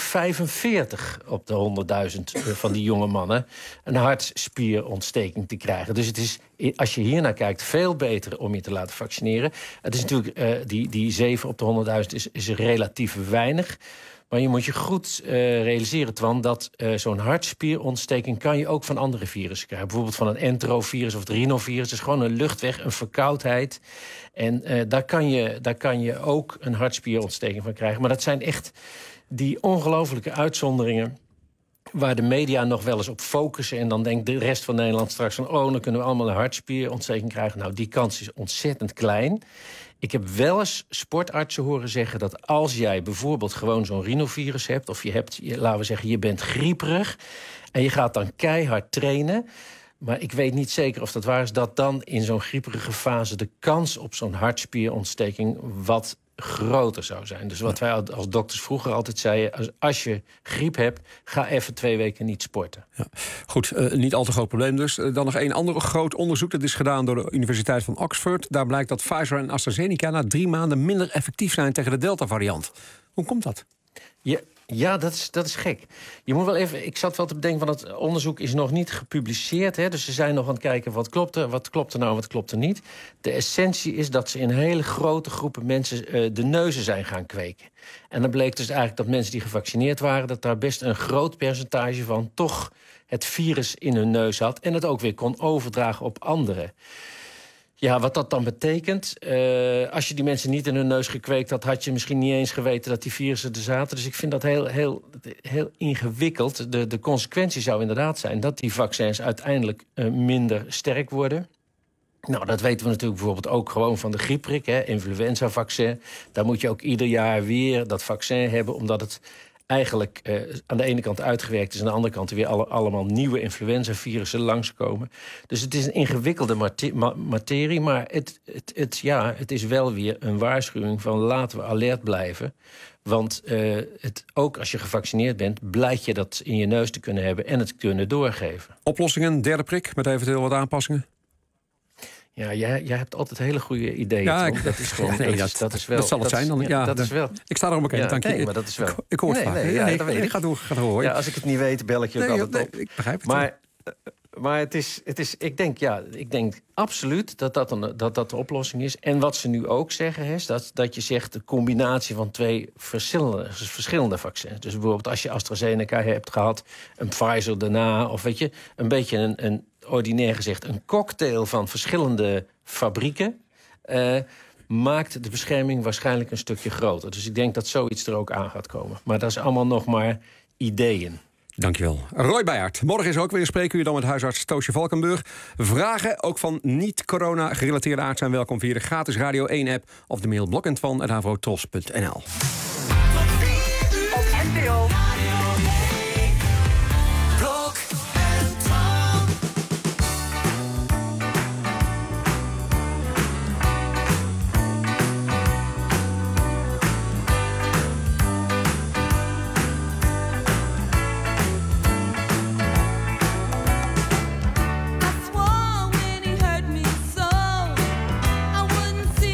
45 op de 100.000 van die jonge mannen een hartspierontsteking te krijgen. Dus het is, als je hiernaar kijkt, veel beter om je te laten vaccineren. Het is natuurlijk, die 7 op de 100.000 is relatief weinig. Maar je moet je goed realiseren, Twan, dat zo'n hartspierontsteking kan je ook van andere virussen krijgen. Bijvoorbeeld van een enterovirus of het rhinovirus. Het is gewoon een luchtweg, een verkoudheid. En daar kan je ook een hartspierontsteking van krijgen. Maar dat zijn echt die ongelofelijke uitzonderingen waar de media nog wel eens op focussen. En dan denkt de rest van Nederland straks van, dan kunnen we allemaal een hartspierontsteking krijgen. Nou, die kans is ontzettend klein. Ik heb wel eens sportartsen horen zeggen dat als jij bijvoorbeeld gewoon zo'n rhinovirus hebt, of laten we zeggen, je bent grieperig en je gaat dan keihard trainen, maar ik weet niet zeker of dat waar is, dat dan in zo'n grieperige fase de kans op zo'n hartspierontsteking wat groter zou zijn. Dus wat wij als dokters vroeger altijd zeiden, als je griep hebt, ga even 2 weken niet sporten. Ja. Goed, niet al te groot probleem dus. Dan nog een ander groot onderzoek. Dat is gedaan door de Universiteit van Oxford. Daar blijkt dat Pfizer en AstraZeneca na 3 maanden minder effectief zijn tegen de Delta-variant. Hoe komt dat? Ja, dat is gek. Je moet wel even. Ik zat wel te bedenken, van het onderzoek is nog niet gepubliceerd. Dus ze zijn nog aan het kijken wat klopt er nou, wat klopt er niet. De essentie is dat ze in hele grote groepen mensen de neuzen zijn gaan kweken. En dan bleek dus eigenlijk dat mensen die gevaccineerd waren, dat daar best een groot percentage van toch het virus in hun neus had en het ook weer kon overdragen op anderen. Ja, wat dat dan betekent, als je die mensen niet in hun neus gekweekt had, had je misschien niet eens geweten dat die virussen er zaten. Dus ik vind dat heel ingewikkeld. De consequentie zou inderdaad zijn dat die vaccins uiteindelijk minder sterk worden. Nou, dat weten we natuurlijk bijvoorbeeld ook gewoon van de griepprik, influenza-vaccin. Daar moet je ook ieder jaar weer dat vaccin hebben, omdat het eigenlijk aan de ene kant uitgewerkt is, aan de andere kant weer allemaal nieuwe influenzavirussen langskomen. Dus het is een ingewikkelde materie, maar het is wel weer een waarschuwing van laten we alert blijven. Want ook als je gevaccineerd bent, blijkt je dat in je neus te kunnen hebben en het kunnen doorgeven. Oplossingen, 3e prik, met eventueel wat aanpassingen? Ja, jij hebt altijd hele goede ideeën. Ja, dat is gewoon. Dat is wel. Dat zal het zijn dan. Ja, dat is wel. Ik sta er om bekend, dank je. Nee, maar dat is wel. Ik hoor het vaak. Ik ga door. Ja, als ik het niet weet, bel ik je ook altijd op. Ik begrijp het. Maar het is. Ik denk absoluut dat de oplossing is. En wat ze nu ook zeggen is dat je zegt de combinatie van 2 verschillende vaccins. Dus bijvoorbeeld als je AstraZeneca hebt gehad, een Pfizer daarna, of weet je, een beetje een ordinair gezegd een cocktail van verschillende fabrieken, maakt de bescherming waarschijnlijk een stukje groter. Dus ik denk dat zoiets er ook aan gaat komen. Maar dat is allemaal nog maar ideeën. Dankjewel. Roy Beijaert. Morgen is er ook weer een spreekuur dan met huisarts Toosje Valkenburg. Vragen, ook van niet-corona-gerelateerde aard, zijn welkom via de gratis Radio 1-app of de mail blokentwan@avrotros.nl. Op NPO. I swore when he hurt me so, I wouldn't see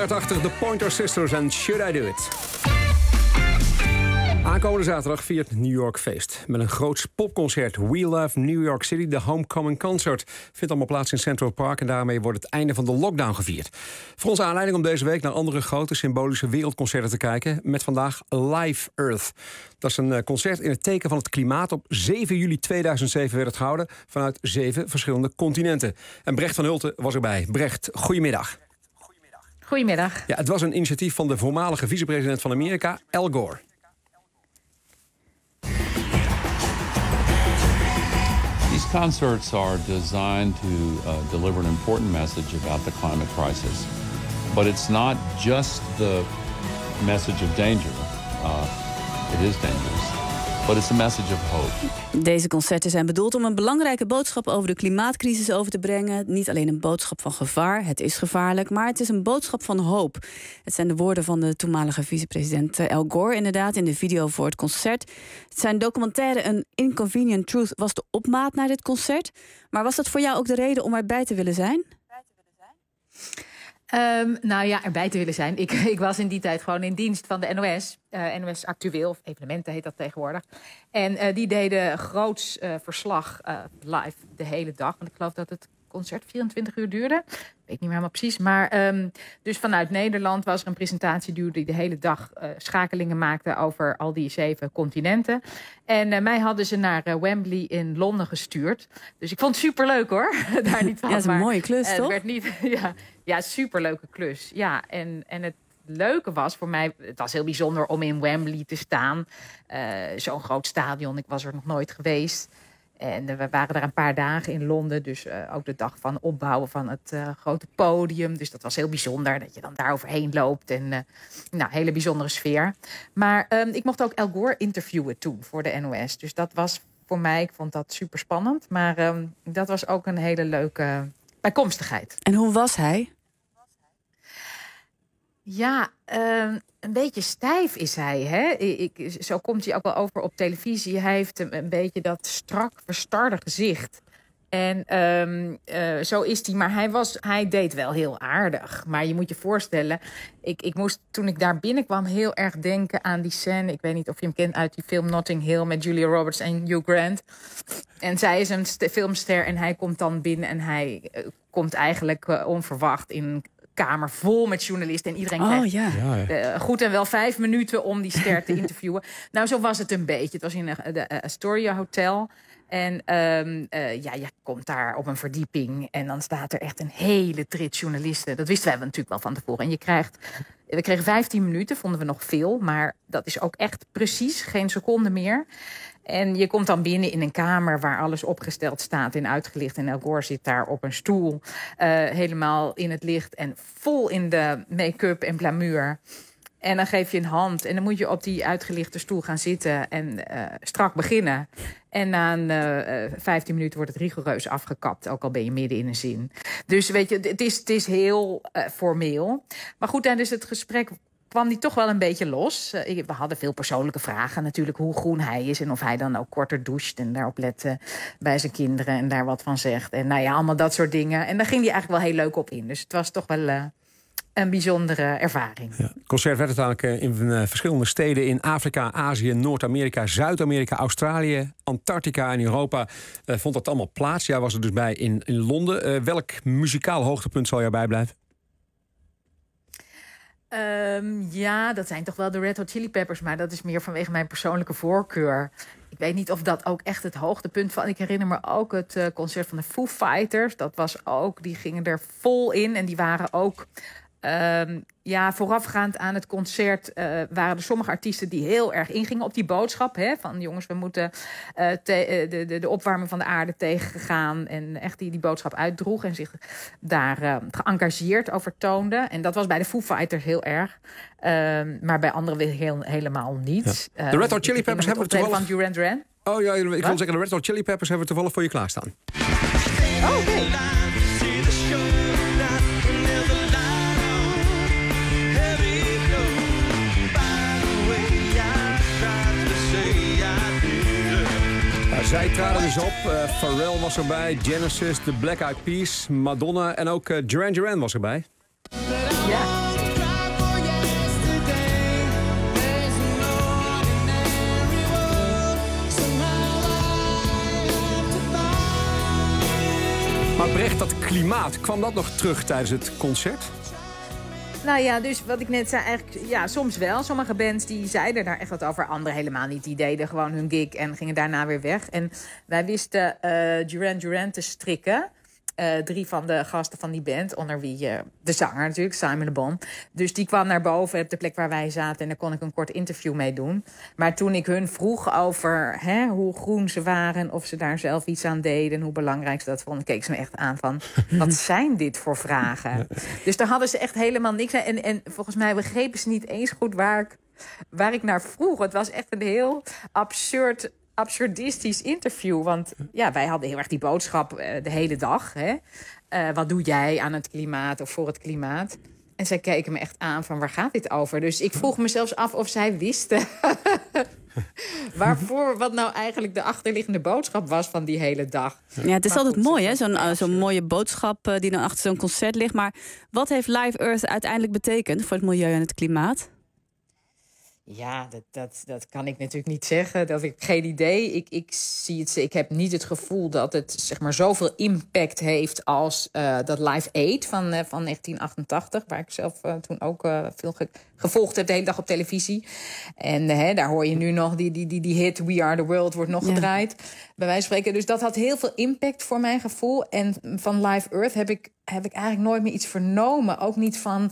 jaren 80, de Pointer Sisters en Should I Do It. Aankomende zaterdag viert New York feest. Met een groots popconcert. We Love New York City, de Homecoming Concert. Vindt allemaal plaats in Central Park en daarmee wordt het einde van de lockdown gevierd. Voor ons aanleiding om deze week naar andere grote symbolische wereldconcerten te kijken. Met vandaag Live Earth. Dat is een concert in het teken van het klimaat. Op 7 juli 2007 werd het gehouden vanuit 7 verschillende continenten. En Brecht van Hulten was erbij. Brecht, goedemiddag. Goedemiddag. Ja, het was een initiatief van de voormalige vicepresident van Amerika, Al Gore. These concerts are designed to deliver an important message about the climate crisis. But it's not just the message of danger. It is dangerous. But it's a message of hope. Deze concerten zijn bedoeld om een belangrijke boodschap over de klimaatcrisis over te brengen. Niet alleen een boodschap van gevaar, het is gevaarlijk, maar het is een boodschap van hoop. Het zijn de woorden van de toenmalige vicepresident Al Gore inderdaad in de video voor het concert. Zijn documentaire An Inconvenient Truth was de opmaat naar dit concert. Maar was dat voor jou ook de reden om erbij te willen zijn? Nou ja, erbij te willen zijn. Ik was in die tijd gewoon in dienst van de NOS. NOS Actueel, of Evenementen heet dat tegenwoordig. En die deden groots verslag live de hele dag. Want ik geloof dat het concert 24 uur duurde. Ik weet niet meer helemaal precies. Maar dus vanuit Nederland was er een presentatie die de hele dag schakelingen maakte over al die 7 continenten. En mij hadden ze naar Wembley in Londen gestuurd. Dus ik vond het superleuk hoor. Daar niet van. Ja, dat is een mooie klus, toch? Het werd niet, ja, superleuke klus. Ja, en het leuke was voor mij, het was heel bijzonder om in Wembley te staan. Zo'n groot stadion, ik was er nog nooit geweest. En we waren daar een paar dagen in Londen. Dus ook de dag van opbouwen van het grote podium. Dus dat was heel bijzonder dat je dan daar overheen loopt. En hele bijzondere sfeer. Maar ik mocht ook Al Gore interviewen toen voor de NOS. Dus dat was voor mij, ik vond dat super spannend. Maar dat was ook een hele leuke bijkomstigheid. En hoe was hij? Ja, een beetje stijf is hij. Hè? Zo komt hij ook wel over op televisie. Hij heeft een beetje dat strak, verstarde gezicht. En zo is hij. Maar hij deed wel heel aardig. Maar je moet je voorstellen, ik moest toen ik daar binnenkwam heel erg denken aan die scène. Ik weet niet of je hem kent uit die film Notting Hill met Julia Roberts en Hugh Grant. En zij is een filmster en hij komt dan binnen en hij komt eigenlijk onverwacht in een kamer vol met journalisten. En iedereen krijgt goed en wel 5 minuten om die ster te interviewen. Nou, zo was het een beetje. Het was in de Astoria Hotel. En je komt daar op een verdieping en dan staat er echt een hele trit journalisten. Dat wisten wij natuurlijk wel van tevoren. En we kregen 15 minuten, vonden we nog veel. Maar dat is ook echt precies, geen seconde meer. En je komt dan binnen in een kamer waar alles opgesteld staat en uitgelicht. En Al Gore zit daar op een stoel, helemaal in het licht en vol in de make-up en glamour. En dan geef je een hand en dan moet je op die uitgelichte stoel gaan zitten en strak beginnen. En na 15 minuten wordt het rigoureus afgekapt, ook al ben je midden in een zin. Dus weet je, het is heel formeel. Maar goed, tijdens het gesprek kwam die toch wel een beetje los. We hadden veel persoonlijke vragen natuurlijk, hoe groen hij is en of hij dan ook korter doucht en daarop let bij zijn kinderen en daar wat van zegt. En allemaal dat soort dingen. En daar ging hij eigenlijk wel heel leuk op in. Dus het was toch wel een bijzondere ervaring. Ja, het concert werd uiteindelijk in verschillende steden in Afrika, Azië, Noord-Amerika, Zuid-Amerika, Australië, Antarctica en Europa vond dat allemaal plaats. Jij was er dus bij in Londen. Welk muzikaal hoogtepunt zal jou bijblijven? Dat zijn toch wel de Red Hot Chili Peppers, maar dat is meer vanwege mijn persoonlijke voorkeur. Ik weet niet of dat ook echt het hoogtepunt van. Ik herinner me ook het concert van de Foo Fighters. Dat was ook, die gingen er vol in en die waren ook voorafgaand aan het concert waren er sommige artiesten die heel erg ingingen op die boodschap. Hè, van jongens, we moeten de opwarming van de aarde tegengaan. En echt die boodschap uitdroeg en zich daar geëngageerd over toonde. En dat was bij de Foo Fighters heel erg. Maar bij anderen helemaal niet. Ja. De Red Hot Chili Peppers hebben we toevallig van Duran Duran. Oh ja, ik wil zeggen, de Red Hot Chili Peppers hebben we toevallig voor je klaarstaan. Oh, oké. Zij traden dus op. Pharrell was erbij, Genesis, The Black Eyed Peas, Madonna en ook Duran Duran was erbij. Ja. Maar Brecht, dat klimaat, kwam dat nog terug tijdens het concert? Nou ja, dus wat ik net zei, eigenlijk, ja, soms wel. Sommige bands die zeiden daar echt wat over. Anderen helemaal niet. Die deden gewoon hun gig en gingen daarna weer weg. En wij wisten Duran Duran te strikken. 3 van de gasten van die band, onder wie de zanger natuurlijk, Simon Le Bon. Dus die kwam naar boven op de plek waar wij zaten en daar kon ik een kort interview mee doen. Maar toen ik hun vroeg over hoe groen ze waren, of ze daar zelf iets aan deden, hoe belangrijk ze dat vonden, keek ze me echt aan van, wat zijn dit voor vragen? Dus daar hadden ze echt helemaal niks aan. En volgens mij begrepen ze niet eens goed waar ik naar vroeg. Het was echt een heel absurdistisch interview. Want ja, wij hadden heel erg die boodschap de hele dag. Wat doe jij aan het klimaat of voor het klimaat? En zij keken me echt aan van, waar gaat dit over? Dus ik vroeg me zelfs af of zij wisten wat nou eigenlijk de achterliggende boodschap was van die hele dag. Ja, het is altijd mooi, hè? Zo'n mooie boodschap die dan achter zo'n concert ligt. Maar wat heeft Live Earth uiteindelijk betekend voor het milieu en het klimaat? Ja, dat kan ik natuurlijk niet zeggen. Dat heb ik geen idee. Ik heb niet het gevoel dat het zeg maar zoveel impact heeft als dat Live Aid van 1988, waar ik zelf toen ook veel gevolgd heb de hele dag op televisie. En daar hoor je nu nog die hit We Are The World wordt nog gedraaid, bij wijze van spreken. Dus dat had heel veel impact voor mijn gevoel. En van Live Earth heb ik eigenlijk nooit meer iets vernomen. Ook niet van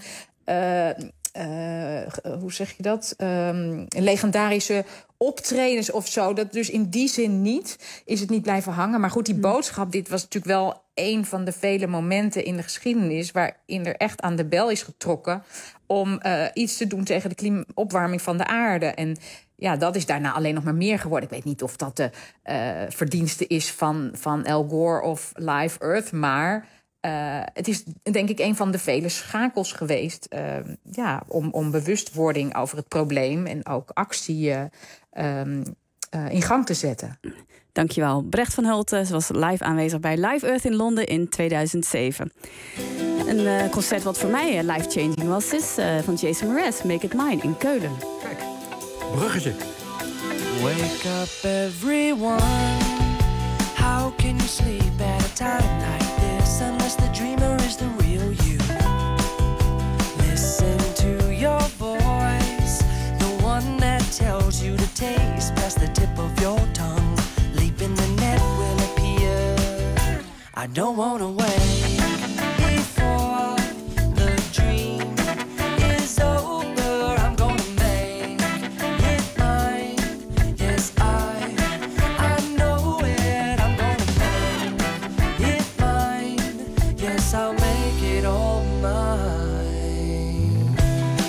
hoe zeg je dat? Legendarische optredens of zo. Dat dus in die zin is het niet blijven hangen. Maar goed, die boodschap, dit was natuurlijk wel een van de vele momenten in de geschiedenis waarin er echt aan de bel is getrokken om iets te doen tegen de opwarming van de aarde. En ja, dat is daarna alleen nog maar meer geworden. Ik weet niet of dat de verdienste is van Al Gore of Live Earth, maar het is denk ik een van de vele schakels geweest om bewustwording over het probleem en ook actie in gang te zetten. Dankjewel. Brecht van Hulten was live aanwezig bij Live Earth in Londen in 2007. Een concert wat voor mij life-changing was, is van Jason Mraz, Make It Mine in Keulen. Kijk, bruggetje. Wake up everyone. How can you sleep at a time like this unless the dreamer is the real you? Listen to your voice, the one that tells you to taste past the tip of your tongue. Leap in the net will appear. I don't wanna wait before the dream is over. I'm gonna make it mine. Yes, I know it. I'm gonna make it mine. Yes, I'll make it all mine.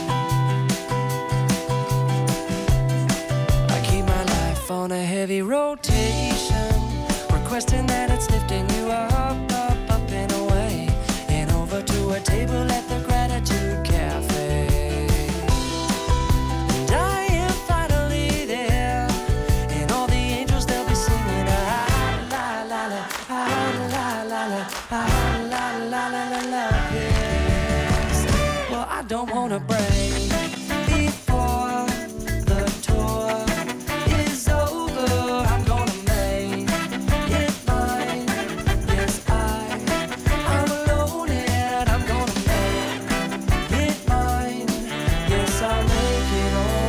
I keep my life on a heavy rotation, requesting that it's lifting you up, up, up and away, and over to a table at the Gratitude Cafe. And I am finally there, and all the angels they'll be singing la la la la la la la la la la la la. Yes. Well, I don't wanna break before the tour is over. I'm gonna make it mine. Yes, I'm alone and I'm gonna make it mine. Yes, I'll make it all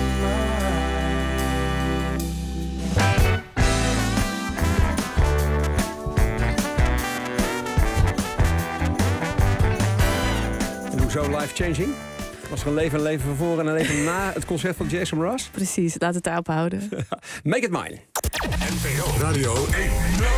En hoezo life-changing? Was er een leven van voor en een leven na het concert van Jason Mraz? Precies, laat het daarop houden. Make it mine. NPO Radio 1.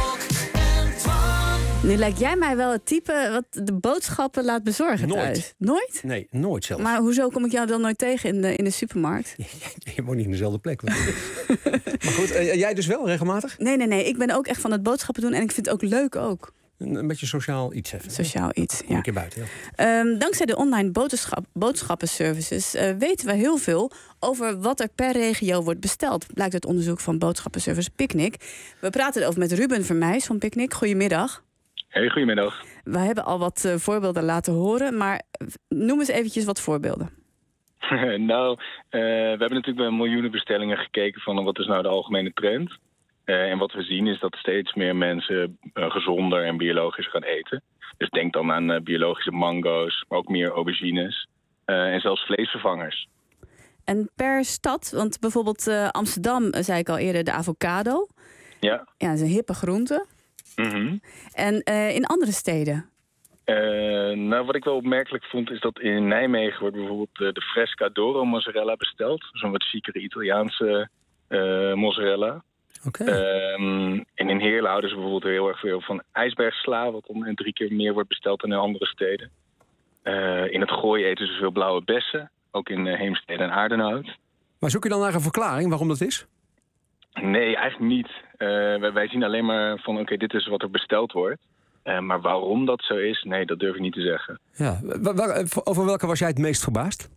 Nu lijkt jij mij wel het type wat de boodschappen laat bezorgen thuis. Nooit? Nee, nooit zelfs. Maar hoezo kom ik jou dan nooit tegen in de supermarkt? Je woont niet in dezelfde plek. Maar goed, jij dus wel regelmatig? Nee. Ik ben ook echt van het boodschappen doen en ik vind het ook leuk ook. Een beetje sociaal iets even. Sociaal iets, ja. Een keer buiten, ja. Dankzij de online boodschappenservices weten we heel veel over wat er per regio wordt besteld. Blijkt uit onderzoek van boodschappenservice Picnic. We praten erover met Ruben Vermeijs van Picnic. Goedemiddag. Hey, goedemiddag. We hebben al wat voorbeelden laten horen, maar noem eens eventjes wat voorbeelden. Nou, we hebben natuurlijk bij miljoenen bestellingen gekeken van wat is nou de algemene trend. En wat we zien is dat steeds meer mensen gezonder en biologisch gaan eten. Dus denk dan aan biologische mango's, maar ook meer aubergines en zelfs vleesvervangers. En per stad, want bijvoorbeeld Amsterdam, zei ik al eerder, de avocado. Ja. Ja, dat is een hippe groente. Mm-hmm. En in andere steden? Wat ik wel opmerkelijk vond is dat in Nijmegen wordt bijvoorbeeld de Fresca d'Oro mozzarella besteld. Zo'n wat chicere Italiaanse mozzarella. Okay. En in Heerlen houden ze bijvoorbeeld heel erg veel van ijsbergsla, wat dan 3 keer meer wordt besteld dan in andere steden. In het Gooi eten ze veel blauwe bessen, ook in Heemstede en Aardenhout. Maar zoek je dan naar een verklaring waarom dat is? Nee, eigenlijk niet. Wij zien alleen maar van oké, dit is wat er besteld wordt. Maar waarom dat zo is, nee, dat durf ik niet te zeggen. Ja. Over welke was jij het meest verbaasd?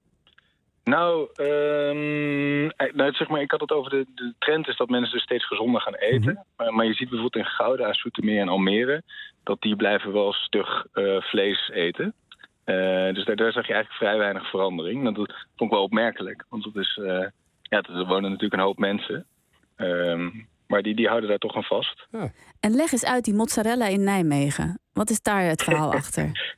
Zeg maar, ik had het over de trend is dat mensen dus steeds gezonder gaan eten. Mm-hmm. Maar je ziet bijvoorbeeld in Gouda, Zoetermeer en Almere dat die blijven wel stug vlees eten. Dus daar zag je eigenlijk vrij weinig verandering. Dat vond ik wel opmerkelijk, want dat is, er wonen natuurlijk een hoop mensen. Maar die houden daar toch aan vast. Ja. En leg eens uit die mozzarella in Nijmegen. Wat is daar het verhaal achter?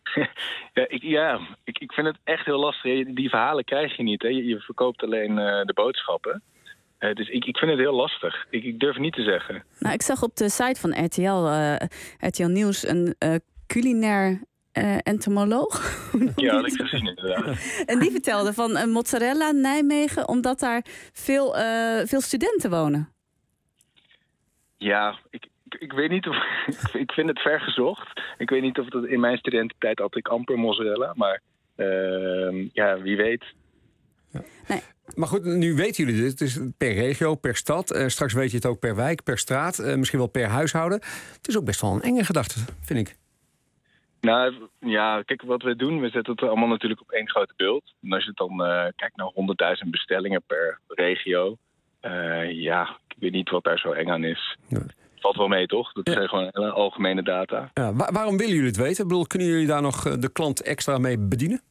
Ik vind het echt heel lastig. Die verhalen krijg je niet. Hè. Je verkoopt alleen de boodschappen. Dus ik vind het heel lastig. Ik durf het niet te zeggen. Nou, ik zag op de site van RTL Nieuws een culinair entomoloog. Ja, dat heb ik gezien inderdaad. En die vertelde van mozzarella Nijmegen, omdat daar veel studenten wonen. Ja, ik weet niet of... ik vind het ver gezocht. Ik weet niet of dat in mijn studententijd had ik amper mozzarella. Maar wie weet. Ja. Nee. Maar goed, nu weten jullie dit. Het is per regio, per stad. Straks weet je het ook per wijk, per straat. Misschien wel per huishouden. Het is ook best wel een enge gedachte, vind ik. Nou ja, kijk, wat we doen, we zetten het allemaal natuurlijk op één grote beeld. En als je dan kijkt naar 100.000 bestellingen per regio... ik weet niet wat daar zo eng aan is. Ja. Valt wel mee, toch? Dat zijn gewoon hele algemene data. Ja, waarom willen jullie het weten? Ik bedoel, kunnen jullie daar nog de klant extra mee bedienen?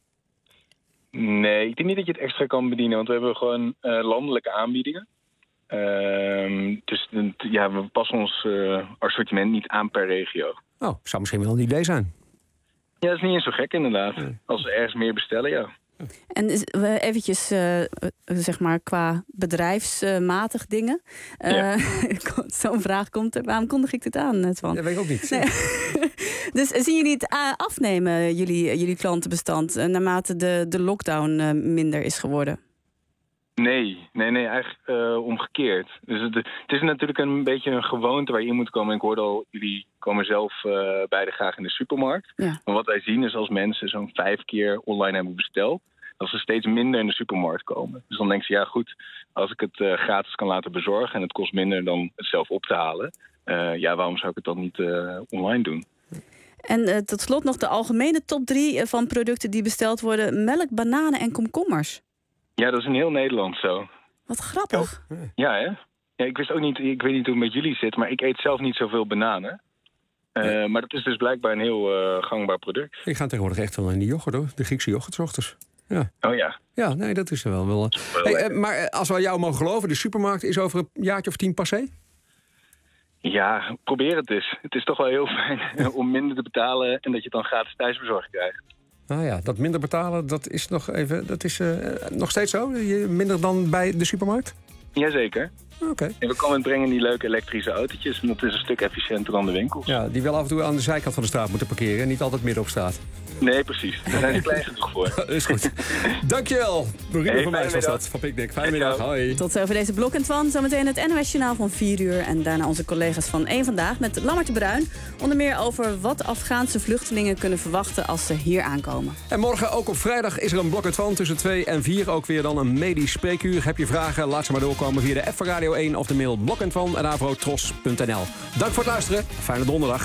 Nee, ik denk niet dat je het extra kan bedienen. Want we hebben gewoon landelijke aanbiedingen. Dus we passen ons assortiment niet aan per regio. Oh, zou misschien wel een idee zijn. Ja, dat is niet eens zo gek inderdaad. Nee. Als we ergens meer bestellen, ja. En eventjes, zeg maar, qua bedrijfsmatig dingen. Zo'n vraag komt er. Waarom kondig ik dit aan, Twan? Dat weet ik ook niet. Nee. Dus zien jullie het afnemen, jullie klantenbestand, naarmate de lockdown minder is geworden? Nee, eigenlijk omgekeerd. Dus het is natuurlijk een beetje een gewoonte waar je in moet komen. Ik hoorde al, jullie komen zelf beide graag in de supermarkt. Ja. Maar wat wij zien is als mensen zo'n 5 keer online hebben besteld, dat ze steeds minder in de supermarkt komen. Dus dan denken ze, ja goed, als ik het gratis kan laten bezorgen en het kost minder dan het zelf op te halen, waarom zou ik het dan niet online doen? En tot slot nog de algemene top 3 van producten die besteld worden: melk, bananen en komkommers. Ja, dat is in heel Nederland zo. Wat grappig. Ja, hè? Ja, ik wist ook niet, ik weet niet hoe het met jullie zit, maar ik eet zelf niet zoveel bananen. Maar dat is dus blijkbaar een heel gangbaar product. Ik ga tegenwoordig echt wel in die yoghurt, hoor. De Griekse yoghurt 's ochtends. Ja. Oh ja. Ja, nee, dat is er wel. Maar als we jou mogen geloven, de supermarkt is over een jaartje of 10 passé? Ja, probeer het eens. Het is toch wel heel fijn om minder te betalen en dat je het dan gratis thuisbezorgd krijgt. Nou ja, dat minder betalen, dat is nog steeds zo? Minder dan bij de supermarkt? Jazeker. Okay. En we komen het brengen die leuke elektrische autootjes. En dat is een stuk efficiënter dan de winkels. Ja, die wel af en toe aan de zijkant van de straat moeten parkeren. En niet altijd midden op straat. Nee, precies. Daar zijn ze klein genoeg voor. Is goed. Dankjewel. Ruben van Wijs was dat. Van Picnic. Fijne middag. Hoi. Tot zover deze Blok en Twan. Zometeen het NOS Journaal van 4 uur. En daarna onze collega's van 1 Vandaag met Lammert de Bruin. Onder meer over wat Afghaanse vluchtelingen kunnen verwachten als ze hier aankomen. En morgen, ook op vrijdag, is er een Blok en Twan tussen 2 en 4. Ook weer dan een medisch spreekuur. Heb je vragen? Laat ze maar doorkomen via de app van Radio 1 of de mail blokentwan@avrotros.nl. Dank voor het luisteren. Fijne donderdag.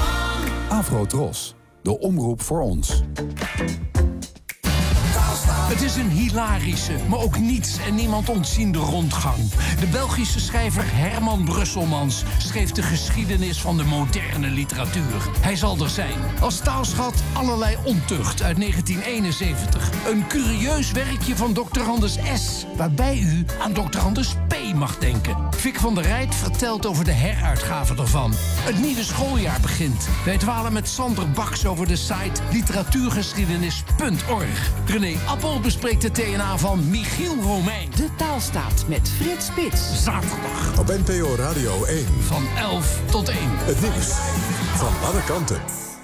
Avrotros, de omroep voor ons. Daar staat Het is een hilarische, maar ook niets en niemand ontziende rondgang. De Belgische schrijver Herman Brusselmans schreef de geschiedenis van de moderne literatuur. Hij zal er zijn. Als taalschat Allerlei ontucht uit 1971. Een curieus werkje van Dr. Anders S., waarbij u aan Dr. Anders P. mag denken. Vic van der Rijt vertelt over de heruitgave ervan. Het nieuwe schooljaar begint. Wij dwalen met Sander Baks over de site literatuurgeschiedenis.org. René Appel bespreekt de TNA van Michiel Romein. De Taalstaat met Frits Spits. Zaterdag. Op NPO Radio 1. Van 11 tot 1. Het nieuws van alle kanten.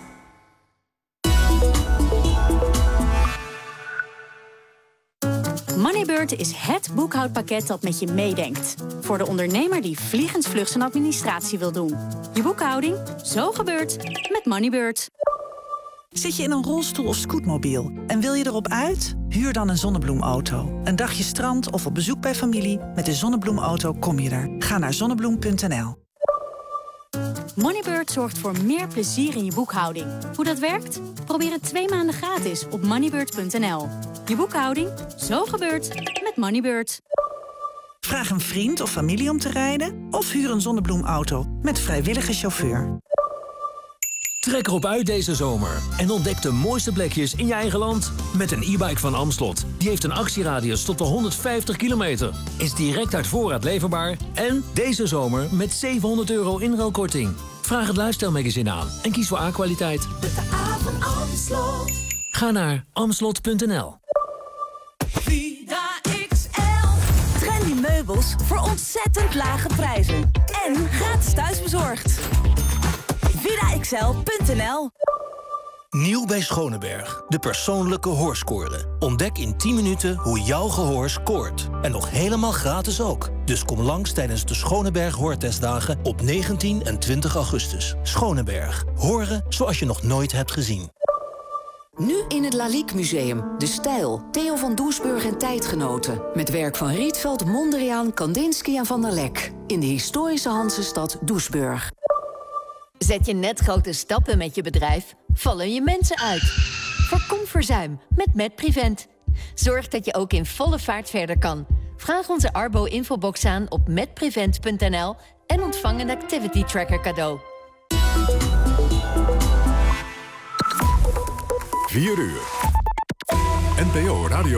Moneybird is het boekhoudpakket dat met je meedenkt. Voor de ondernemer die vliegensvlug zijn administratie wil doen. Je boekhouding, zo gebeurt met Moneybird. Zit je in een rolstoel of scootmobiel en wil je erop uit? Huur dan een zonnebloemauto. Een dagje strand of op bezoek bij familie. Met de zonnebloemauto kom je er. Ga naar zonnebloem.nl. Moneybird zorgt voor meer plezier in je boekhouding. Hoe dat werkt? Probeer het 2 maanden gratis op moneybird.nl. Je boekhouding, zo gebeurt met Moneybird. Vraag een vriend of familie om te rijden of huur een zonnebloemauto met vrijwillige chauffeur. Trek erop uit deze zomer en ontdek de mooiste plekjes in je eigen land. Met een e-bike van Amslot. Die heeft een actieradius tot wel 150 kilometer. Is direct uit voorraad leverbaar. En deze zomer met €700 inruilkorting. Vraag het Lifestyle-magazine aan en kies voor A-kwaliteit. De A van Amslot. Ga naar amslot.nl. Vida XL. Trendy meubels voor ontzettend lage prijzen. En gratis thuisbezorgd. VidaXL.nl. Nieuw bij Schoneberg, de persoonlijke hoorscore. Ontdek in 10 minuten hoe jouw gehoor scoort. En nog helemaal gratis ook. Dus kom langs tijdens de Schoneberg Hoortestdagen op 19 en 20 augustus. Schoneberg. Horen zoals je nog nooit hebt gezien. Nu in het Lalique Museum. De Stijl. Theo van Doesburg en tijdgenoten. Met werk van Rietveld, Mondriaan, Kandinsky en Van der Lek. In de historische Hansestad Doesburg. Zet je net grote stappen met je bedrijf? Vallen je mensen uit? Voorkom verzuim met MedPrevent. Zorg dat je ook in volle vaart verder kan. Vraag onze Arbo-infobox aan op medprevent.nl en ontvang een activity tracker cadeau. 4 uur. NPO Radio